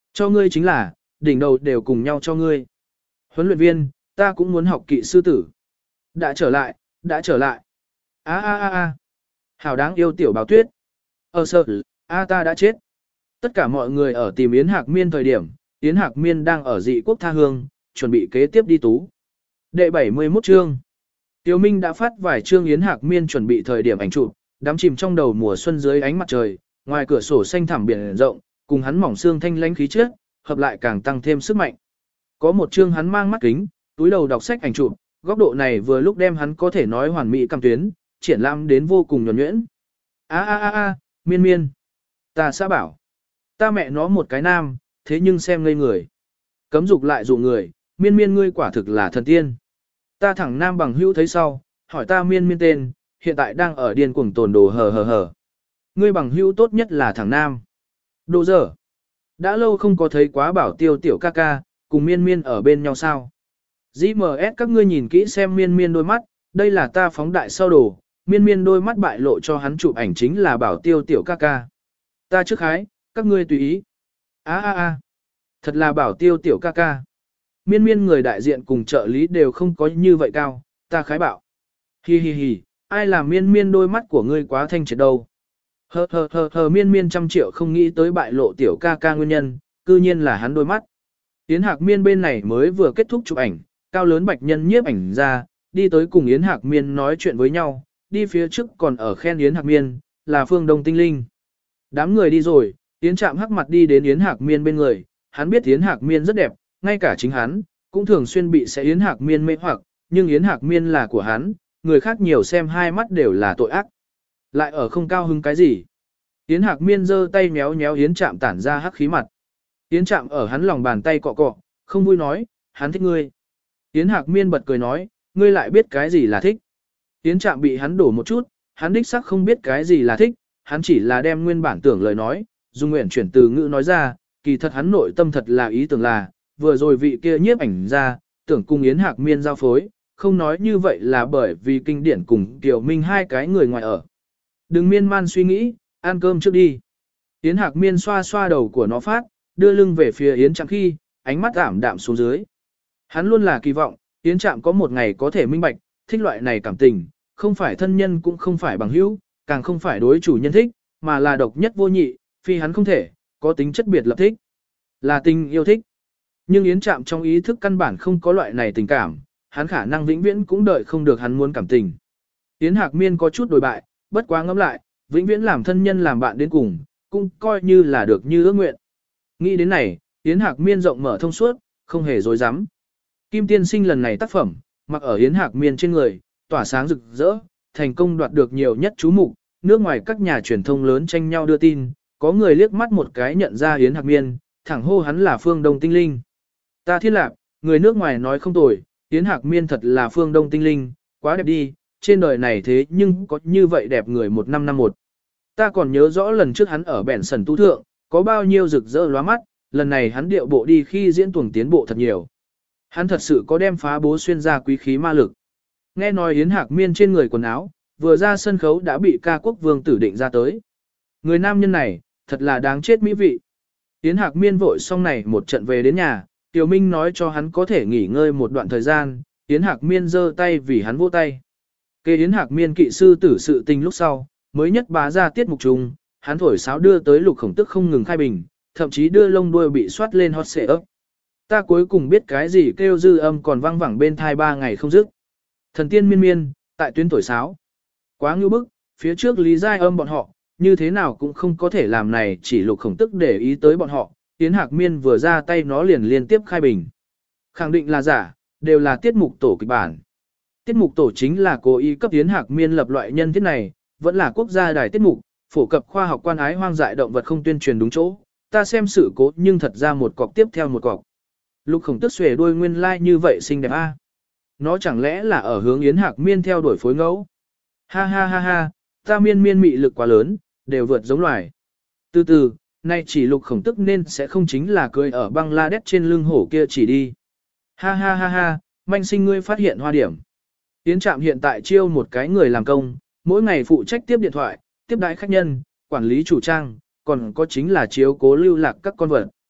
Cho ngươi chính là, đỉnh đầu đều cùng nhau cho ngươi. Huấn luyện viên, ta cũng muốn học kỵ sư tử. Đã trở lại, đã trở lại. A a a a. Hảo đáng yêu tiểu Bảo Tuyết. Ờ sợ, a ta đã chết. Tất cả mọi người ở tìm Yến Hạc Miên thời điểm, Yến Hạc Miên đang ở dị quốc tha hương, chuẩn bị kế tiếp đi tú. Đệ bảy mươi mốt chương. Tiêu Minh đã phát vài chương Yến Hạc Miên chuẩn bị thời điểm ảnh chụp, đắm chìm trong đầu mùa xuân dưới ánh mặt trời, ngoài cửa sổ xanh thẳm biển rộng, cùng hắn mỏng xương thanh lãnh khí chất, hợp lại càng tăng thêm sức mạnh. Có một chương hắn mang mắt kính, túi đầu đọc sách ảnh chụp, góc độ này vừa lúc đem hắn có thể nói hoàn mỹ cam tuyến, triển lãm đến vô cùng nhuần nhuyễn. A a a a, Miên Miên, ta sẽ bảo, ta mẹ nó một cái nam, thế nhưng xem ngây người. Cấm dục lại dụ người, Miên Miên ngươi quả thực là thần tiên. Ta thẳng nam bằng hữu thấy sau, hỏi ta Miên Miên tên, hiện tại đang ở điên cuồng tồn đồ hờ hờ hờ. Ngươi bằng hữu tốt nhất là thằng nam. Đồ dở. Đã lâu không có thấy quá bảo tiêu tiểu ca ca, cùng Miên Miên ở bên nhau sao. giê em ét các ngươi nhìn kỹ xem Miên Miên đôi mắt, đây là ta phóng đại sau đồ, Miên Miên đôi mắt bại lộ cho hắn chụp ảnh chính là bảo tiêu tiểu ca ca. Ta trước hái, các ngươi tùy ý. A a a, thật là bảo tiêu tiểu ca ca. Miên Miên người đại diện cùng trợ lý đều không có như vậy cao, ta khái bảo. Hi hi hi, ai làm Miên Miên đôi mắt của ngươi quá thanh triệt đâu. Hờ hờ hờ hờ Miên Miên trăm triệu không nghĩ tới bại lộ tiểu ca ca nguyên nhân, cư nhiên là hắn đôi mắt. Yến Hạc Miên bên này mới vừa kết thúc chụp ảnh, cao lớn bạch nhân nhiếp ảnh ra, đi tới cùng Yến Hạc Miên nói chuyện với nhau, đi phía trước còn ở khen Yến Hạc Miên, là Phương Đông Tinh Linh. Đám người đi rồi, Yến Trạm hắc mặt đi đến Yến Hạc Miên bên người, hắn biết Yến Hạc Miên rất đẹp, ngay cả chính hắn, cũng thường xuyên bị sẽ Yến Hạc Miên mê hoặc, nhưng Yến Hạc Miên là của hắn, người khác nhiều xem hai mắt đều là tội ác. Lại ở không cao hứng cái gì? Yến Hạc Miên giơ tay méo méo Yến Trạm tản ra hắc khí mặt. Yến Trạm ở hắn lòng bàn tay cọ cọ, không vui nói, hắn thích ngươi. Yến Hạc Miên bật cười nói, ngươi lại biết cái gì là thích. Yến Trạm bị hắn đổ một chút, hắn đích xác không biết cái gì là thích, hắn chỉ là đem nguyên bản tưởng lời nói, dùng nguyện chuyển từ ngữ nói ra, kỳ thật hắn nội tâm thật là ý tưởng là, vừa rồi vị kia nhiếp ảnh ra, tưởng cùng Yến Hạc Miên giao phối, không nói như vậy là bởi vì kinh điển cùng Tiểu Minh hai cái người ngoài ở. Đừng miên man suy nghĩ, ăn cơm trước đi. Yến Hạc Miên xoa xoa đầu của nó phát, đưa lưng về phía Yến Trạm khi, ánh mắt ảm đạm xuống dưới. Hắn luôn là kỳ vọng, Yến Trạm có một ngày có thể minh bạch, thích loại này cảm tình, không phải thân nhân cũng không phải bằng hữu, càng không phải đối chủ nhân thích, mà là độc nhất vô nhị, phi hắn không thể, có tính chất biệt lập thích. Là tình yêu thích. Nhưng Yến Trạm trong ý thức căn bản không có loại này tình cảm, hắn khả năng vĩnh viễn cũng đợi không được hắn muốn cảm tình. Yến Hạc Miên có chút đổi bại, bất quá ngẫm lại, vĩnh viễn làm thân nhân làm bạn đến cùng, cũng coi như là được như ước nguyện. Nghĩ đến này, Yến Hạc Miên rộng mở thông suốt, không hề dối rắm. Kim Tiên Sinh lần này tác phẩm, mặc ở Yến Hạc Miên trên người, tỏa sáng rực rỡ, thành công đoạt được nhiều nhất chú mục, nước ngoài các nhà truyền thông lớn tranh nhau đưa tin, có người liếc mắt một cái nhận ra Yến Hạc Miên, thẳng hô hắn là Phương Đông Tinh Linh. Ta thiên lạc, người nước ngoài nói không tồi, Yến Hạc Miên thật là Phương Đông Tinh Linh, quá đẹp đi, trên đời này thế nhưng có như vậy đẹp người một năm năm một. Ta còn nhớ rõ lần trước hắn ở bẻn sần tu thượng, có bao nhiêu rực rỡ lóa mắt, lần này hắn điệu bộ đi khi diễn tuồng tiến bộ thật nhiều. Hắn thật sự có đem phá bố xuyên ra quý khí ma lực. Nghe nói Yến Hạc Miên trên người quần áo, vừa ra sân khấu đã bị ca quốc vương tử định ra tới. Người nam nhân này, thật là đáng chết mỹ vị. Yến Hạc Miên vội xong này một trận về đến nhà, Tiểu Minh nói cho hắn có thể nghỉ ngơi một đoạn thời gian, Yến Hạc Miên giơ tay vì hắn vỗ tay. Kế Yến Hạc Miên kỵ sư tử sự tình lúc sau, mới nhất bá ra tiết mục chung, hắn thổi sáo đưa tới Lục Khổng Tức không ngừng khai bình, thậm chí đưa lông đuôi bị soát lên hot xệ ấp. Ta cuối cùng biết cái gì kêu dư âm còn vang vẳng bên thai ba ngày không dứt. Thần tiên miên miên, tại tuyến thổi sáo. Quá ngưu bức, phía trước Lý Giai Âm bọn họ, như thế nào cũng không có thể làm này, chỉ Lục Khổng Tức để ý tới bọn họ, Yến Hạc Miên vừa ra tay nó liền liên tiếp khai bình. Khẳng định là giả, đều là tiết mục tổ kịch bản. Tiết mục tổ chính là cố ý cấp Yến Hạc Miên lập loại nhân thiết này, vẫn là quốc gia đài tiết mục, phổ cập khoa học quan ái hoang dại động vật không tuyên truyền đúng chỗ. Ta xem sự cố nhưng thật ra một cọc tiếp theo một cọc. Lục Khổng Tức xuề đuôi nguyên lai like như vậy xinh đẹp a. Nó chẳng lẽ là ở hướng Yến Hạc Miên theo đuổi phối ngẫu? Ha ha ha ha, ta miên miên mị lực quá lớn, đều vượt giống loài. Từ từ, nay chỉ Lục Khổng Tức nên sẽ không chính là cười ở Bangladesh trên lưng hổ kia chỉ đi. Ha ha ha ha, manh sinh ngươi phát hiện hoa điểm. Yến Trạm hiện tại chiêu một cái người làm công, mỗi ngày phụ trách tiếp điện thoại, tiếp đãi khách nhân, quản lý chủ trang, còn có chính là chiếu cố lưu lạc các con vật.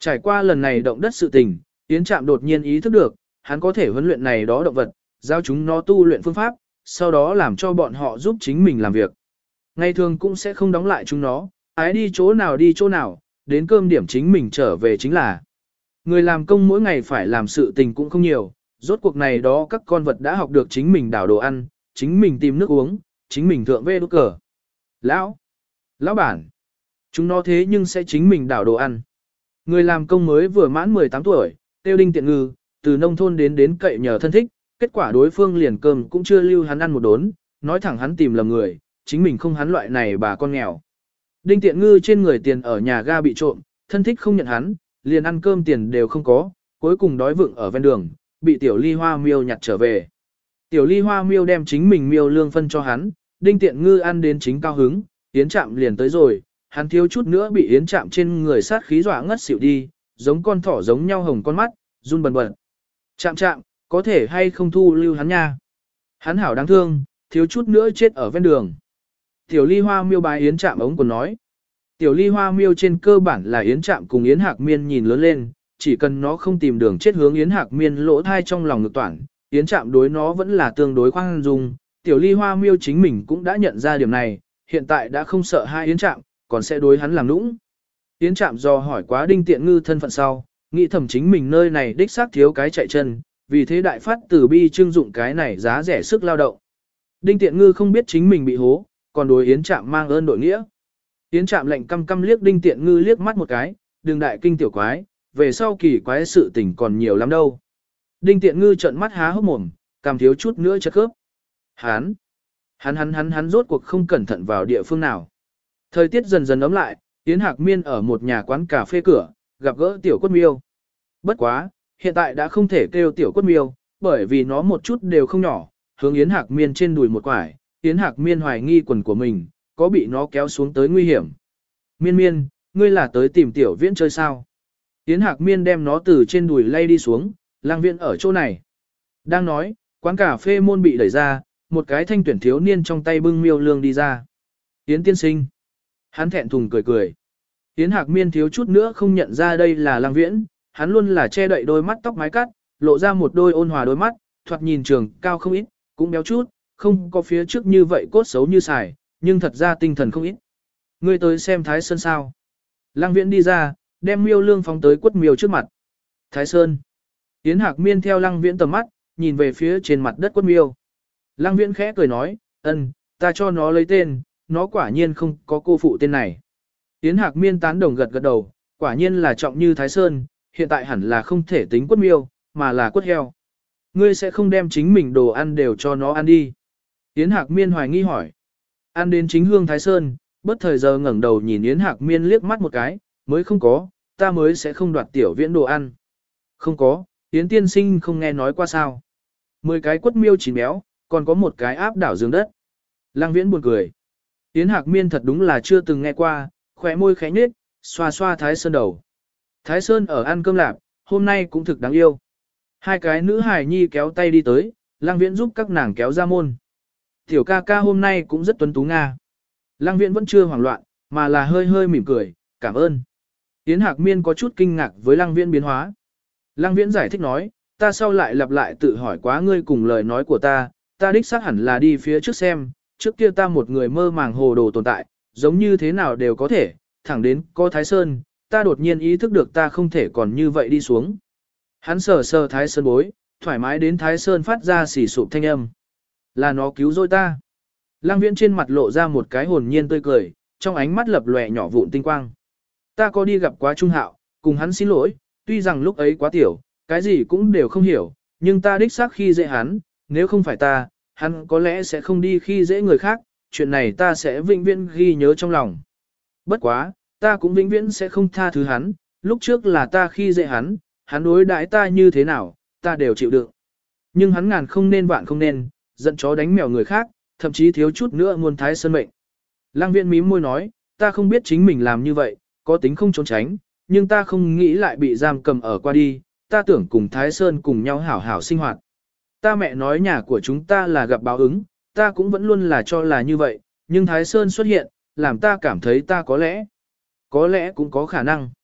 Trải qua lần này động đất sự tình, Yến Trạm đột nhiên ý thức được, hắn có thể huấn luyện này đó động vật, giao chúng nó tu luyện phương pháp, sau đó làm cho bọn họ giúp chính mình làm việc. Ngày thường cũng sẽ không đóng lại chúng nó, ái đi chỗ nào đi chỗ nào, đến cơm điểm chính mình trở về chính là. Người làm công mỗi ngày phải làm sự tình cũng không nhiều, rốt cuộc này đó các con vật đã học được chính mình đảo đồ ăn, chính mình tìm nước uống, chính mình thượng vê đốt cờ. Lão! Lão bản! Chúng nó thế nhưng sẽ chính mình đảo đồ ăn. Người làm công mới vừa mãn mười tám tuổi, tiêu Đinh Tiện Ngư, từ nông thôn đến đến cậy nhờ thân thích, kết quả đối phương liền cơm cũng chưa lưu hắn ăn một đốn, nói thẳng hắn tìm lầm người, chính mình không hắn loại này bà con nghèo. Đinh Tiện Ngư trên người tiền ở nhà ga bị trộm, thân thích không nhận hắn, liền ăn cơm tiền đều không có, cuối cùng đói vựng ở ven đường, bị tiểu ly hoa miêu nhặt trở về. Tiểu ly hoa miêu đem chính mình miêu lương phân cho hắn, Đinh Tiện Ngư ăn đến chính cao hứng, Yến Trạm liền tới rồi, hắn thiếu chút nữa bị Yến Trạm trên người sát khí dọa ngất xỉu đi, giống con thỏ giống nhau hồng con mắt, run bần bật. Trạm Trạm, có thể hay không thu lưu hắn nha. Hắn hảo đáng thương, thiếu chút nữa chết ở ven đường. Tiểu ly hoa miêu bái Yến Trạm ống còn nói. Tiểu ly hoa miêu trên cơ bản là Yến Trạm cùng Yến Hạc Miên nhìn lớn lên, chỉ cần nó không tìm đường chết hướng Yến Hạc Miên lỗ thai trong lòng ngực toản, Yến Trạm đối nó vẫn là tương đối khoan dung. Tiểu ly hoa miêu chính mình cũng đã nhận ra điểm này, hiện tại đã không sợ hai Yến Trạm, còn sẽ đối hắn làm nũng. Yến Trạm do hỏi quá Đinh Tiện Ngư thân phận sau, nghĩ thầm chính mình nơi này đích xác thiếu cái chạy chân, vì thế đại phát từ bi trưng dụng cái này giá rẻ sức lao động. Đinh Tiện Ngư không biết chính mình bị hố, còn đối Yến Trạm mang ơn đội nghĩa. Yến Trạm lệnh căm căm liếc Đinh Tiện Ngư liếc mắt một cái, đừng đại kinh tiểu quái, về sau kỳ quái sự tình còn nhiều lắm đâu. Đinh Tiện Ngư trợn mắt há hốc mồm, cảm thiếu chút nữa chất khớp. Hắn, hắn hắn hắn hắn rốt cuộc không cẩn thận vào địa phương nào. Thời tiết dần dần ấm lại, Yến Hạc Miên ở một nhà quán cà phê cửa, gặp gỡ tiểu quất miêu. Bất quá, hiện tại đã không thể kêu tiểu quất miêu, bởi vì nó một chút đều không nhỏ, hướng Yến Hạc Miên trên đùi một quải, Yến Hạc Miên hoài nghi quần của mình, có bị nó kéo xuống tới nguy hiểm. Miên miên, ngươi là tới tìm tiểu viễn chơi sao? Yến Hạc Miên đem nó từ trên đùi lay đi xuống, lang viễn ở chỗ này. Đang nói, quán cà phê môn bị đẩy ra, một cái thanh tuyển thiếu niên trong tay bưng miêu lương đi ra. Yến tiên sinh. Hắn thẹn thùng cười cười. Yến Hạc Miên thiếu chút nữa không nhận ra đây là lang viễn, hắn luôn là che đậy đôi mắt tóc mái cắt, lộ ra một đôi ôn hòa đôi mắt, thoạt nhìn trường cao không ít, cũng béo chút, không có phía trước như vậy cốt xấu như xài, nhưng thật ra tinh thần không ít. Ngươi tới xem Thái Sơn sao? Lăng Viễn đi ra, đem miêu lương phóng tới quất miêu trước mặt. Thái Sơn. Yến Hạc Miên theo Lăng Viễn tầm mắt, nhìn về phía trên mặt đất quất miêu. Lăng Viễn khẽ cười nói, ân, ta cho nó lấy tên, nó quả nhiên không có cô phụ tên này. Yến Hạc Miên tán đồng gật gật đầu, quả nhiên là trọng như Thái Sơn, hiện tại hẳn là không thể tính quất miêu, mà là quất heo. Ngươi sẽ không đem chính mình đồ ăn đều cho nó ăn đi. Yến Hạc Miên hoài nghi hỏi. Ăn đến chính hương Thái Sơn, bất thời giờ ngẩng đầu nhìn Yến Hạc Miên liếc mắt một cái, mới không có, ta mới sẽ không đoạt tiểu viễn đồ ăn. Không có, Yến tiên sinh không nghe nói qua sao. Mười cái quất miêu chín béo, còn có một cái áp đảo giường đất. Lăng Viễn buồn cười. Yến Hạc Miên thật đúng là chưa từng nghe qua, khỏe môi khẽ nhếch, xoa xoa Thái Sơn đầu. Thái Sơn ở ăn cơm lạp, hôm nay cũng thực đáng yêu. Hai cái nữ hài nhi kéo tay đi tới, Lăng Viễn giúp các nàng kéo ra môn. Tiểu ca ca hôm nay cũng rất tuấn tú nga. Lăng Viễn vẫn chưa hoảng loạn, mà là hơi hơi mỉm cười, cảm ơn. Yến Hạc Miên có chút kinh ngạc với Lăng Viễn biến hóa. Lăng Viễn giải thích nói, ta sau lại lặp lại tự hỏi quá ngươi cùng lời nói của ta, ta đích xác hẳn là đi phía trước xem, trước kia ta một người mơ màng hồ đồ tồn tại, giống như thế nào đều có thể, thẳng đến có Thái Sơn, ta đột nhiên ý thức được ta không thể còn như vậy đi xuống. Hắn sờ sờ Thái Sơn bối, thoải mái đến Thái Sơn phát ra xỉ sụp thanh âm. Là nó cứu rồi ta. Lăng Viễn trên mặt lộ ra một cái hồn nhiên tươi cười, trong ánh mắt lập lòe nhỏ vụn tinh quang. Ta có đi gặp quá Trung Hạo, cùng hắn xin lỗi, tuy rằng lúc ấy quá tiểu, cái gì cũng đều không hiểu, nhưng ta đích xác khi dễ hắn, nếu không phải ta, hắn có lẽ sẽ không đi khi dễ người khác, chuyện này ta sẽ vĩnh viễn ghi nhớ trong lòng. Bất quá, ta cũng vĩnh viễn sẽ không tha thứ hắn, lúc trước là ta khi dễ hắn, hắn đối đãi ta như thế nào, ta đều chịu đựng. Nhưng hắn ngàn không nên vạn không nên, giận chó đánh mèo người khác, thậm chí thiếu chút nữa muôn Thái Sơn mệnh. Lăng Viễn mím môi nói, ta không biết chính mình làm như vậy, có tính không trốn tránh, nhưng ta không nghĩ lại bị giam cầm ở qua đi, ta tưởng cùng Thái Sơn cùng nhau hảo hảo sinh hoạt. Ta mẹ nói nhà của chúng ta là gặp báo ứng, ta cũng vẫn luôn là cho là như vậy, nhưng Thái Sơn xuất hiện, làm ta cảm thấy ta có lẽ, có lẽ cũng có khả năng.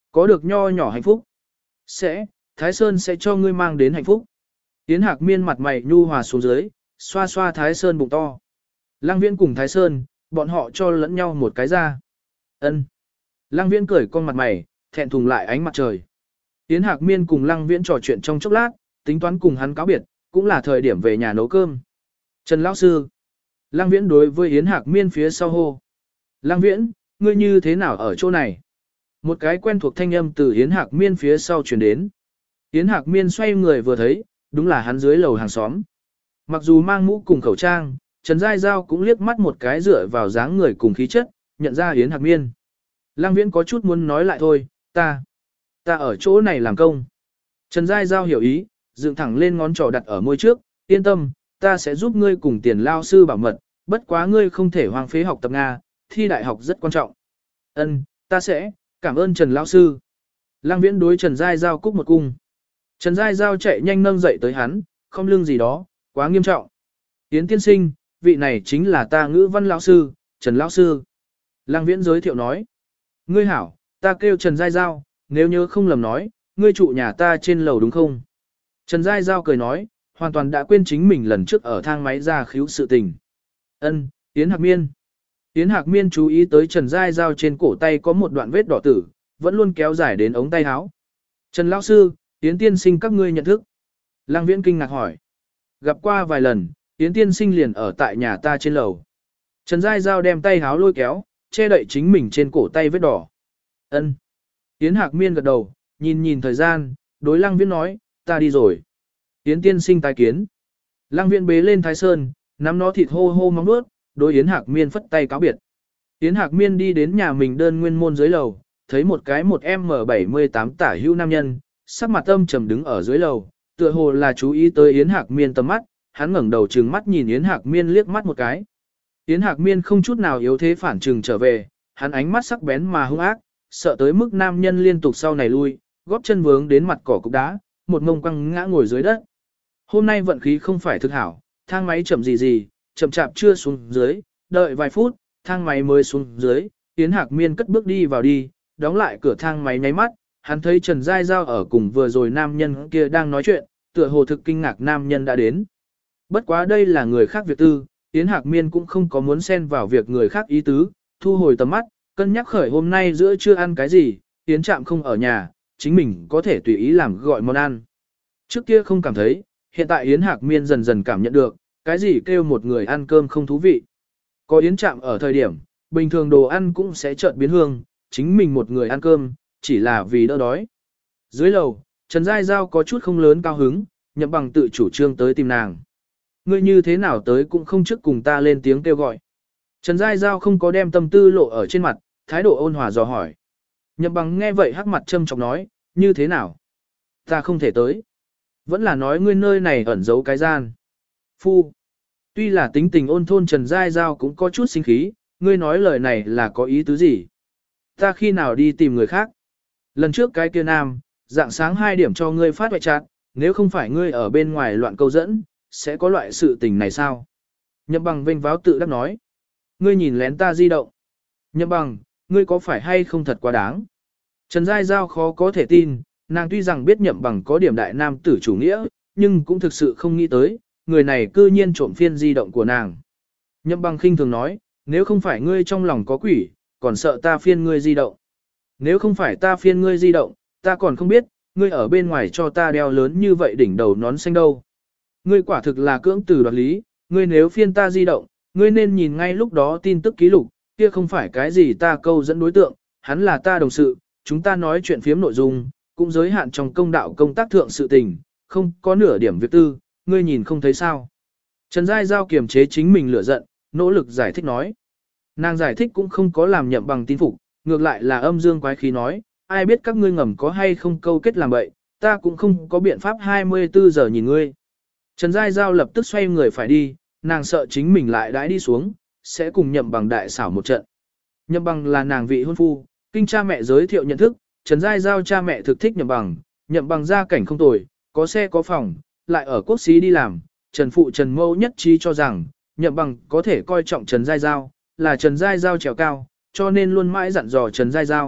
Có được nho nhỏ hạnh phúc. Sẽ, Thái Sơn sẽ cho ngươi mang đến hạnh phúc. Yến Hạc Miên mặt mày nhu hòa xuống dưới, xoa xoa Thái Sơn bụng to. Lăng Viễn cùng Thái Sơn, bọn họ cho lẫn nhau một cái ra. Ân. Lăng Viễn cười con mặt mày, thẹn thùng lại ánh mặt trời. Yến Hạc Miên cùng Lăng Viễn trò chuyện trong chốc lát, tính toán cùng hắn cáo biệt, cũng là thời điểm về nhà nấu cơm. Trần lão sư. Lăng Viễn đối với Yến Hạc Miên phía sau hô. Lăng Viễn, ngươi như thế nào ở chỗ này? Một cái quen thuộc thanh âm từ Yến Hạc Miên phía sau truyền đến. Yến Hạc Miên xoay người vừa thấy, đúng là hắn dưới lầu hàng xóm. Mặc dù mang mũ cùng khẩu trang, Trần Giai Giao cũng liếc mắt một cái dựa vào dáng người cùng khí chất, nhận ra Yến Hạc Miên. Lăng Viễn có chút muốn nói lại thôi, ta, ta ở chỗ này làm công. Trần Giai Giao hiểu ý, dựng thẳng lên ngón trỏ đặt ở môi trước, yên tâm, ta sẽ giúp ngươi cùng tiền lao sư bảo mật, bất quá ngươi không thể hoang phế học tập Nga, thi đại học rất quan trọng. Ân, ta sẽ, cảm ơn Trần lao sư. Lăng Viễn đối Trần Giai Giao cúc một cung. Trần Giai Giao chạy nhanh nâng dậy tới hắn, không lưng gì đó, quá nghiêm trọng. Yến tiên sinh, vị này chính là ta ngữ văn lão sư, Trần lão sư. Lăng Viễn giới thiệu nói. Ngươi hảo, ta kêu Trần Giai Giao, nếu nhớ không lầm nói, ngươi trụ nhà ta trên lầu đúng không? Trần Giai Giao cười nói, hoàn toàn đã quên chính mình lần trước ở thang máy ra khíu sự tình. Ân, Yến Hạc Miên. Yến Hạc Miên chú ý tới Trần Giai Giao trên cổ tay có một đoạn vết đỏ tử, vẫn luôn kéo dài đến ống tay áo. Trần lão sư, Yến tiên sinh các ngươi nhận thức. Lăng Viễn kinh ngạc hỏi. Gặp qua vài lần, Yến tiên sinh liền ở tại nhà ta trên lầu. Trần Giai Giao đem tay háo lôi kéo, che đậy chính mình trên cổ tay vết đỏ. Ân. Yến Hạc Miên gật đầu, nhìn nhìn thời gian, đối Lăng Viễn nói, ta đi rồi. Yến tiên sinh tái kiến. Lăng Viễn bế lên Thái Sơn, nắm nó thịt hô hô móng nuốt, đối Yến Hạc Miên phất tay cáo biệt. Yến Hạc Miên đi đến nhà mình đơn nguyên môn dưới lầu, thấy một cái một em bảy mươi tám tả hữu nam nhân, sắc mặt âm trầm đứng ở dưới lầu, tựa hồ là chú ý tới Yến Hạc Miên tầm mắt, hắn ngẩng đầu trừng mắt nhìn Yến Hạc Miên liếc mắt một cái. Yến Hạc Miên không chút nào yếu thế phản trừng trở về, hắn ánh mắt sắc bén mà hung ác, sợ tới mức nam nhân liên tục sau này lui, góp chân vướng đến mặt cỏ cục đá, một ngông quăng ngã ngồi dưới đất. Hôm nay vận khí không phải thực hảo, thang máy chậm gì gì, chậm chạp chưa xuống dưới, đợi vài phút, thang máy mới xuống dưới, Yến Hạc Miên cất bước đi vào đi, đóng lại cửa thang máy nháy mắt, hắn thấy Trần Giai Giao ở cùng vừa rồi nam nhân kia đang nói chuyện, tựa hồ thực kinh ngạc nam nhân đã đến. Bất quá đây là người khác việc tư, Yến Hạc Miên cũng không có muốn xen vào việc người khác ý tứ, thu hồi tầm mắt, cân nhắc khởi hôm nay giữa trưa ăn cái gì, Yến Trạm không ở nhà, chính mình có thể tùy ý làm gọi món ăn. Trước kia không cảm thấy, hiện tại Yến Hạc Miên dần dần cảm nhận được, cái gì kêu một người ăn cơm không thú vị. Có Yến Trạm ở thời điểm, bình thường đồ ăn cũng sẽ chợt biến hương, chính mình một người ăn cơm, chỉ là vì đỡ đói. Dưới lầu, Trần Giai Giao có chút không lớn cao hứng, Nhậm Bằng tự chủ trương tới tìm nàng. Ngươi như thế nào tới cũng không trước cùng ta lên tiếng kêu gọi. Trần Giai Giao không có đem tâm tư lộ ở trên mặt, thái độ ôn hòa dò hỏi. Nhậm Bằng nghe vậy hắc mặt châm chọc nói, như thế nào? Ta không thể tới. Vẫn là nói ngươi nơi này ẩn giấu cái gian. Phu. Tuy là tính tình ôn thôn Trần Giai Giao cũng có chút sinh khí, ngươi nói lời này là có ý tứ gì? Ta khi nào đi tìm người khác? Lần trước cái kia nam, dạng sáng hai điểm cho ngươi phát hoại chát, nếu không phải ngươi ở bên ngoài loạn câu dẫn, sẽ có loại sự tình này sao? Nhậm Bằng vênh váo tự đắc nói. Ngươi nhìn lén ta di động. Nhậm Bằng, ngươi có phải hay không thật quá đáng? Trần Giai Giao khó có thể tin, nàng tuy rằng biết Nhậm Bằng có điểm đại nam tử chủ nghĩa, nhưng cũng thực sự không nghĩ tới, người này cư nhiên trộm phiên di động của nàng. Nhậm Bằng khinh thường nói, nếu không phải ngươi trong lòng có quỷ, còn sợ ta phiên ngươi di động. Nếu không phải ta phiên ngươi di động, ta còn không biết, ngươi ở bên ngoài cho ta đeo lớn như vậy đỉnh đầu nón xanh đâu. Ngươi quả thực là cưỡng từ đoạt lý, ngươi nếu phiên ta di động, ngươi nên nhìn ngay lúc đó tin tức ký lục, kia không phải cái gì ta câu dẫn đối tượng, hắn là ta đồng sự, chúng ta nói chuyện phiếm nội dung, cũng giới hạn trong công đạo công tác thượng sự tình, không có nửa điểm việc tư, ngươi nhìn không thấy sao. Trần Giai Giao kiềm chế chính mình lửa giận, nỗ lực giải thích nói. Nàng giải thích cũng không có làm Nhậm Bằng tin phục, ngược lại là âm dương quái khí nói, ai biết các ngươi ngầm có hay không câu kết làm vậy, ta cũng không có biện pháp hai mươi bốn giờ nhìn ngươi. Trần Giai Giao lập tức xoay người phải đi, nàng sợ chính mình lại đãi đi xuống, sẽ cùng Nhậm Bằng đại xảo một trận. Nhậm Bằng là nàng vị hôn phu, kinh cha mẹ giới thiệu nhận thức, Trần Giai Giao cha mẹ thực thích Nhậm Bằng, Nhậm Bằng gia cảnh không tồi, có xe có phòng, lại ở quốc xí đi làm, Trần Phụ Trần Mâu nhất trí cho rằng, Nhậm Bằng có thể coi trọng Trần Giai Giao, là Trần Giai Giao trèo cao, cho nên luôn mãi dặn dò Trần Giai Giao,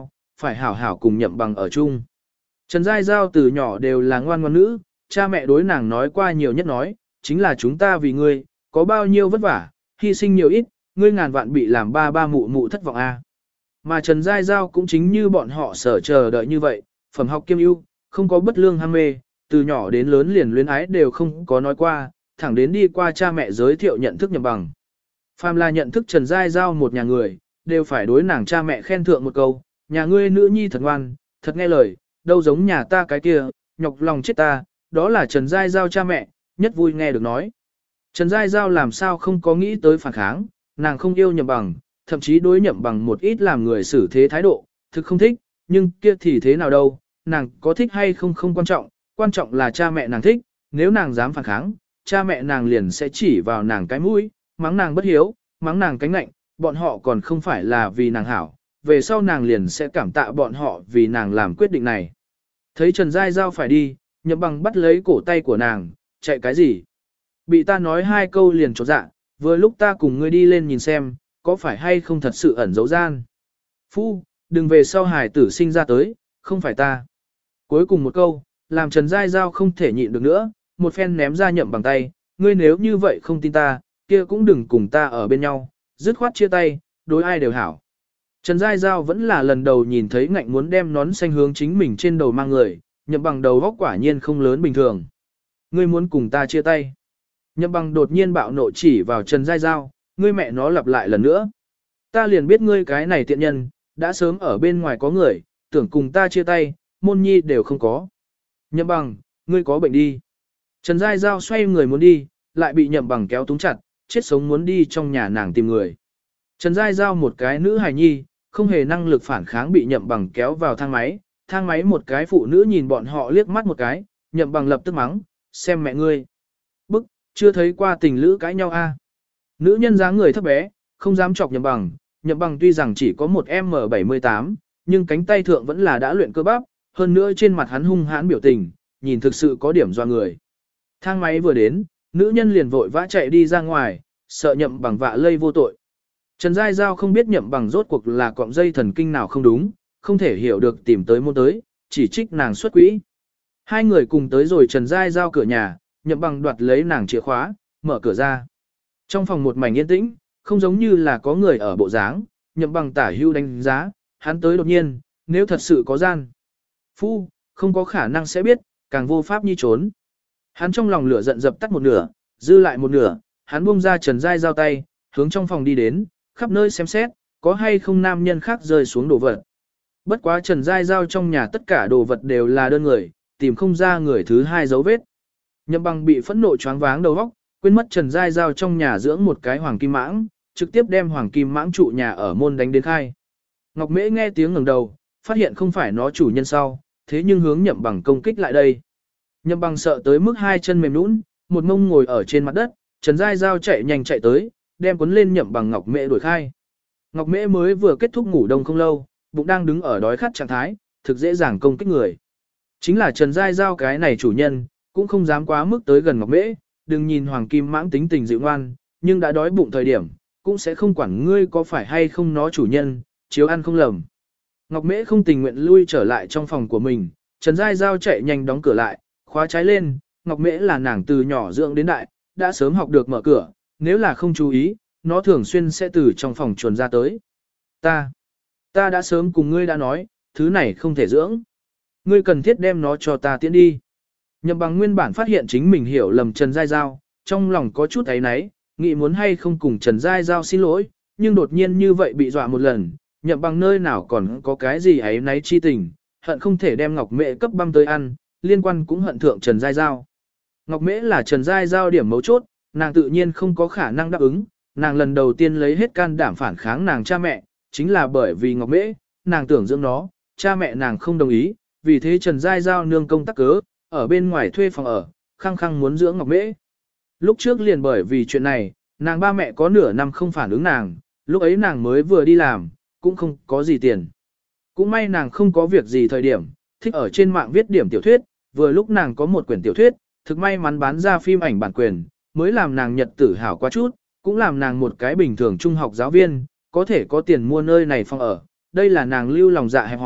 phải hảo hảo cùng Nhậm Bằng ở chung. Trần Giai Giao từ nhỏ đều là ngoan ngoãn nữ, cha mẹ đối nàng nói qua nhiều nhất nói, chính là chúng ta vì ngươi, có bao nhiêu vất vả, hy sinh nhiều ít, ngươi ngàn vạn bị làm ba ba mụ mụ thất vọng a. Mà Trần Giai Giao cũng chính như bọn họ sở chờ đợi như vậy, phẩm học kiêm ưu, không có bất lương ham mê, từ nhỏ đến lớn liền luyến ái đều không có nói qua, thẳng đến đi qua cha mẹ giới thiệu nhận thức Nhậm Bằng. Phàm là nhận thức Trần Giai Giao một nhà người, đều phải đối nàng cha mẹ khen thượng một câu, nhà ngươi nữ nhi thật ngoan, thật nghe lời, đâu giống nhà ta cái kia, nhọc lòng chết ta, đó là Trần Giai Giao cha mẹ, nhất vui nghe được nói. Trần Giai Giao làm sao không có nghĩ tới phản kháng, nàng không yêu Nhậm Bằng, thậm chí đối Nhậm Bằng một ít làm người xử thế thái độ, thực không thích, nhưng kia thì thế nào đâu, nàng có thích hay không không quan trọng, quan trọng là cha mẹ nàng thích, nếu nàng dám phản kháng, cha mẹ nàng liền sẽ chỉ vào nàng cái mũi, mắng nàng bất hiếu, mắng nàng cánh lạnh, bọn họ còn không phải là vì nàng hảo, về sau nàng liền sẽ cảm tạ bọn họ vì nàng làm quyết định này. Thấy Trần Giai Giao phải đi, Nhậm Bằng bắt lấy cổ tay của nàng, chạy cái gì? Bị ta nói hai câu liền trột dạ, vừa lúc ta cùng ngươi đi lên nhìn xem, có phải hay không thật sự ẩn dấu gian. Phu, đừng về sau hài tử sinh ra tới, không phải ta. Cuối cùng một câu, làm Trần Giai Giao không thể nhịn được nữa, một phen ném ra Nhậm Bằng tay, ngươi nếu như vậy không tin ta, kia cũng đừng cùng ta ở bên nhau, dứt khoát chia tay, đối ai đều hảo. Trần Giai Giao vẫn là lần đầu nhìn thấy ngạnh muốn đem nón xanh hướng chính mình trên đầu mang người, Nhậm Bằng đầu góc quả nhiên không lớn bình thường. Ngươi muốn cùng ta chia tay. Nhậm Bằng đột nhiên bạo nộ chỉ vào Trần Giai Giao, ngươi mẹ nó lặp lại lần nữa. Ta liền biết ngươi cái này tiện nhân, đã sớm ở bên ngoài có người, tưởng cùng ta chia tay, môn nhi đều không có. Nhậm Bằng, ngươi có bệnh đi. Trần Giai Giao xoay người muốn đi, lại bị Nhậm Bằng kéo túng chặt, chết sống muốn đi trong nhà nàng tìm người. Trần Giai Giao một cái nữ hài nhi, không hề năng lực phản kháng bị Nhậm Bằng kéo vào thang máy, thang máy một cái phụ nữ nhìn bọn họ liếc mắt một cái, Nhậm Bằng lập tức mắng, xem mẹ ngươi. Bức, chưa thấy qua tình lữ cãi nhau a. À. Nữ nhân dáng người thấp bé, không dám chọc Nhậm Bằng, Nhậm Bằng tuy rằng chỉ có một em bảy mươi tám, nhưng cánh tay thượng vẫn là đã luyện cơ bắp, hơn nữa trên mặt hắn hung hãn biểu tình, nhìn thực sự có điểm doa người. Thang máy vừa đến, nữ nhân liền vội vã chạy đi ra ngoài, sợ Nhậm Bằng vạ lây vô tội. Trần Giai Giao không biết Nhậm Bằng rốt cuộc là cọng dây thần kinh nào không đúng, không thể hiểu được tìm tới môn tới, chỉ trích nàng xuất quỹ. Hai người cùng tới rồi Trần Giai Giao cửa nhà, Nhậm Bằng đoạt lấy nàng chìa khóa, mở cửa ra. Trong phòng một mảnh yên tĩnh, không giống như là có người ở bộ dáng, Nhậm Bằng tả hưu đánh giá, hắn tới đột nhiên, nếu thật sự có gian. Phu, không có khả năng sẽ biết, càng vô pháp nhi trốn. Hắn trong lòng lửa giận dập tắt một nửa, dư lại một nửa, hắn buông ra Trần Giai Giao tay, hướng trong phòng đi đến, khắp nơi xem xét, có hay không nam nhân khác rơi xuống đồ vật. Bất quá Trần Giai Giao trong nhà tất cả đồ vật đều là đơn người, tìm không ra người thứ hai dấu vết. Nhậm Bằng bị phẫn nộ choáng váng đầu óc, quên mất Trần Giai Giao trong nhà dưỡng một cái hoàng kim mãng, trực tiếp đem hoàng kim mãng trụ nhà ở môn đánh đến khai. Ngọc Mễ nghe tiếng ngẩng đầu, phát hiện không phải nó chủ nhân sau, thế nhưng hướng Nhậm Bằng công kích lại đây. Nhậm Bằng sợ tới mức hai chân mềm nhũn, một mông ngồi ở trên mặt đất, Trần Giai Giao chạy nhanh chạy tới, đem cuốn lên Nhậm Bằng Ngọc Mễ đuổi khai. Ngọc Mễ mới vừa kết thúc ngủ đông không lâu, bụng đang đứng ở đói khát trạng thái, thực dễ dàng công kích người. Chính là Trần Giai Giao cái này chủ nhân, cũng không dám quá mức tới gần Ngọc Mễ, đừng nhìn Hoàng Kim Mãng tính tình dịu ngoan, nhưng đã đói bụng thời điểm, cũng sẽ không quản ngươi có phải hay không nó chủ nhân, chiếu ăn không lầm. Ngọc Mễ không tình nguyện lui trở lại trong phòng của mình, Trần Giai Giao chạy nhanh đóng cửa lại, khóa trái lên, Ngọc Mễ là nàng từ nhỏ dưỡng đến đại, đã sớm học được mở cửa, nếu là không chú ý, nó thường xuyên sẽ từ trong phòng chuồn ra tới. Ta, ta đã sớm cùng ngươi đã nói, thứ này không thể dưỡng. Ngươi cần thiết đem nó cho ta tiễn đi. Nhậm Bằng nguyên bản phát hiện chính mình hiểu lầm Trần Giai Giao, trong lòng có chút ấy náy, nghĩ muốn hay không cùng Trần Giai Giao xin lỗi, nhưng đột nhiên như vậy bị dọa một lần, Nhậm Bằng nơi nào còn có cái gì ấy náy chi tình, hận không thể đem Ngọc Mễ cấp băm tới ăn, liên quan cũng hận thượng Trần Giai Giao. Ngọc Mễ là Trần Giai Giao điểm mấu chốt, nàng tự nhiên không có khả năng đáp ứng, nàng lần đầu tiên lấy hết can đảm phản kháng nàng cha mẹ, chính là bởi vì Ngọc Mễ, nàng tưởng dưỡng nó, cha mẹ nàng không đồng ý, vì thế Trần Giai Giao nương công tác cớ, ở bên ngoài thuê phòng ở, khăng khăng muốn dưỡng Ngọc Mễ. Lúc trước liền bởi vì chuyện này, nàng ba mẹ có nửa năm không phản ứng nàng, lúc ấy nàng mới vừa đi làm, cũng không có gì tiền. Cũng may nàng không có việc gì thời điểm, thích ở trên mạng viết điểm tiểu thuyết, vừa lúc nàng có một quyển tiểu thuyết, thực may mắn bán ra phim ảnh bản quyền, mới làm nàng nhật tử hảo quá chút, cũng làm nàng một cái bình thường trung học giáo viên, có thể có tiền mua nơi này phòng ở. Đây là nàng lưu lòng dạ hẹp hòi,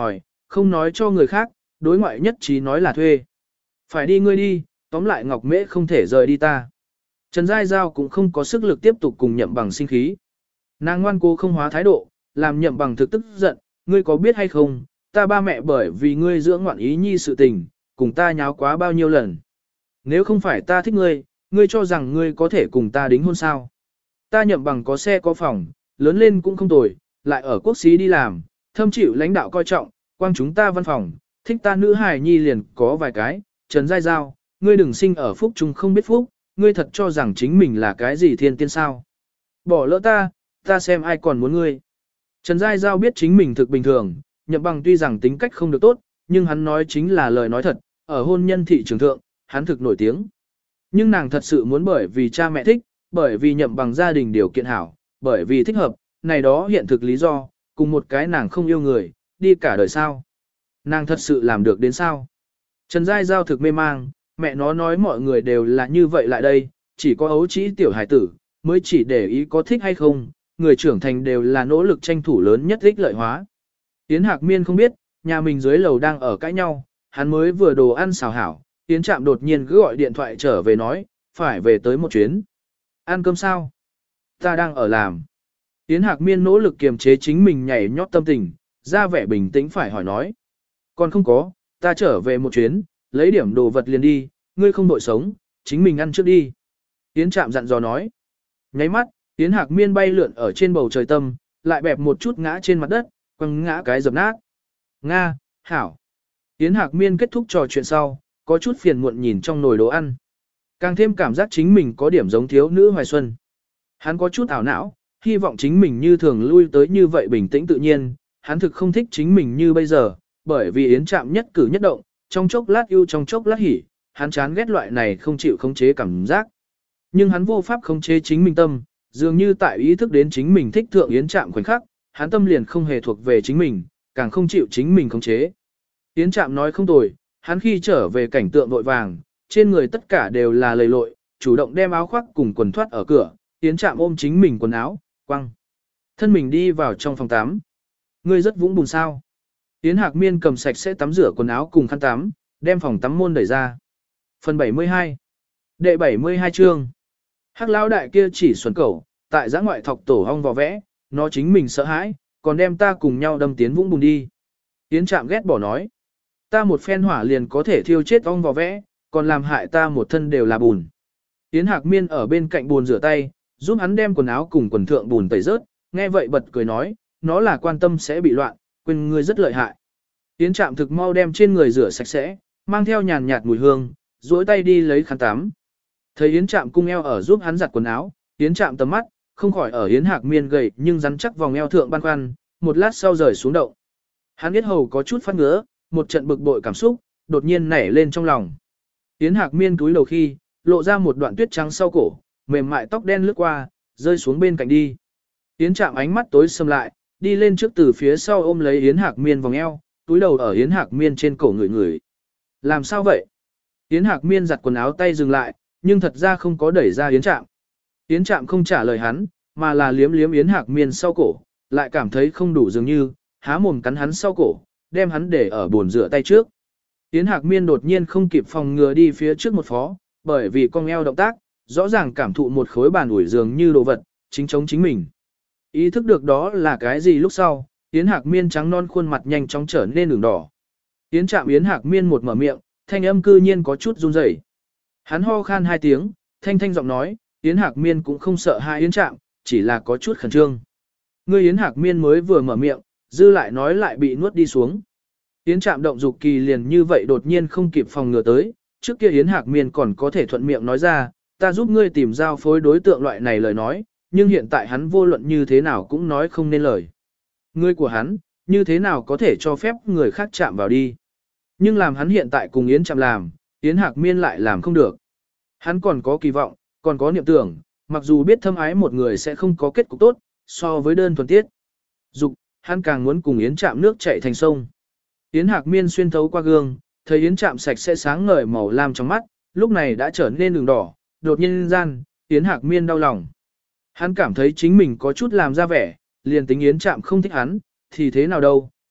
không nói cho người khác, đối ngoại nhất trí nói là thuê. Phải đi ngươi đi, tóm lại Ngọc Mễ không thể rời đi ta. Trần Giai Giao cũng không có sức lực tiếp tục cùng Nhậm Bằng sinh khí. Nàng ngoan cố không hóa thái độ, làm Nhậm Bằng thực tức giận, ngươi có biết hay không, ta ba mẹ bởi vì ngươi dưỡng ngoạn ý nhi sự tình, cùng ta nháo quá bao nhiêu lần. Nếu không phải ta thích ngươi, ngươi cho rằng ngươi có thể cùng ta đính hôn sao. Ta Nhậm Bằng có xe có phòng, lớn lên cũng không tồi, lại ở quốc xí đi làm, thâm chịu lãnh đạo coi trọng, quang chúng ta văn phòng, thích ta nữ hài nhi liền có vài cái, Trần Giai Giao, ngươi đừng sinh ở phúc chung không biết phúc, ngươi thật cho rằng chính mình là cái gì thiên tiên sao. Bỏ lỡ ta, ta xem ai còn muốn ngươi. Trần Giai Giao biết chính mình thực bình thường, Nhậm Bằng tuy rằng tính cách không được tốt, nhưng hắn nói chính là lời nói thật, ở hôn nhân thị trường thượng, hắn thực nổi tiếng. Nhưng nàng thật sự muốn bởi vì cha mẹ thích, bởi vì Nhậm Bằng gia đình điều kiện hảo, bởi vì thích hợp, này đó hiện thực lý do, cùng một cái nàng không yêu người, đi cả đời sao. Nàng thật sự làm được đến sao? Trần Giai Giao thực mê mang, mẹ nó nói mọi người đều là như vậy lại đây, chỉ có ấu trĩ tiểu hải tử, mới chỉ để ý có thích hay không, người trưởng thành đều là nỗ lực tranh thủ lớn nhất ích lợi hóa. Yến Hạc Miên không biết, nhà mình dưới lầu đang ở cãi nhau, hắn mới vừa đồ ăn xào hảo, Yến Trạm đột nhiên cứ gọi điện thoại trở về nói, phải về tới một chuyến. Ăn cơm sao? Ta đang ở làm. Yến Hạc Miên nỗ lực kiềm chế chính mình nhảy nhót tâm tình, ra vẻ bình tĩnh phải hỏi nói. Còn không có, ta trở về một chuyến, lấy điểm đồ vật liền đi, ngươi không đội sống, chính mình ăn trước đi. Yến Trạm dặn dò nói. Nháy mắt, Yến Hạc Miên bay lượn ở trên bầu trời tâm, lại bẹp một chút ngã trên mặt đất, quăng ngã cái dập nát. Nga, hảo. Yến Hạc Miên kết thúc trò chuyện sau, có chút phiền muộn nhìn trong nồi đồ ăn. Càng thêm cảm giác chính mình có điểm giống thiếu nữ Hoài Xuân. Hắn có chút ảo não, hy vọng chính mình như thường lui tới như vậy bình tĩnh tự nhiên, hắn thực không thích chính mình như bây giờ, bởi vì Yến Trạm nhất cử nhất động, trong chốc lát yêu trong chốc lát hỉ, hắn chán ghét loại này không chịu khống chế cảm giác. Nhưng hắn vô pháp khống chế chính mình tâm, dường như tại ý thức đến chính mình thích thượng Yến Trạm khoảnh khắc, hắn tâm liền không hề thuộc về chính mình, càng không chịu chính mình khống chế. Yến Trạm nói không tồi, hắn khi trở về cảnh tượng vội vàng, trên người tất cả đều là lầy lội, chủ động đem áo khoác cùng quần thoát ở cửa, Yến Trạm ôm chính mình quần áo, quăng. Thân mình đi vào trong phòng tắm. Ngươi rất vũng bùn sao. Yến Hạc Miên cầm sạch sẽ tắm rửa quần áo cùng khăn tắm, đem phòng tắm môn đẩy ra. Phần bảy mươi hai. Đệ bảy mươi hai chương. Hắc lão đại kia chỉ xuẩn cẩu, tại giã ngoại thọc tổ hong vò vẽ, nó chính mình sợ hãi, còn đem ta cùng nhau đâm tiến vũng bùn đi. Yến Trạm ghét bỏ nói. Ta một phen hỏa liền có thể thiêu chết ong vò vẽ, còn làm hại ta một thân đều là bùn. Yến Hạc Miên ở bên cạnh bùn rửa tay, giúp hắn đem quần áo cùng quần thượng bùn tẩy rớt, nghe vậy bật cười nói, nó là quan tâm sẽ bị loạn, quên ngươi rất lợi hại. Yến Trạm thực mau đem trên người rửa sạch sẽ, mang theo nhàn nhạt mùi hương, duỗi tay đi lấy khăn tắm. Thấy Yến Trạm cung eo ở giúp hắn giặt quần áo, Yến Trạm tầm mắt, không khỏi ở Yến Hạc Miên gầy nhưng rắn chắc vòng eo thượng băn khoăn, một lát sau rời xuống động. Hắn biết hầu có chút phát ngứa, một trận bực bội cảm xúc, đột nhiên nảy lên trong lòng. Yến Hạc Miên cúi đầu khi, lộ ra một đoạn tuyết trắng sau cổ, mềm mại tóc đen lướt qua, rơi xuống bên cạnh đi. Yến Trạm ánh mắt tối sầm lại, đi lên trước từ phía sau ôm lấy Yến Hạc Miên vòng eo, túi đầu ở Yến Hạc Miên trên cổ người người. Làm sao vậy? Yến Hạc Miên giặt quần áo tay dừng lại, nhưng thật ra không có đẩy ra Yến Trạm. Yến Trạm không trả lời hắn, mà là liếm liếm Yến Hạc Miên sau cổ, lại cảm thấy không đủ dường như, há mồm cắn hắn sau cổ, đem hắn để ở bồn rửa tay trước. Yến Hạc Miên đột nhiên không kịp phòng ngừa đi phía trước một phó, bởi vì cong eo động tác, rõ ràng cảm thụ một khối bàn ủi dường như đồ vật, chính chống chính mình. Ý thức được đó là cái gì lúc sau, Yến Hạc Miên trắng non khuôn mặt nhanh chóng trở nên ửng đỏ. Yến Trạm Yến Hạc Miên một mở miệng, thanh âm cư nhiên có chút run rẩy. Hắn ho khan hai tiếng, thanh thanh giọng nói, Yến Hạc Miên cũng không sợ hai Yến Trạm, chỉ là có chút khẩn trương. Ngươi Yến Hạc Miên mới vừa mở miệng, dư lại nói lại bị nuốt đi xuống. Yến Trạm động dục kỳ liền như vậy đột nhiên không kịp phòng ngừa tới, trước kia Yến Hạc Miên còn có thể thuận miệng nói ra, ta giúp ngươi tìm giao phối đối tượng loại này lời nói, nhưng hiện tại hắn vô luận như thế nào cũng nói không nên lời. Ngươi của hắn, như thế nào có thể cho phép người khác chạm vào đi. Nhưng làm hắn hiện tại cùng Yến Trạm làm, Yến Hạc Miên lại làm không được. Hắn còn có kỳ vọng, còn có niệm tưởng, mặc dù biết thâm ái một người sẽ không có kết cục tốt, so với đơn thuần tiết. Dục, hắn càng muốn cùng Yến Trạm nước chảy thành sông. Yến Hạc Miên xuyên thấu qua gương, thấy Yến Trạm sạch sẽ sáng ngời màu lam trong mắt, lúc này đã trở nên đường đỏ, đột nhiên gian, Yến Hạc Miên đau lòng. Hắn cảm thấy chính mình có chút làm ra vẻ, liền tính Yến Trạm không thích hắn, thì thế nào đâu,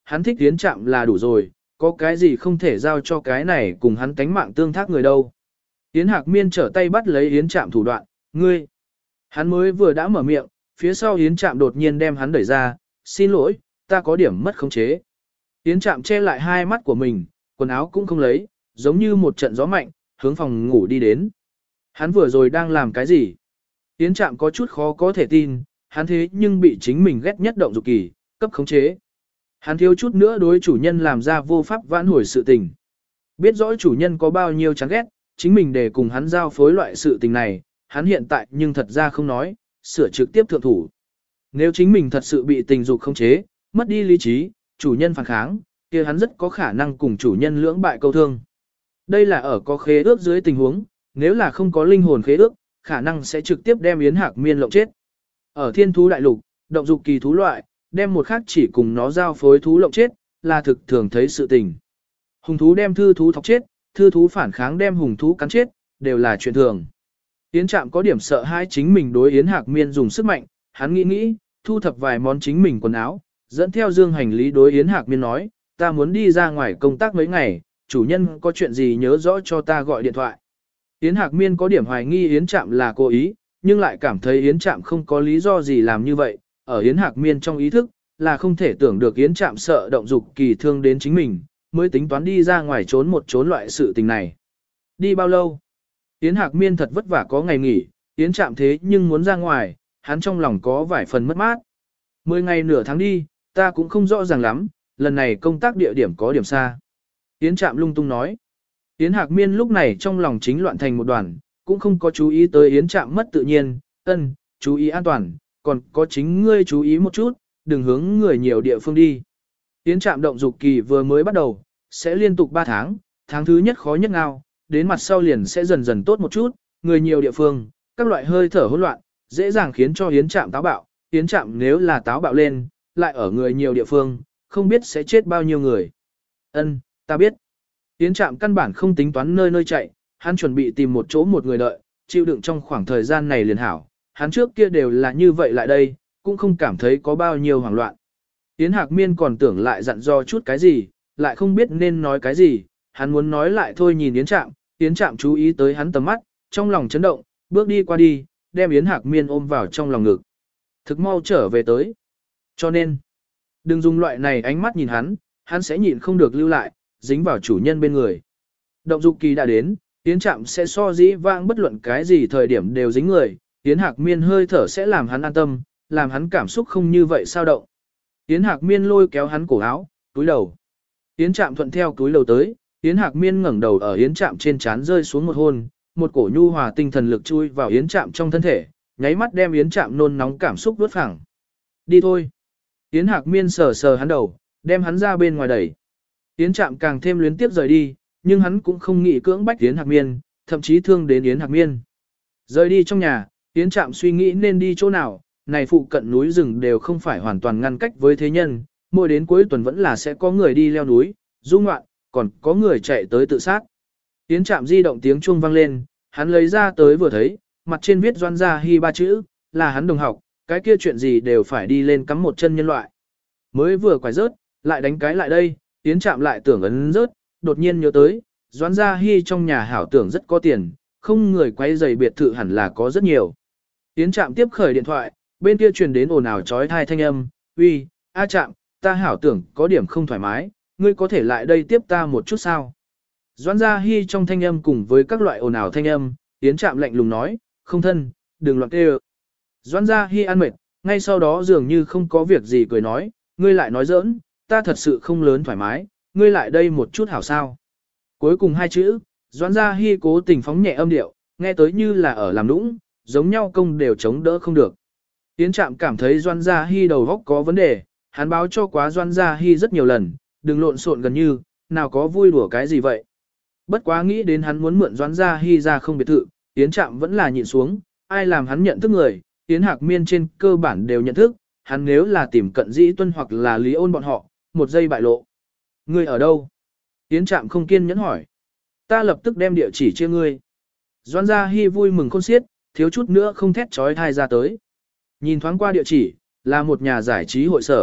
hắn thích Yến Trạm là đủ rồi, có cái gì không thể giao cho cái này cùng hắn tánh mạng tương thác người đâu. Yến Hạc Miên trở tay bắt lấy Yến Trạm thủ đoạn, ngươi. Hắn mới vừa đã mở miệng, phía sau Yến Trạm đột nhiên đem hắn đẩy ra, xin lỗi, ta có điểm mất khống chế. Yến Trạm che lại hai mắt của mình, quần áo cũng không lấy, giống như một trận gió mạnh, hướng phòng ngủ đi đến. Hắn vừa rồi đang làm cái gì? Yến Trạm có chút khó có thể tin, hắn thế nhưng bị chính mình ghét nhất động dục kỳ, cấp khống chế. Hắn thiếu chút nữa đối chủ nhân làm ra vô pháp vãn hồi sự tình. Biết rõ chủ nhân có bao nhiêu chán ghét, chính mình để cùng hắn giao phối loại sự tình này, hắn hiện tại nhưng thật ra không nói, sửa trực tiếp thượng thủ. Nếu chính mình thật sự bị tình dục khống chế, mất đi lý trí, chủ nhân phản kháng, kia hắn rất có khả năng cùng chủ nhân lưỡng bại câu thương. Đây là ở có khế ước dưới tình huống, nếu là không có linh hồn khế ước, khả năng sẽ trực tiếp đem Yến Hạc Miên lộng chết. Ở thiên thú đại lục, động dục kỳ thú loại, đem một khác chỉ cùng nó giao phối thú lộng chết, là thực thường thấy sự tình. Hùng thú đem thư thú thọc chết, thư thú phản kháng đem hùng thú cắn chết, đều là chuyện thường. Yến Trạm có điểm sợ hai chính mình đối Yến Hạc Miên dùng sức mạnh, hắn nghĩ nghĩ, thu thập vài món chính mình quần áo, dẫn theo dương hành lý đối Yến Hạc Miên nói, ta muốn đi ra ngoài công tác mấy ngày, chủ nhân có chuyện gì nhớ rõ cho ta gọi điện thoại. Yến Hạc Miên có điểm hoài nghi Yến Trạm là cố ý, nhưng lại cảm thấy Yến Trạm không có lý do gì làm như vậy, ở Yến Hạc Miên trong ý thức, là không thể tưởng được Yến Trạm sợ động dục kỳ thương đến chính mình, mới tính toán đi ra ngoài trốn một trốn loại sự tình này. Đi bao lâu? Yến Hạc Miên thật vất vả có ngày nghỉ, Yến Trạm thế nhưng muốn ra ngoài, hắn trong lòng có vài phần mất mát. Mười ngày nửa tháng đi, ta cũng không rõ ràng lắm, lần này công tác địa điểm có điểm xa. Yến Trạm lung tung nói. Yến Hạc Miên lúc này trong lòng chính loạn thành một đoàn, cũng không có chú ý tới Yến Trạm mất tự nhiên, ân, chú ý an toàn, còn có chính ngươi chú ý một chút, đừng hướng người nhiều địa phương đi. Yến Trạm động dục kỳ vừa mới bắt đầu, sẽ liên tục ba tháng, tháng thứ nhất khó nhất ngao, đến mặt sau liền sẽ dần dần tốt một chút, người nhiều địa phương, các loại hơi thở hỗn loạn, dễ dàng khiến cho Yến Trạm táo bạo, Yến Trạm nếu là táo bạo lên, lại ở người nhiều địa phương, không biết sẽ chết bao nhiêu người. Ân, ta biết. Yến Trạm căn bản không tính toán nơi nơi chạy, hắn chuẩn bị tìm một chỗ một người đợi, chịu đựng trong khoảng thời gian này liền hảo, hắn trước kia đều là như vậy lại đây, cũng không cảm thấy có bao nhiêu hoảng loạn. Yến Hạc Miên còn tưởng lại dặn dò chút cái gì, lại không biết nên nói cái gì, hắn muốn nói lại thôi nhìn Yến Trạm, Yến Trạm chú ý tới hắn tầm mắt, trong lòng chấn động, bước đi qua đi, đem Yến Hạc Miên ôm vào trong lòng ngực. Thực mau trở về tới. Cho nên, đừng dùng loại này ánh mắt nhìn hắn, hắn sẽ nhịn không được lưu lại, dính vào chủ nhân bên người. Động dục kỳ đã đến, Yến Trạm sẽ so dĩ vãng bất luận cái gì thời điểm đều dính người, Yến Hạc Miên hơi thở sẽ làm hắn an tâm, làm hắn cảm xúc không như vậy sao động. Yến Hạc Miên lôi kéo hắn cổ áo, túi đầu. Yến Trạm thuận theo túi đầu tới, Yến Hạc Miên ngẩng đầu ở Yến Trạm trên trán rơi xuống một hôn, một cổ nhu hòa tinh thần lực chui vào Yến Trạm trong thân thể, nháy mắt đem Yến Trạm nôn nóng cảm xúc đốt phẳng. Đi thôi. Yến Hạc Miên sờ sờ hắn đầu, đem hắn ra bên ngoài đẩy. Yến Trạm càng thêm luyến tiếp rời đi, nhưng hắn cũng không nghĩ cưỡng bách Yến Hạc Miên, thậm chí thương đến Yến Hạc Miên. Rời đi trong nhà, Yến Trạm suy nghĩ nên đi chỗ nào, này phụ cận núi rừng đều không phải hoàn toàn ngăn cách với thế nhân, mỗi đến cuối tuần vẫn là sẽ có người đi leo núi, du ngoạn, còn có người chạy tới tự sát. Yến Trạm di động tiếng chuông vang lên, hắn lấy ra tới vừa thấy, mặt trên viết Doan Gia Hi ba chữ, là hắn đồng học, cái kia chuyện gì đều phải đi lên cắm một chân nhân loại. Mới vừa quải rớt, lại đánh cái lại đây, Yến Trạm lại tưởng ấn rớt, đột nhiên nhớ tới, Doan Gia Hi trong nhà hảo tưởng rất có tiền, không người quay giày biệt thự hẳn là có rất nhiều. Yến Trạm tiếp khởi điện thoại, bên kia truyền đến ồn ào chói tai thanh âm, uy, A Trạm, ta hảo tưởng có điểm không thoải mái, ngươi có thể lại đây tiếp ta một chút sao? Doãn Gia Hi trong thanh âm cùng với các loại ồn ào thanh âm, Yến Trạm lạnh lùng nói, không thân, đừng loạn kêu. Doãn Gia Hi ăn mệt, ngay sau đó dường như không có việc gì cười nói, ngươi lại nói giỡn, ta thật sự không lớn thoải mái, ngươi lại đây một chút hảo sao? Cuối cùng hai chữ, Doãn Gia Hi cố tình phóng nhẹ âm điệu, nghe tới như là ở làm nũng, giống nhau công đều chống đỡ không được. Yến Trạm cảm thấy Doãn Gia Hi đầu óc có vấn đề, hắn báo cho quá Doãn Gia Hi rất nhiều lần, đừng lộn xộn gần như, nào có vui đùa cái gì vậy. Bất quá nghĩ đến hắn muốn mượn Doãn Gia Hi ra không biệt thự, Yến Trạm vẫn là nhịn xuống, ai làm hắn nhận thức người, Yến Hạc Miên trên cơ bản đều nhận thức, hắn nếu là tìm Cận Dĩ Tuân hoặc là Lý Ôn bọn họ, một giây bại lộ. Ngươi ở đâu? Yến Trạm không kiên nhẫn hỏi. Ta lập tức đem địa chỉ chia ngươi. Doãn Gia Hi vui mừng khôn xiết, thiếu chút nữa không thét trói thai ra tới. Nhìn thoáng qua địa chỉ, là một nhà giải trí hội sở,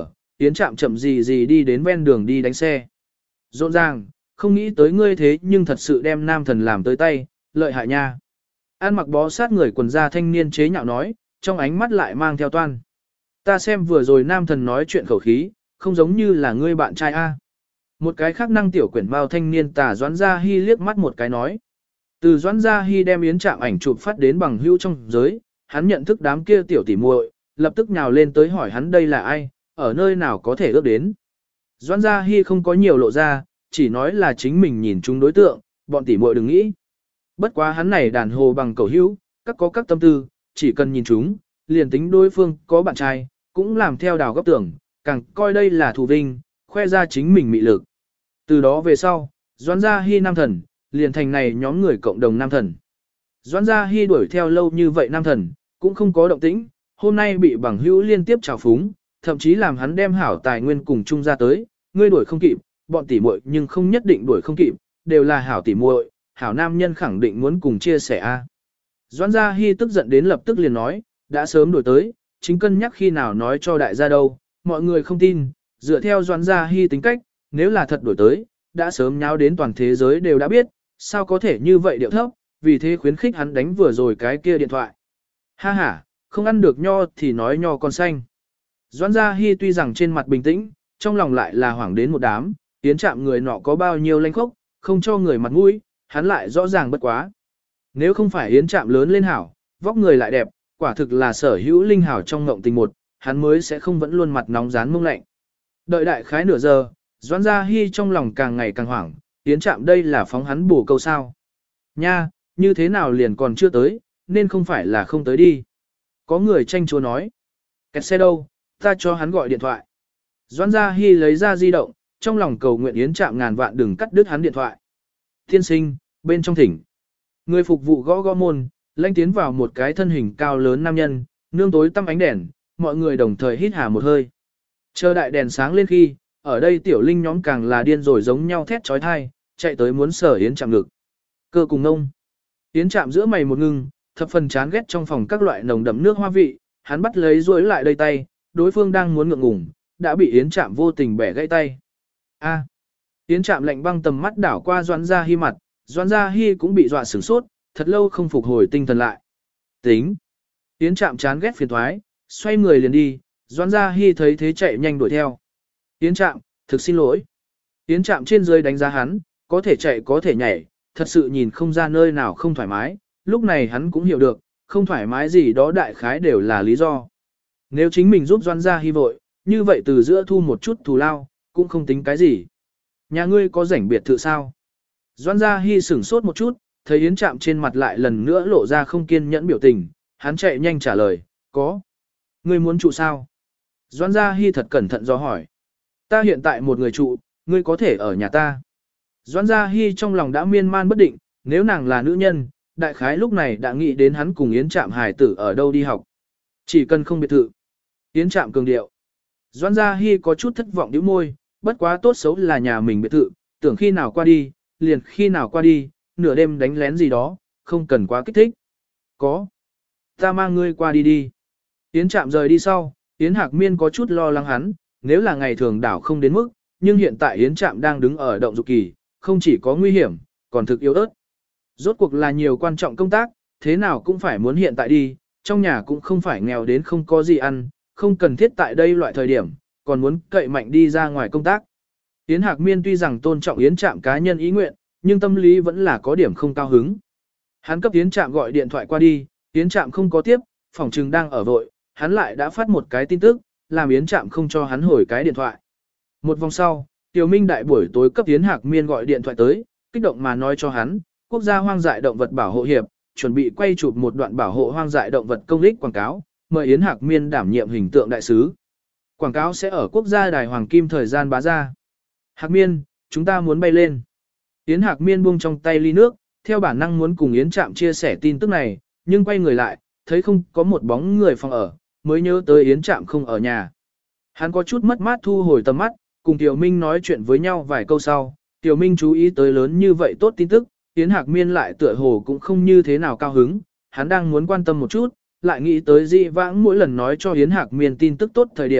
Yến Trạm chậm gì gì đi đến ven đường đi đánh xe. Rộn ràng, không nghĩ tới ngươi thế nhưng thật sự đem nam thần làm tới tay, lợi hại nha. An mặc bó sát người quần da thanh niên chế nhạo nói, trong ánh mắt lại mang theo toan. Ta xem vừa rồi nam thần nói chuyện khẩu khí, không giống như là ngươi bạn trai A. Một cái khác năng tiểu quyển bao thanh niên tà Doãn Gia Hi liếc mắt một cái nói. Từ Doãn Gia Hi đem Yến Trạm ảnh chụp phát đến bằng hữu trong giới, hắn nhận thức đám kia tiểu tỉ muội, lập tức nhào lên tới hỏi hắn đây là ai, ở nơi nào có thể ước đến. Doãn Gia Hi không có nhiều lộ ra, chỉ nói là chính mình nhìn chung đối tượng, bọn tỉ muội đừng nghĩ. Bất quá hắn này đàn hồ bằng cầu hữu, các có các tâm tư, chỉ cần nhìn chúng, liền tính đối phương có bạn trai, cũng làm theo đào góc tưởng, càng coi đây là thù vinh, khoe ra chính mình mị lực. Từ đó về sau, Doãn Gia Hi nam thần, liền thành này nhóm người cộng đồng nam thần. Doãn Gia Hi đuổi theo lâu như vậy nam thần, cũng không có động tĩnh, hôm nay bị bằng hữu liên tiếp trào phúng, thậm chí làm hắn đem hảo tài nguyên cùng chung ra tới, ngươi đuổi không kịp, bọn tỉ muội nhưng không nhất định đuổi không kịp, đều là hảo tỉ muội, hảo nam nhân khẳng định muốn cùng chia sẻ a. Doãn Gia Hi tức giận đến lập tức liền nói, đã sớm đuổi tới, chính cân nhắc khi nào nói cho đại gia đâu, mọi người không tin, dựa theo Doãn Gia Hi tính cách, nếu là thật đuổi tới, đã sớm nháo đến toàn thế giới đều đã biết, sao có thể như vậy điệu thấp, vì thế khuyến khích hắn đánh vừa rồi cái kia điện thoại. Ha ha, không ăn được nho thì nói nho còn xanh. Doãn Gia Hi tuy rằng trên mặt bình tĩnh, trong lòng lại là hoảng đến một đám, Yến Trạm người nọ có bao nhiêu lanh khốc, không cho người mặt mũi, hắn lại rõ ràng bất quá. Nếu không phải Yến Trạm lớn lên hảo, vóc người lại đẹp, quả thực là sở hữu linh hảo trong ngộng tình một, hắn mới sẽ không vẫn luôn mặt nóng rán mông lạnh. Đợi đại khái nửa giờ, Doãn Gia Hi trong lòng càng ngày càng hoảng, Yến Trạm đây là phóng hắn bổ câu sao. Nha, như thế nào liền còn chưa tới, nên không phải là không tới đi. Có người tranh chúa nói. Kẹt xe đâu, ta cho hắn gọi điện thoại. Doãn Gia Hi lấy ra di động, trong lòng cầu nguyện Yến Trạm ngàn vạn đừng cắt đứt hắn điện thoại. Tiên sinh, bên trong thỉnh. Người phục vụ gõ gõ môn, lanh tiến vào một cái thân hình cao lớn nam nhân, nương tối tăm ánh đèn, mọi người đồng thời hít hà một hơi. Chờ đại đèn sáng lên khi, ở đây tiểu linh nhóm càng là điên rồi giống nhau thét trói thai, chạy tới muốn sở Yến Trạm ngực. Cơ cùng ngông. Yến Trạm giữa mày một ngưng, thập phần chán ghét trong phòng các loại nồng đậm nước hoa vị, hắn bắt lấy duỗi lại đây tay, đối phương đang muốn ngượng ngùng, đã bị Yến Trạm vô tình bẻ gãy tay. A. Yến Trạm lạnh băng tầm mắt đảo qua Doãn Gia Hi mặt, Doãn Gia Hi cũng bị dọa sửng sốt, thật lâu không phục hồi tinh thần lại. Tính. Yến Trạm chán ghét phiền thoái, xoay người liền đi, Doãn Gia Hi thấy thế chạy nhanh đuổi theo. Yến Trạm, thực xin lỗi. Yến Trạm trên dưới đánh giá hắn, có thể chạy có thể nhảy, thật sự nhìn không ra nơi nào không thoải mái, lúc này hắn cũng hiểu được, không thoải mái gì đó đại khái đều là lý do. Nếu chính mình giúp Doãn Gia Hi vội, như vậy từ giữa thu một chút thù lao, cũng không tính cái gì. Nhà ngươi có rảnh biệt thự sao? Doãn Gia Hi sửng sốt một chút, thấy Yến Trạm trên mặt lại lần nữa lộ ra không kiên nhẫn biểu tình, hắn chạy nhanh trả lời, có. Ngươi muốn trụ sao? Doãn Gia Hi thật cẩn thận do hỏi. Ta hiện tại một người trụ, ngươi có thể ở nhà ta. Doãn Gia Hi trong lòng đã miên man bất định, nếu nàng là nữ nhân, đại khái lúc này đã nghĩ đến hắn cùng Yến Trạm hài tử ở đâu đi học. Chỉ cần không biệt thự. Yến Trạm cường điệu. Doãn Gia Hi có chút thất vọng nhíu môi, bất quá tốt xấu là nhà mình biệt thự, tưởng khi nào qua đi, liền khi nào qua đi, nửa đêm đánh lén gì đó, không cần quá kích thích. Có. Ta mang ngươi qua đi đi. Yến Trạm rời đi sau, Yến Hạc Miên có chút lo lắng hắn, nếu là ngày thường đảo không đến mức, nhưng hiện tại Yến Trạm đang đứng ở động dục kỳ, không chỉ có nguy hiểm, còn thực yếu ớt. Rốt cuộc là nhiều quan trọng công tác, thế nào cũng phải muốn hiện tại đi, trong nhà cũng không phải nghèo đến không có gì ăn, không cần thiết tại đây loại thời điểm, còn muốn cậy mạnh đi ra ngoài công tác. Yến Hạc Miên tuy rằng tôn trọng Yến Trạm cá nhân ý nguyện, nhưng tâm lý vẫn là có điểm không cao hứng. Hắn cấp Yến Trạm gọi điện thoại qua đi, Yến Trạm không có tiếp, phòng trừng đang ở vội, hắn lại đã phát một cái tin tức, làm Yến Trạm không cho hắn hồi cái điện thoại. Một vòng sau, Tiểu Minh đại buổi tối cấp Yến Hạc Miên gọi điện thoại tới, kích động mà nói cho hắn, quốc gia hoang dại động vật bảo hộ hiệp, chuẩn bị quay chụp một đoạn bảo hộ hoang dại động vật công ích quảng cáo, mời Yến Hạc Miên đảm nhiệm hình tượng đại sứ. Quảng cáo sẽ ở quốc gia đài Hoàng Kim thời gian bá ra. Hạc Miên, chúng ta muốn bay lên. Yến Hạc Miên buông trong tay ly nước, theo bản năng muốn cùng Yến Trạm chia sẻ tin tức này, nhưng quay người lại, thấy không có một bóng người phòng ở, mới nhớ tới Yến Trạm không ở nhà. Hắn có chút mất mát thu hồi tầm mắt, cùng Tiểu Minh nói chuyện với nhau vài câu sau, Tiểu Minh chú ý tới lớn như vậy tốt tin tức, Yến Hạc Miên lại tựa hồ cũng không như thế nào cao hứng, hắn đang muốn quan tâm một chút, lại nghĩ tới dị vãng mỗi lần nói cho Yến Hạc Miên tin tức tốt thời điểm,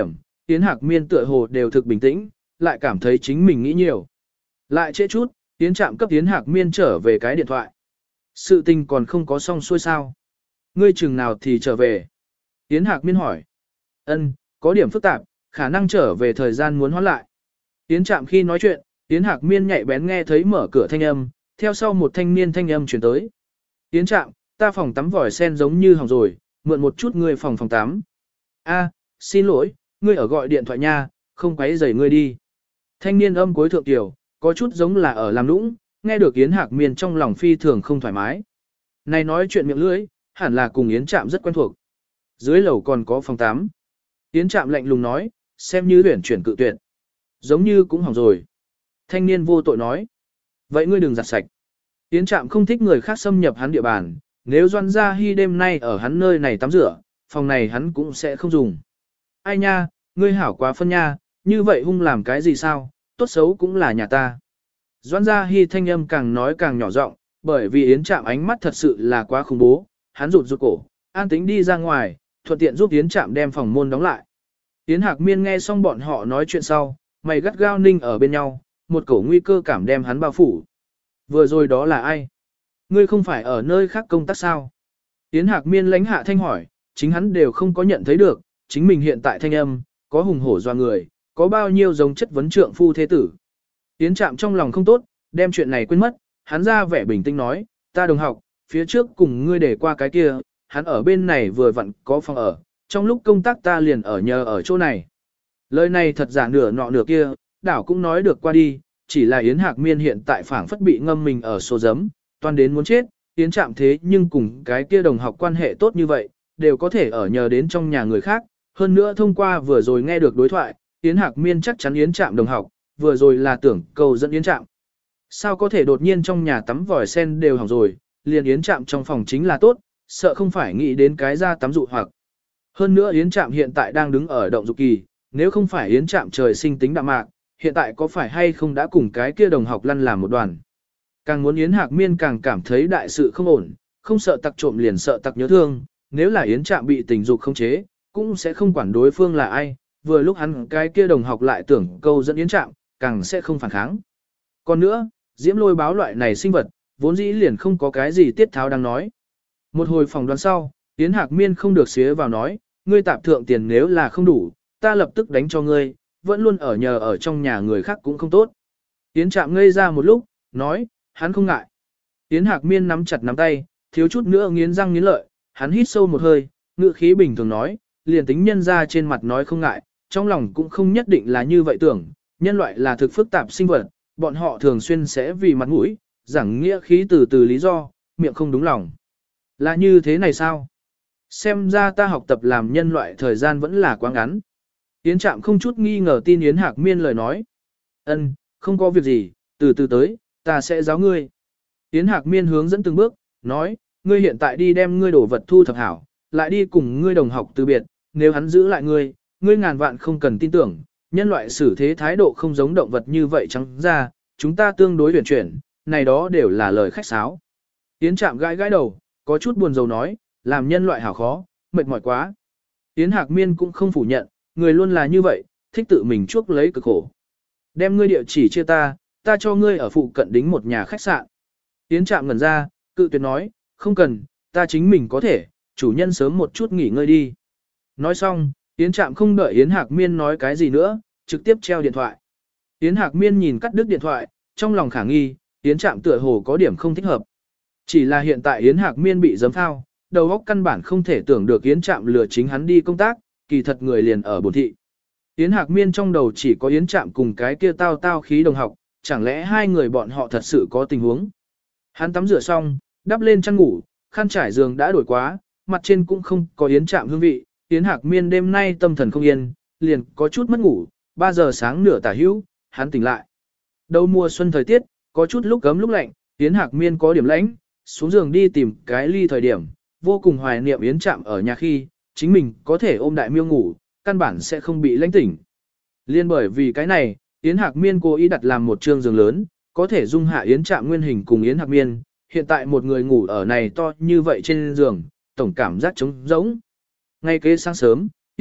Yến Hạc Miên tựa hồ đều thực bình tĩnh, lại cảm thấy chính mình nghĩ nhiều. Lại trễ chút, Yến Trạm cấp Yến Hạc Miên trở về cái điện thoại. Sự tình còn không có xong xuôi sao? Ngươi chừng nào thì trở về? Yến Hạc Miên hỏi. Ân, có điểm phức tạp, khả năng trở về thời gian muốn hoãn lại. Yến Trạm khi nói chuyện, Yến Hạc Miên nhạy bén nghe thấy mở cửa thanh âm, theo sau một thanh niên thanh âm chuyển tới. Yến Trạm, ta phòng tắm vòi sen giống như hỏng rồi, mượn một chút ngươi phòng phòng tắm. A, xin lỗi, ngươi ở gọi điện thoại nha, không quấy rầy ngươi đi. Thanh niên âm cuối thượng tiểu, có chút giống là ở làm nũng, nghe được Yến Hạc Miên trong lòng phi thường không thoải mái. Này nói chuyện miệng lưỡi, hẳn là cùng Yến Trạm rất quen thuộc. Dưới lầu còn có phòng tắm. Yến Trạm lạnh lùng nói, xem như tuyển chuyển cự tuyệt. Giống như cũng hỏng rồi. Thanh niên vô tội nói. Vậy ngươi đừng giặt sạch. Yến Trạm không thích người khác xâm nhập hắn địa bàn, nếu Doan Gia Hi đêm nay ở hắn nơi này tắm rửa, phòng này hắn cũng sẽ không dùng. Ai nha, ngươi hảo quá phân nha, như vậy hung làm cái gì sao, tốt xấu cũng là nhà ta. Doan Gia Hi thanh âm càng nói càng nhỏ giọng, bởi vì Yến Trạm ánh mắt thật sự là quá khủng bố, hắn rụt rụt cổ, an tính đi ra ngoài, thuận tiện giúp Yến Trạm đem phòng môn đóng lại. Yến Hạc Miên nghe xong bọn họ nói chuyện sau, mày gắt gao ninh ở bên nhau, một cổ nguy cơ cảm đem hắn bao phủ. Vừa rồi đó là ai? Ngươi không phải ở nơi khác công tác sao? Yến Hạc Miên lánh hạ thanh hỏi, chính hắn đều không có nhận thấy được, chính mình hiện tại thanh âm, có hùng hổ doa người, có bao nhiêu giống chất vấn trượng phu thế tử. Yến Trạm trong lòng không tốt, đem chuyện này quên mất, hắn ra vẻ bình tĩnh nói, ta đồng học, phía trước cùng ngươi để qua cái kia, hắn ở bên này vừa vặn có phòng ở, trong lúc công tác ta liền ở nhờ ở chỗ này. Lời này thật giả nửa nọ nửa kia, đảo cũng nói được qua đi, chỉ là Yến Hạc Miên hiện tại phảng phất bị ngâm mình ở số giấm, toan đến muốn chết, Yến Trạm thế nhưng cùng cái kia đồng học quan hệ tốt như vậy, đều có thể ở nhờ đến trong nhà người khác, hơn nữa thông qua vừa rồi nghe được đối thoại, Yến Hạc Miên chắc chắn Yến Trạm đồng học, vừa rồi là tưởng cầu dẫn Yến Trạm. Sao có thể đột nhiên trong nhà tắm vòi sen đều hỏng rồi, liền Yến Trạm trong phòng chính là tốt, sợ không phải nghĩ đến cái ra tắm dụ hoặc. Hơn nữa Yến Trạm hiện tại đang đứng ở động dục kỳ, nếu không phải Yến Trạm trời sinh tính đạm mạc, hiện tại có phải hay không đã cùng cái kia đồng học lăn làm một đoàn. Càng muốn Yến Hạc Miên càng cảm thấy đại sự không ổn, không sợ tặc trộm liền sợ tặc nhớ thương, nếu là Yến Trạm bị tình dục không chế, cũng sẽ không quản đối phương là ai, vừa lúc hắn cái kia đồng học lại tưởng câu dẫn Yến Trạm, càng sẽ không phản kháng. Còn nữa, diễm lôi báo loại này sinh vật, vốn dĩ liền không có cái gì tiết tháo đang nói. Một hồi phòng đoán sau, Yến Hạc Miên không được xía vào nói, ngươi tạp thượng tiền nếu là không đủ, ta lập tức đánh cho ngươi, vẫn luôn ở nhờ ở trong nhà người khác cũng không tốt. Yến Trạm ngây ra một lúc, nói, hắn không ngại. Yến Hạc Miên nắm chặt nắm tay, thiếu chút nữa nghiến răng nghiến lợi, hắn hít sâu một hơi, ngữ khí bình thường nói, liền tính nhân ra trên mặt nói không ngại, trong lòng cũng không nhất định là như vậy tưởng, nhân loại là thực phức tạp sinh vật, bọn họ thường xuyên sẽ vì mặt mũi, giảng nghĩa khí từ từ lý do, miệng không đúng lòng. Là như thế này sao? Xem ra ta học tập làm nhân loại thời gian vẫn là quá ngắn. Yến Trạm không chút nghi ngờ tin Yến Hạc Miên lời nói. Ân, không có việc gì, từ từ tới, ta sẽ giáo ngươi. Yến Hạc Miên hướng dẫn từng bước, nói, ngươi hiện tại đi đem ngươi đổ vật thu thập hảo, lại đi cùng ngươi đồng học từ biệt, nếu hắn giữ lại ngươi, ngươi ngàn vạn không cần tin tưởng, nhân loại xử thế thái độ không giống động vật như vậy trắng ra, chúng ta tương đối huyền chuyển, này đó đều là lời khách sáo. Yến Trạm gãi gãi đầu, có chút buồn rầu nói, làm nhân loại hảo khó, mệt mỏi quá. Yến Hạc Miên cũng không phủ nhận, người luôn là như vậy, thích tự mình chuốc lấy cực khổ. Đem ngươi địa chỉ chia ta, ta cho ngươi ở phụ cận đính một nhà khách sạn. Yến Trạm ngẩn ra, cự tuyệt nói, không cần, ta chính mình có thể, chủ nhân sớm một chút nghỉ ngơi đi. Nói xong, Yến Trạm không đợi Yến Hạc Miên nói cái gì nữa, trực tiếp treo điện thoại. Yến Hạc Miên nhìn cắt đứt điện thoại, trong lòng khả nghi, Yến Trạm tựa hồ có điểm không thích hợp. Chỉ là hiện tại Yến Hạc Miên bị giấm phao, đầu óc căn bản không thể tưởng được Yến Trạm lừa chính hắn đi công tác, kỳ thật người liền ở bổn thị. Yến Hạc Miên trong đầu chỉ có Yến Trạm cùng cái kia tao tao khí đồng học, chẳng lẽ hai người bọn họ thật sự có tình huống. Hắn tắm rửa xong, đắp lên chăn ngủ, khăn trải giường đã đổi quá, mặt trên cũng không có Yến Trạm hương vị. Yến Hạc Miên đêm nay tâm thần không yên, liền có chút mất ngủ, ba giờ sáng nửa tả hữu, hắn tỉnh lại. Đầu mùa xuân thời tiết, có chút lúc gấm lúc lạnh, Yến Hạc Miên có điểm lãnh, xuống giường đi tìm cái ly thời điểm, vô cùng hoài niệm Yến Trạm ở nhà khi, chính mình có thể ôm đại miêu ngủ, căn bản sẽ không bị lãnh tỉnh. Liên bởi vì cái này, Yến Hạc Miên cố ý đặt làm một trương giường lớn, có thể dung hạ Yến Trạm nguyên hình cùng Yến Hạc Miên, hiện tại một người ngủ ở này to như vậy trên giường, tổng cảm giác trống rỗng. Ngay kế sáng sớm,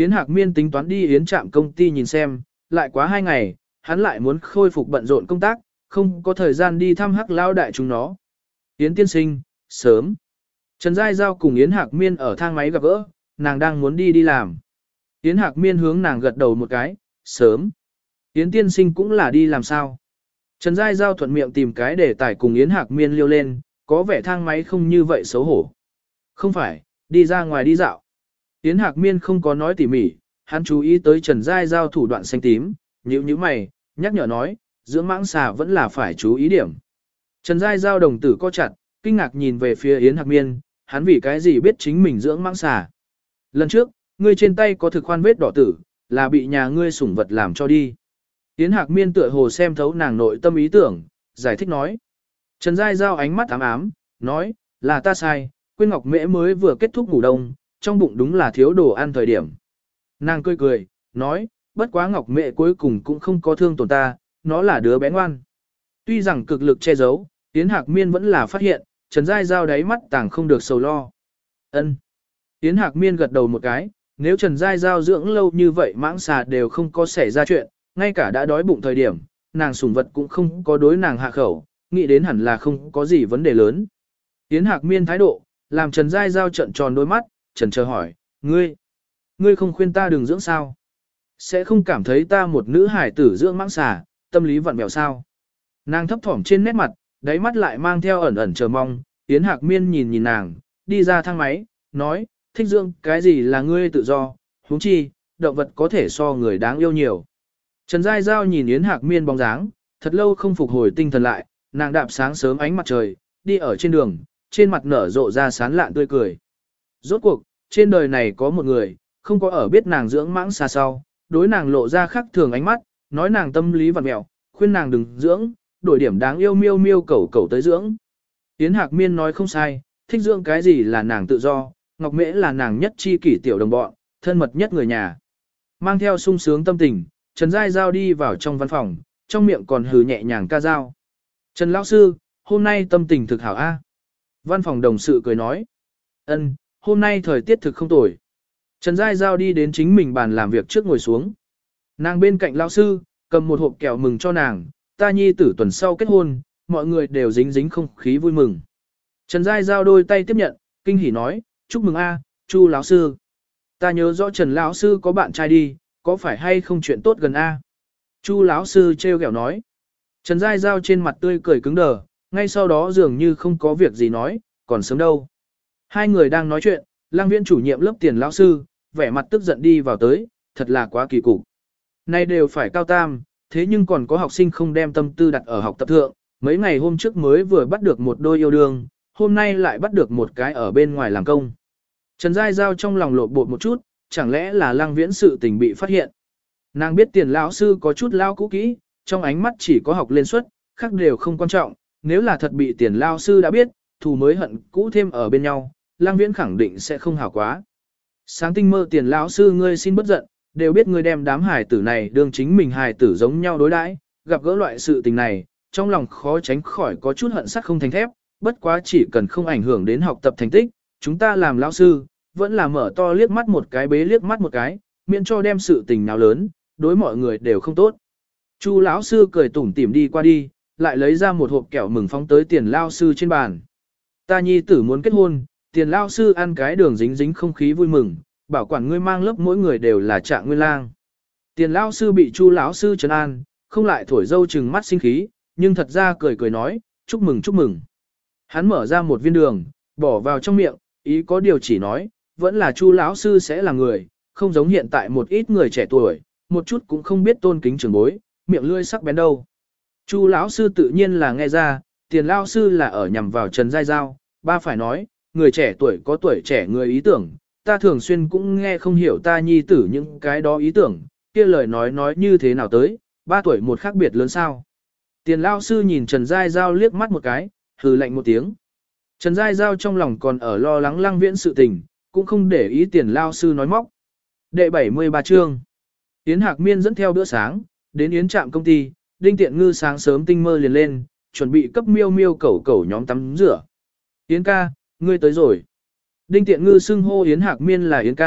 Yến Hạc Miên tính toán đi Yến Trạm công ty nhìn xem, lại quá hai ngày, hắn lại muốn khôi phục bận rộn công tác, không có thời gian đi thăm Hắc Lão đại chúng nó. Yến tiên sinh, sớm. Trần Giai Giao cùng Yến Hạc Miên ở thang máy gặp gỡ, nàng đang muốn đi đi làm. Yến Hạc Miên hướng nàng gật đầu một cái, sớm. Yến tiên sinh cũng là đi làm sao. Trần Giai Giao thuận miệng tìm cái để tải cùng Yến Hạc Miên liêu lên, có vẻ thang máy không như vậy xấu hổ. Không phải, đi ra ngoài đi dạo. Yến Hạc Miên không có nói tỉ mỉ, hắn chú ý tới Trần Giai Giao thủ đoạn xanh tím, nhíu nhíu mày, nhắc nhở nói, dưỡng mãng xà vẫn là phải chú ý điểm. Trần Giai Giao đồng tử co chặt, kinh ngạc nhìn về phía Yến Hạc Miên, hắn vì cái gì biết chính mình dưỡng mãng xà. Lần trước, ngươi trên tay có thực khoan vết đỏ tử, là bị nhà ngươi sủng vật làm cho đi. Yến Hạc Miên tựa hồ xem thấu nàng nội tâm ý tưởng, giải thích nói. Trần Giai Giao ánh mắt ám ám, nói, là ta sai, quên Ngọc Mễ mới vừa kết thúc ngủ đông, trong bụng đúng là thiếu đồ ăn thời điểm. Nàng cười cười, nói, bất quá Ngọc Mễ cuối cùng cũng không có thương tổn ta, nó là đứa bé ngoan. Tuy rằng cực lực che giấu, Yến Hạc Miên vẫn là phát hiện, Trần Giai Giao đáy mắt tàng không được sầu lo. Ân. Yến Hạc Miên gật đầu một cái, nếu Trần Giai Giao dưỡng lâu như vậy mãng xà đều không có xảy ra chuyện, ngay cả đã đói bụng thời điểm, nàng sủng vật cũng không có đối nàng hạ khẩu, nghĩ đến hẳn là không có gì vấn đề lớn. Yến Hạc Miên thái độ, làm Trần Giai Giao trợn tròn đôi mắt, Trần chờ hỏi, ngươi, ngươi không khuyên ta đừng dưỡng sao? Sẽ không cảm thấy ta một nữ hải tử dưỡng mãng xà, tâm lý vặn vẹo sao? Nàng thấp thỏm trên nét mặt, đáy mắt lại mang theo ẩn ẩn chờ mong, Yến Hạc Miên nhìn nhìn nàng, đi ra thang máy, nói, thích dưỡng cái gì là ngươi tự do, huống chi, động vật có thể so người đáng yêu nhiều. Trần Giai Giao nhìn Yến Hạc Miên bóng dáng, thật lâu không phục hồi tinh thần lại, nàng đạp sáng sớm ánh mặt trời, đi ở trên đường, trên mặt nở rộ ra sán lạn tươi cười. Rốt cuộc, trên đời này có một người, không có ở biết nàng dưỡng mãng xà sau, đối nàng lộ ra khắc thường ánh mắt, nói nàng tâm lý vặn mẹo, khuyên nàng đừng dưỡng, đổi điểm đáng yêu miêu miêu cẩu cẩu tới dưỡng. Yến Hạc Miên nói không sai, thích dưỡng cái gì là nàng tự do, Ngọc Mễ là nàng nhất chi kỷ tiểu đồng bọn, thân mật nhất người nhà. Mang theo sung sướng tâm tình, Trần Giai Giao đi vào trong văn phòng, trong miệng còn hừ nhẹ nhàng ca dao. Trần Lão Sư, hôm nay tâm tình thực hảo a. Văn phòng đồng sự cười nói. Ân, hôm nay thời tiết thực không tồi. Trần Giai Giao đi đến chính mình bàn làm việc trước ngồi xuống. Nàng bên cạnh Lão Sư, cầm một hộp kẹo mừng cho nàng, ta nhi tử tuần sau kết hôn, mọi người đều dính dính không khí vui mừng. Trần Giai Giao đôi tay tiếp nhận, kinh hỉ nói, chúc mừng a, Chu Lão Sư. Ta nhớ rõ Trần Lão Sư có bạn trai đi, có phải hay không chuyện tốt gần a? Chu Lão Sư trêu ghẹo nói. Trần Giai Giao trên mặt tươi cười cứng đờ, ngay sau đó dường như không có việc gì nói, còn sớm đâu. Hai người đang nói chuyện, Lăng Viễn chủ nhiệm lớp Tiền Lão Sư, vẻ mặt tức giận đi vào tới, thật là quá kỳ cục. Nay đều phải cao tam, thế nhưng còn có học sinh không đem tâm tư đặt ở học tập thượng, mấy ngày hôm trước mới vừa bắt được một đôi yêu đương, hôm nay lại bắt được một cái ở bên ngoài làm công. Trần Giai Giao trong lòng lộn bột một chút, chẳng lẽ là Lăng Viễn sự tình bị phát hiện. Nàng biết Tiền Lão Sư có chút lao cũ kỹ, trong ánh mắt chỉ có học lên suất, khác đều không quan trọng, nếu là thật bị Tiền Lão Sư đã biết, thù mới hận cũ thêm ở bên nhau, Lăng Viễn khẳng định sẽ không hảo quá. Sáng tinh mơ Tiền Lão Sư ngươi xin bất giận, đều biết ngươi đem đám hài tử này đương chính mình hài tử giống nhau đối đãi, gặp gỡ loại sự tình này, trong lòng khó tránh khỏi có chút hận sắt không thành thép, bất quá chỉ cần không ảnh hưởng đến học tập thành tích, chúng ta làm lão sư, vẫn là mở to liếc mắt một cái bế liếc mắt một cái, miễn cho đem sự tình nào lớn, đối mọi người đều không tốt. Chu lão sư cười tủm tỉm đi qua đi, lại lấy ra một hộp kẹo mừng phóng tới Tiền Lão Sư trên bàn. Ta nhi tử muốn kết hôn, Tiền Lão Sư ăn cái đường dính dính không khí vui mừng, bảo quản ngươi mang lớp mỗi người đều là Trạng Nguyên Lang. Tiền Lão Sư bị Chu lão sư trấn an, không lại thổi dâu trừng mắt sinh khí, nhưng thật ra cười cười nói, chúc mừng chúc mừng. Hắn mở ra một viên đường, bỏ vào trong miệng, ý có điều chỉ nói, vẫn là Chu lão sư sẽ là người, không giống hiện tại một ít người trẻ tuổi, một chút cũng không biết tôn kính trưởng bối, miệng lưỡi sắc bén đâu. Chu lão sư tự nhiên là nghe ra, Tiền Lão Sư là ở nhằm vào Trần Giai Giao, ba phải nói, người trẻ tuổi có tuổi trẻ người ý tưởng, ta thường xuyên cũng nghe không hiểu ta nhi tử những cái đó ý tưởng, kia lời nói nói như thế nào tới, ba tuổi một khác biệt lớn sao. Tiền Lão Sư nhìn Trần Giai Giao liếc mắt một cái, hừ lạnh một tiếng. Trần Giai Giao trong lòng còn ở lo lắng Lăng Viễn sự tình, cũng không để ý Tiền Lão Sư nói móc. Đệ bảy mươi ba chương. Yến Hạc Miên dẫn theo bữa sáng, đến Yến Trạm công ty, Đinh Tiện Ngư sáng sớm tinh mơ liền lên, chuẩn bị cấp miêu miêu cẩu cẩu nhóm tắm rửa. Yến ca, ngươi tới rồi. Đinh Tiện Ngư xưng hô Yến Hạc Miên là Yến ca,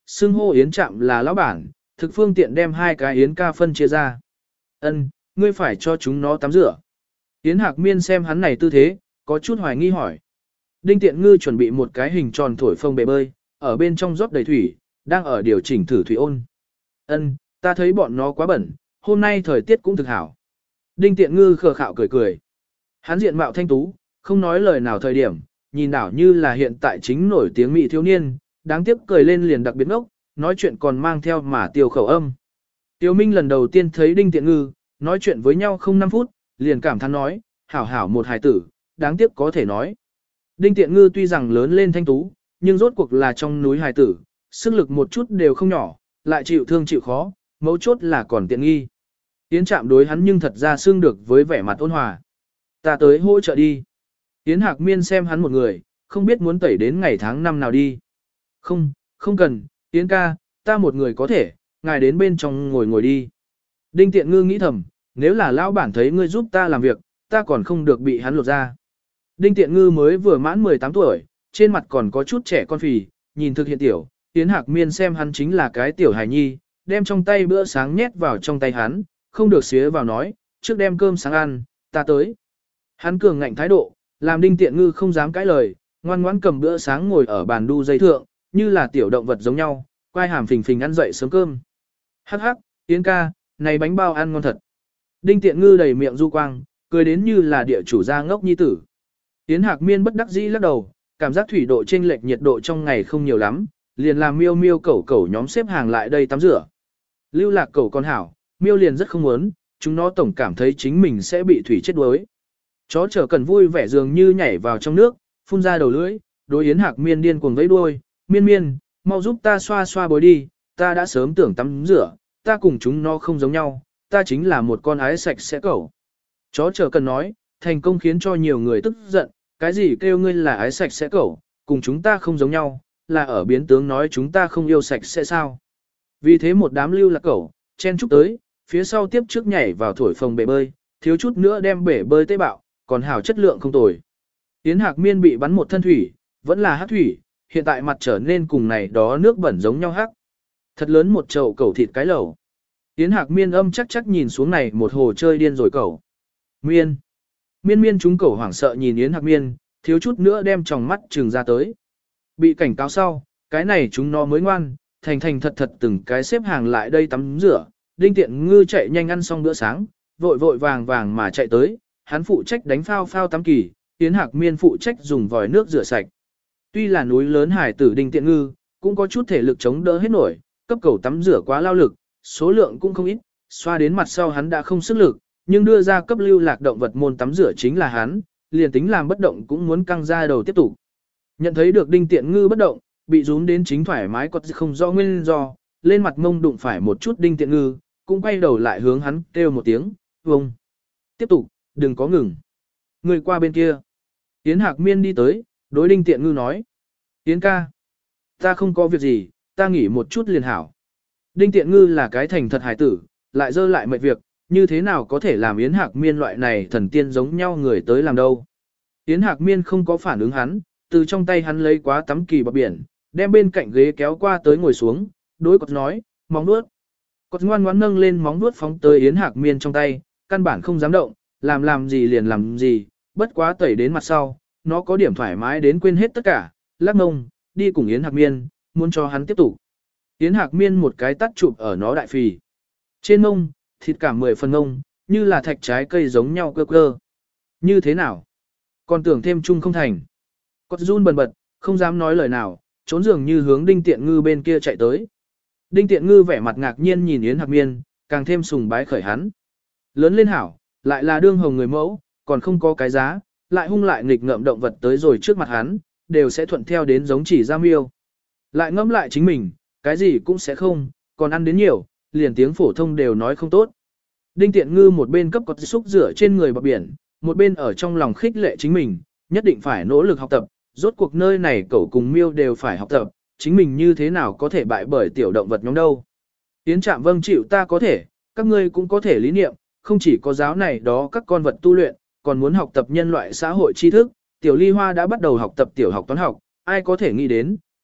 xưng hô Yến Trạm là lão bản, thực phương tiện đem hai cái Yến ca phân chia ra. Ân, ngươi phải cho chúng nó tắm rửa. Yến Hạc Miên xem hắn này tư thế, có chút hoài nghi hỏi. Đinh Tiện Ngư chuẩn bị một cái hình tròn thổi phồng bể bơi, ở bên trong rót đầy thủy, đang ở điều chỉnh thử thủy ôn. Ân, ta thấy bọn nó quá bẩn, hôm nay thời tiết cũng thực hảo. Đinh Tiện Ngư khờ khạo cười cười. Hắn diện mạo thanh tú, không nói lời nào thời điểm, nhìn đảo như là hiện tại chính nổi tiếng mỹ thiếu niên, đáng tiếc cười lên liền đặc biệt ngốc, nói chuyện còn mang theo mà tiêu khẩu âm. Tiêu Minh lần đầu tiên thấy Đinh Tiện Ngư, nói chuyện với nhau không năm phút, liền cảm thán nói, hảo hảo một hài tử, đáng tiếc có thể nói. Đinh Tiện Ngư tuy rằng lớn lên thanh tú, nhưng rốt cuộc là trong núi hài tử, sức lực một chút đều không nhỏ, lại chịu thương chịu khó, mấu chốt là còn tiện nghi. Yến Trạm đối hắn nhưng thật ra xương được với vẻ mặt ôn hòa. Ta tới hỗ trợ đi. Yến Hạc Miên xem hắn một người, không biết muốn tẩy đến ngày tháng năm nào đi. Không, không cần, Yến ca, ta một người có thể, ngài đến bên trong ngồi ngồi đi. Đinh Tiện Ngư nghĩ thầm, nếu là lão bản thấy ngươi giúp ta làm việc, ta còn không được bị hắn lột ra. Đinh Tiện Ngư mới vừa mãn mười tám tuổi, trên mặt còn có chút trẻ con phì, nhìn thực hiện tiểu, Yến Hạc Miên xem hắn chính là cái tiểu hài nhi, đem trong tay bữa sáng nhét vào trong tay hắn, không được xía vào nói, trước đem cơm sáng ăn, ta tới. Hắn cường ngạnh thái độ, làm Đinh Tiện Ngư không dám cãi lời, ngoan ngoãn cầm bữa sáng ngồi ở bàn đu dây thượng, như là tiểu động vật giống nhau, quai hàm phình phình ăn dậy sớm cơm. Hắc hắc, Yến ca, này bánh bao ăn ngon thật. Đinh Tiện Ngư đầy miệng du quang, cười đến như là địa chủ gia ngốc nhi tử. Yến Hạc Miên bất đắc dĩ lắc đầu, cảm giác thủy độ chênh lệch nhiệt độ trong ngày không nhiều lắm, liền làm miêu miêu cẩu cẩu nhóm xếp hàng lại đây tắm rửa. Lưu Lạc cẩu con hảo, miêu liền rất không muốn, chúng nó tổng cảm thấy chính mình sẽ bị thủy chết đuối. Chó trở cần vui vẻ dường như nhảy vào trong nước, phun ra đầu lưỡi, đối Yến Hạc Miên điên cuồng vẫy đuôi, miên miên, mau giúp ta xoa xoa bối đi, ta đã sớm tưởng tắm rửa, ta cùng chúng nó không giống nhau, ta chính là một con ái sạch sẽ cẩu. Chó trở cần nói, thành công khiến cho nhiều người tức giận, cái gì kêu ngươi là ái sạch sẽ cẩu, cùng chúng ta không giống nhau, là ở biến tướng nói chúng ta không yêu sạch sẽ sao. Vì thế một đám Lưu Lạc cẩu, chen chúc tới, phía sau tiếp trước nhảy vào thổi phồng bể bơi, thiếu chút nữa đem bể bơi tế bạo, còn hảo chất lượng không tồi. Yến Hạc Miên bị bắn một thân thủy, vẫn là hắc thủy, hiện tại mặt trở nên cùng này đó nước bẩn giống nhau hắc. Thật lớn một chậu cẩu thịt cái lẩu. Yến Hạc Miên âm chắc chắc nhìn xuống này một hồ chơi điên rồi cẩu. Miên. Miên miên chúng cẩu hoảng sợ nhìn Yến Hạc Miên, thiếu chút nữa đem tròng mắt trừng ra tới. Bị cảnh cáo sau, cái này chúng nó mới ngoan, thành thành thật thật từng cái xếp hàng lại đây tắm rửa. Đinh Tiện Ngư chạy nhanh ăn xong bữa sáng, vội vội vàng vàng mà chạy tới, hắn phụ trách đánh phao phao tắm kỳ, Yến Hạc Miên phụ trách dùng vòi nước rửa sạch. Tuy là núi lớn hải tử Đinh Tiện Ngư, cũng có chút thể lực chống đỡ hết nổi, cấp cầu tắm rửa quá lao lực, số lượng cũng không ít, xoa đến mặt sau hắn đã không sức lực, nhưng đưa ra cấp Lưu Lạc động vật môn tắm rửa chính là hắn, liền tính làm bất động cũng muốn căng ra đầu tiếp tục. Nhận thấy được Đinh Tiện Ngư bất động, bị rúm đến chính thoải mái có không rõ nguyên do, lên mặt mông đụng phải một chút Đinh Tiện Ngư, cũng quay đầu lại hướng hắn kêu một tiếng, vông. Tiếp tục, đừng có ngừng. Người qua bên kia. Yến Hạc Miên đi tới, đối Đinh Tiện Ngư nói. Yến ca. Ta không có việc gì, ta nghỉ một chút liền hảo. Đinh Tiện Ngư là cái thành thật hài tử, lại dơ lại mệt việc, như thế nào có thể làm Yến Hạc Miên loại này thần tiên giống nhau người tới làm đâu. Yến Hạc Miên không có phản ứng hắn, từ trong tay hắn lấy quá tắm kỳ bọc biển, đem bên cạnh ghế kéo qua tới ngồi xuống, đối cột nói, móng nuốt. Cột ngoan ngoãn nâng lên móng nuốt phóng tới Yến Hạc Miên trong tay, căn bản không dám động, làm làm gì liền làm gì, bất quá tẩy đến mặt sau, nó có điểm thoải mái đến quên hết tất cả, lắc mông, đi cùng Yến Hạc Miên, muốn cho hắn tiếp tục. Yến Hạc Miên một cái tắt chụp ở nó đại phì. Trên mông, thịt cả mười phần mông, như là thạch trái cây giống nhau cơ cơ. Như thế nào? Còn tưởng thêm chung không thành. Cột run bần bật, không dám nói lời nào, trốn dường như hướng Đinh Tiện Ngư bên kia chạy tới. Đinh Tiện Ngư vẻ mặt ngạc nhiên nhìn Yến Hạc Miên, càng thêm sùng bái khởi hắn. Lớn lên hảo, lại là đương hồng người mẫu, còn không có cái giá, lại hung lại nghịch ngợm động vật tới rồi trước mặt hắn, đều sẽ thuận theo đến giống chỉ ra miêu. Lại ngẫm lại chính mình, cái gì cũng sẽ không, còn ăn đến nhiều, liền tiếng phổ thông đều nói không tốt. Đinh Tiện Ngư một bên cấp cột xúc rửa trên người bọc biển, một bên ở trong lòng khích lệ chính mình, nhất định phải nỗ lực học tập, rốt cuộc nơi này cậu cùng miêu đều phải học tập, chính mình như thế nào có thể bại bởi tiểu động vật nhóm đâu. Yến Trạm vâng chịu ta có thể, các ngươi cũng có thể lý niệm, không chỉ có giáo này đó các con vật tu luyện, còn muốn học tập nhân loại xã hội tri thức, tiểu ly hoa đã bắt đầu học tập tiểu học toán học, ai có thể nghĩ đến,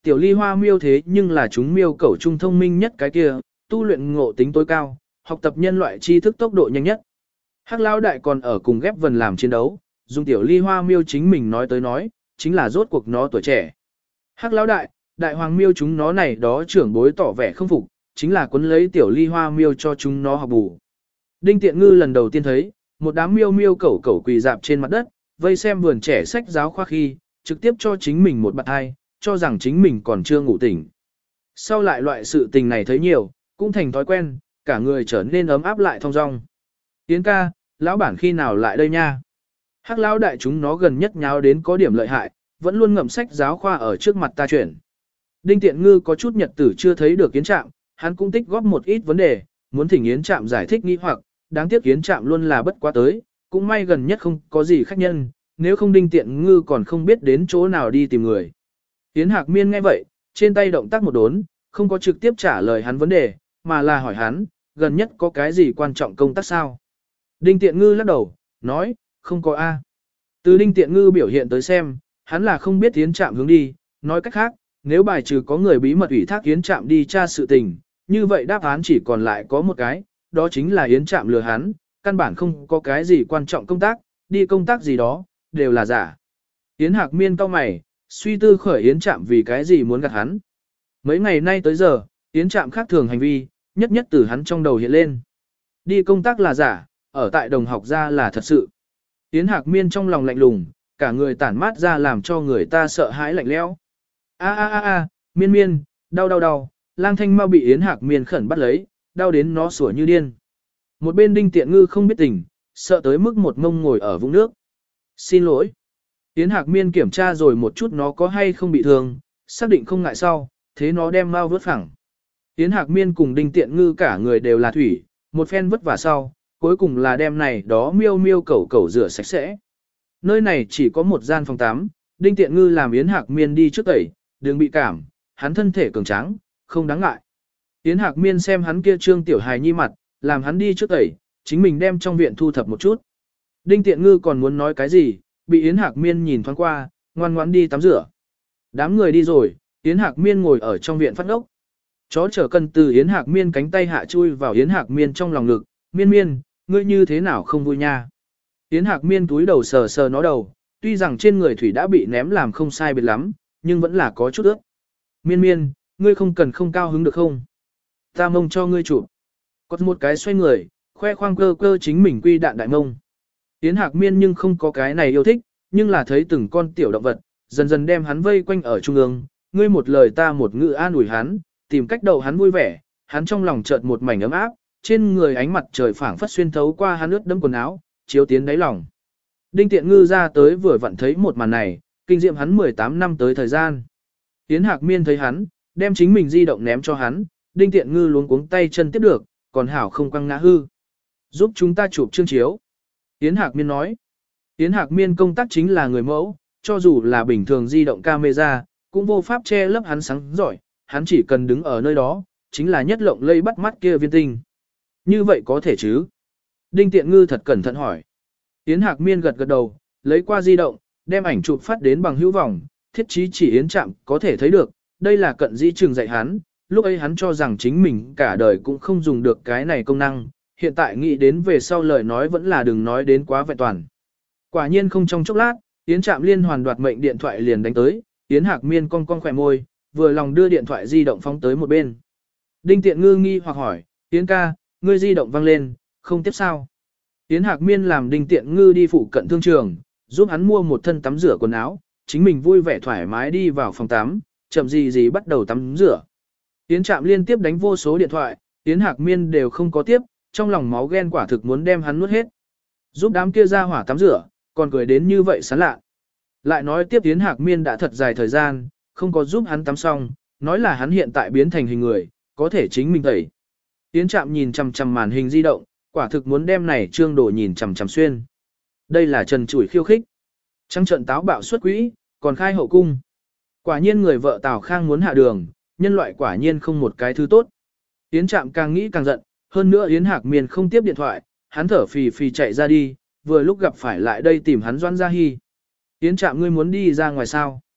tiểu ly hoa miêu thế nhưng là chúng miêu cẩu trung thông minh nhất cái kia, tu luyện ngộ tính tối cao, học tập nhân loại tri thức tốc độ nhanh nhất. Hắc lão đại còn ở cùng ghép vần làm chiến đấu, dùng tiểu ly hoa miêu chính mình nói tới nói, chính là rốt cuộc nó tuổi trẻ. Hắc lão đại, đại hoàng miêu chúng nó này đó trưởng bối tỏ vẻ không phục, chính là cuốn lấy tiểu ly hoa miêu cho chúng nó học bù. Đinh Tiện Ngư lần đầu tiên thấy, một đám miêu miêu cẩu cẩu quỳ dạp trên mặt đất, vây xem vườn trẻ sách giáo khoa khi, trực tiếp cho chính mình một bạt hai, cho rằng chính mình còn chưa ngủ tỉnh. Sau lại loại sự tình này thấy nhiều, cũng thành thói quen, cả người trở nên ấm áp lại thong dong. Yến ca, lão bản khi nào lại đây nha? Hắc lão đại chúng nó gần nhất nháo đến có điểm lợi hại, vẫn luôn ngậm sách giáo khoa ở trước mặt ta chuyển. Đinh Tiện Ngư có chút nhật tử chưa thấy được Yến Trạm, hắn cũng tích góp một ít vấn đề, muốn thỉnh Yến Trạm giải thích nghi hoặc, đáng tiếc Yến Trạm luôn là bất quá tới, cũng may gần nhất không có gì khách nhân, nếu không Đinh Tiện Ngư còn không biết đến chỗ nào đi tìm người. Yến Hạc Miên nghe vậy, trên tay động tác một đốn, không có trực tiếp trả lời hắn vấn đề, mà là hỏi hắn, gần nhất có cái gì quan trọng công tác sao? Đinh Tiện Ngư lắc đầu, nói, không có A. Từ Đinh Tiện Ngư biểu hiện tới xem, hắn là không biết Yến Trạm hướng đi, nói cách khác, nếu bài trừ có người bí mật ủy thác Yến Trạm đi tra sự tình, như vậy đáp án chỉ còn lại có một cái, đó chính là Yến Trạm lừa hắn, căn bản không có cái gì quan trọng công tác, đi công tác gì đó, đều là giả. Yến Hạc Miên cau mày, suy tư khởi Yến Trạm vì cái gì muốn gạt hắn. Mấy ngày nay tới giờ, Yến Trạm khác thường hành vi, nhất nhất từ hắn trong đầu hiện lên. Đi công tác là giả, ở tại đồng học ra là thật sự. Yến Hạc Miên trong lòng lạnh lùng, cả người tản mát ra làm cho người ta sợ hãi lạnh lẽo. A a a a, Miên Miên, đau đau đau, Lang Thanh Mau bị Yến Hạc Miên khẩn bắt lấy, đau đến nó sủa như điên. Một bên Đinh Tiện Ngư không biết tình, sợ tới mức một ngông ngồi ở vũng nước. Xin lỗi. Yến Hạc Miên kiểm tra rồi một chút nó có hay không bị thương, xác định không ngại sau, thế nó đem mau vớt phẳng. Yến Hạc Miên cùng Đinh Tiện Ngư cả người đều là thủy, một phen vất vả sau, cuối cùng là đem này đó miêu miêu cẩu cẩu rửa sạch sẽ. Nơi này chỉ có một gian phòng tắm, Đinh Tiện Ngư làm Yến Hạc Miên đi trước tẩy, đừng bị cảm, hắn thân thể cường tráng, không đáng ngại. Yến Hạc Miên xem hắn kia trương tiểu hài nhi mặt, làm hắn đi trước tẩy, chính mình đem trong viện thu thập một chút. Đinh Tiện Ngư còn muốn nói cái gì, bị Yến Hạc Miên nhìn thoáng qua, ngoan ngoãn đi tắm rửa. Đám người đi rồi, Yến Hạc Miên ngồi ở trong viện phát ốc. Chó trở cần từ Yến Hạc Miên cánh tay hạ chui vào Yến Hạc Miên trong lòng ngực, Miên Miên, ngươi như thế nào không vui nha. Yến Hạc Miên túi đầu sờ sờ nó đầu, tuy rằng trên người thủy đã bị ném làm không sai biệt lắm, nhưng vẫn là có chút ướt. Miên Miên, ngươi không cần không cao hứng được không? Ta mông cho ngươi chụp. Có một cái xoay người, khoe khoang cơ cơ chính mình quy đạn đại mông. Yến Hạc Miên nhưng không có cái này yêu thích, nhưng là thấy từng con tiểu động vật, dần dần đem hắn vây quanh ở trung ương, ngươi một lời ta một ngữ an ủi hắn, tìm cách đầu hắn vui vẻ, hắn trong lòng chợt một mảnh ấm áp, trên người ánh mặt trời phảng phất xuyên thấu qua hắn ướt đẫm quần áo, chiếu tiến đáy lòng. Đinh Tiện Ngư ra tới vừa vặn thấy một màn này, kinh diệm hắn mười tám năm tới thời gian. Yến Hạc Miên thấy hắn, đem chính mình di động ném cho hắn, Đinh Tiện Ngư luống cuống tay chân tiếp được, còn hảo không quăng ngã hư. Giúp chúng ta chụp chương chiếu. Yến Hạc Miên nói. Yến Hạc Miên công tác chính là người mẫu, cho dù là bình thường di động camera, cũng vô pháp che lấp hắn sáng giỏi, hắn chỉ cần đứng ở nơi đó, chính là nhất lộng lây bắt mắt kia viên tinh. Như vậy có thể chứ? Đinh Tiện Ngư thật cẩn thận hỏi. Yến Hạc Miên gật gật đầu, lấy qua di động, đem ảnh chụp phát đến bằng hữu vọng, thiết trí chỉ Yến Trạm có thể thấy được, đây là cận dĩ trường dạy hắn, lúc ấy hắn cho rằng chính mình cả đời cũng không dùng được cái này công năng, hiện tại nghĩ đến về sau lời nói vẫn là đừng nói đến quá vẹn toàn. Quả nhiên không trong chốc lát, Yến Trạm liên hoàn đoạt mệnh điện thoại liền đánh tới, Yến Hạc Miên cong cong khỏe môi, vừa lòng đưa điện thoại di động phóng tới một bên. Đinh Tiện Ngư nghi hoặc hỏi, Yến ca, ngươi di động vang lên, không tiếp sao? Yến Hạc Miên làm Đinh Tiện Ngư đi phụ cận thương trường, giúp hắn mua một thân tắm rửa quần áo, chính mình vui vẻ thoải mái đi vào phòng tắm, chậm gì gì bắt đầu tắm rửa. Yến Trạm liên tiếp đánh vô số điện thoại, Yến Hạc Miên đều không có tiếp, trong lòng máu ghen quả thực muốn đem hắn nuốt hết. Giúp đám kia ra hỏa tắm rửa, còn cười đến như vậy sán lạ. Lại nói tiếp Yến Hạc Miên đã thật dài thời gian, không có giúp hắn tắm xong, nói là hắn hiện tại biến thành hình người, có thể chính mình tẩy. Yến Trạm nhìn chằm chằm màn hình di động, quả thực muốn đem này trương đồ nhìn chằm chằm xuyên. Đây là trần chủi khiêu khích. Trăng trận táo bạo xuất quỹ, còn khai hậu cung. Quả nhiên người vợ Tào Khang muốn hạ đường, nhân loại quả nhiên không một cái thứ tốt. Yến Trạm càng nghĩ càng giận, hơn nữa Yến Hạc Miên không tiếp điện thoại, hắn thở phì phì chạy ra đi, vừa lúc gặp phải lại đây tìm hắn Doãn Gia Hi. Yến Trạm ngươi muốn đi ra ngoài sao?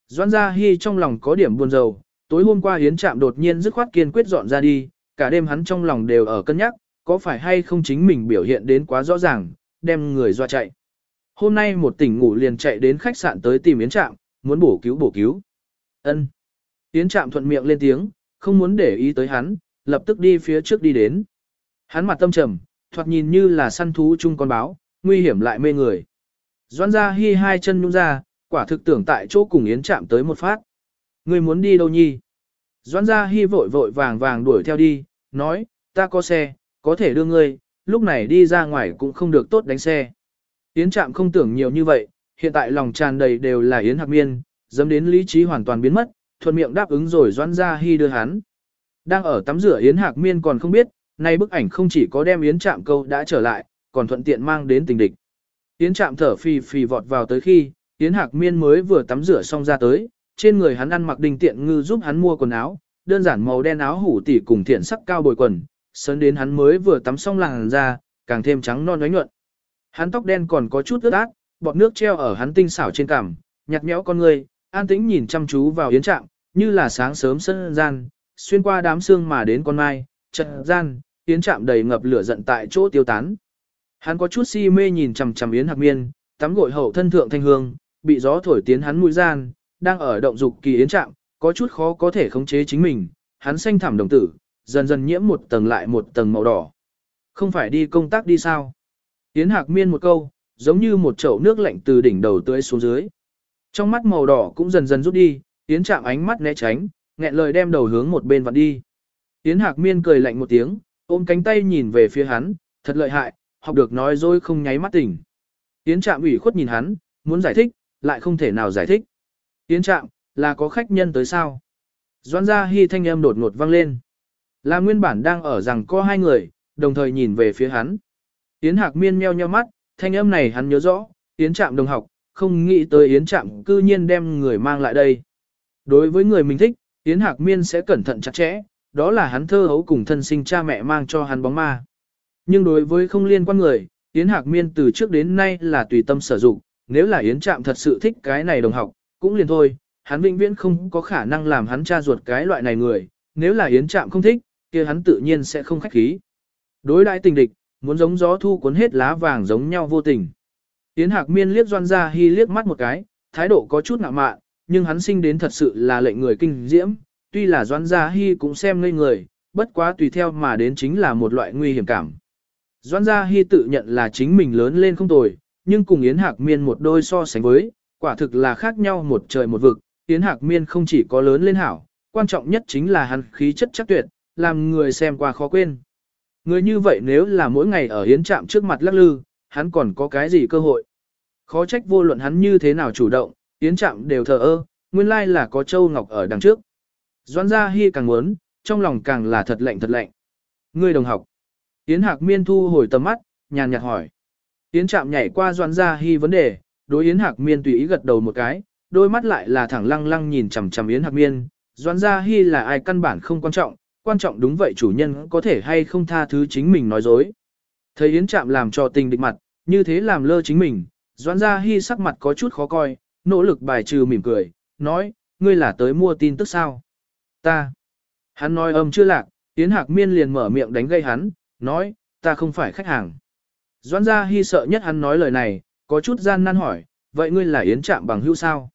Doãn Gia Hi trong lòng có điểm buồn rầu, tối hôm qua Yến Trạm đột nhiên dứt khoát kiên quyết dọn ra đi, cả đêm hắn trong lòng đều ở cân nhắc, có phải hay không chính mình biểu hiện đến quá rõ ràng, đem người dọa chạy. Hôm nay một tỉnh ngủ liền chạy đến khách sạn tới tìm Yến Trạm, muốn bổ cứu bổ cứu. Ân. Yến Trạm thuận miệng lên tiếng, không muốn để ý tới hắn, lập tức đi phía trước đi đến. Hắn mặt tâm trầm, thoạt nhìn như là săn thú chung con báo, nguy hiểm lại mê người. Doãn Gia Hi hai chân nhung ra, quả thực tưởng tại chỗ cùng Yến Trạm tới một phát. Ngươi muốn đi đâu nhi? Doãn Gia Hi vội vội vàng vàng đuổi theo đi, nói, ta có xe, có thể đưa ngươi, lúc này đi ra ngoài cũng không được tốt đánh xe. Yến Trạm không tưởng nhiều như vậy, hiện tại lòng tràn đầy đều là Yến Hạc Miên, dám đến lý trí hoàn toàn biến mất, thuận miệng đáp ứng rồi Doãn Gia Hi đưa hắn. Đang ở tắm rửa Yến Hạc Miên còn không biết, nay bức ảnh không chỉ có đem Yến Trạm câu đã trở lại, còn thuận tiện mang đến tình địch. Yến Trạm thở phì phì vọt vào tới khi, Yến Hạc Miên mới vừa tắm rửa xong ra tới, trên người hắn ăn mặc đình tiện ngư giúp hắn mua quần áo, đơn giản màu đen áo hủ tỉ cùng thiện sắc cao bồi quần, sớn đến hắn mới vừa tắm xong làn da, càng thêm trắng non oánh nhuận. Hắn tóc đen còn có chút ướt át, bọt nước treo ở hắn tinh xảo trên cằm, nhạt nhẽo con người, an tĩnh nhìn chăm chú vào Yến Trạm, như là sáng sớm sân gian, xuyên qua đám sương mà đến con mai, trận gian, Yến Trạm đầy ngập lửa giận tại chỗ tiêu tán. Hắn có chút si mê nhìn chằm chằm Yến Hạc Miên, tắm gội hậu thân thượng thanh hương, bị gió thổi tiến hắn mũi gian, đang ở động dục kỳ Yến Trạm, có chút khó có thể khống chế chính mình, hắn xanh thẳm đồng tử, dần dần nhiễm một tầng lại một tầng màu đỏ. Không phải đi công tác đi sao? Yến Hạc Miên một câu, giống như một chậu nước lạnh từ đỉnh đầu tưới xuống dưới. Trong mắt màu đỏ cũng dần dần rút đi, Yến Trạm ánh mắt né tránh, nghẹn lời đem đầu hướng một bên vặn đi. Yến Hạc Miên cười lạnh một tiếng, ôm cánh tay nhìn về phía hắn, thật lợi hại, học được nói dối không nháy mắt tỉnh. Yến Trạm ủy khuất nhìn hắn, muốn giải thích, lại không thể nào giải thích. Yến Trạm, là có khách nhân tới sao? Doãn Gia Hi thanh âm đột ngột vang lên. Là nguyên bản đang ở rằng có hai người, đồng thời nhìn về phía hắn. Yến Hạc Miên nheo nheo mắt, thanh âm này hắn nhớ rõ, Yến Trạm đồng học, không nghĩ tới Yến Trạm cư nhiên đem người mang lại đây. Đối với người mình thích, Yến Hạc Miên sẽ cẩn thận chặt chẽ, đó là hắn thơ hấu cùng thân sinh cha mẹ mang cho hắn bóng ma. Nhưng đối với không liên quan người, Yến Hạc Miên từ trước đến nay là tùy tâm sử dụng, nếu là Yến Trạm thật sự thích cái này đồng học, cũng liền thôi, hắn vĩnh viễn không có khả năng làm hắn cha ruột cái loại này người, nếu là Yến Trạm không thích, kia hắn tự nhiên sẽ không khách khí. Đối đãi tình địch, muốn giống gió thu cuốn hết lá vàng giống nhau vô tình. Yến Hạc Miên liếc Doãn Gia Hi liếc mắt một cái, thái độ có chút ngạo mạn, nhưng hắn sinh đến thật sự là lệnh người kinh diễm, tuy là Doãn Gia Hi cũng xem ngây người, bất quá tùy theo mà đến chính là một loại nguy hiểm cảm. Doãn Gia Hi tự nhận là chính mình lớn lên không tồi, nhưng cùng Yến Hạc Miên một đôi so sánh với, quả thực là khác nhau một trời một vực. Yến Hạc Miên không chỉ có lớn lên hảo, quan trọng nhất chính là hắn khí chất chắc tuyệt, làm người xem qua khó quên. Người như vậy nếu là mỗi ngày ở Yến Trạm trước mặt lắc lư, hắn còn có cái gì cơ hội? Khó trách vô luận hắn như thế nào chủ động, Yến Trạm đều thờ ơ, nguyên lai là có Châu Ngọc ở đằng trước. Doãn Gia Hi càng muốn, trong lòng càng là thật lạnh thật lạnh. Ngươi đồng học. Yến Hạc Miên thu hồi tầm mắt, nhàn nhạt hỏi. Yến Trạm nhảy qua Doãn Gia Hi vấn đề, đối Yến Hạc Miên tùy ý gật đầu một cái, đôi mắt lại là thẳng lăng lăng nhìn chằm chằm Yến Hạc Miên. Doãn Gia Hi là ai căn bản không quan trọng, quan trọng đúng vậy chủ nhân có thể hay không tha thứ chính mình nói dối. Thấy Yến Trạm làm cho tình địch mặt, như thế làm lơ chính mình, Doãn Gia Hi sắc mặt có chút khó coi, nỗ lực bài trừ mỉm cười, nói, ngươi là tới mua tin tức sao? Ta. Hắn nói âm chưa lạc, Yến Hạc Miên liền mở miệng đánh gây hắn, nói, ta không phải khách hàng. Doãn Gia Hi sợ nhất hắn nói lời này, có chút gian nan hỏi, vậy ngươi là Yến Trạm bằng hữu sao?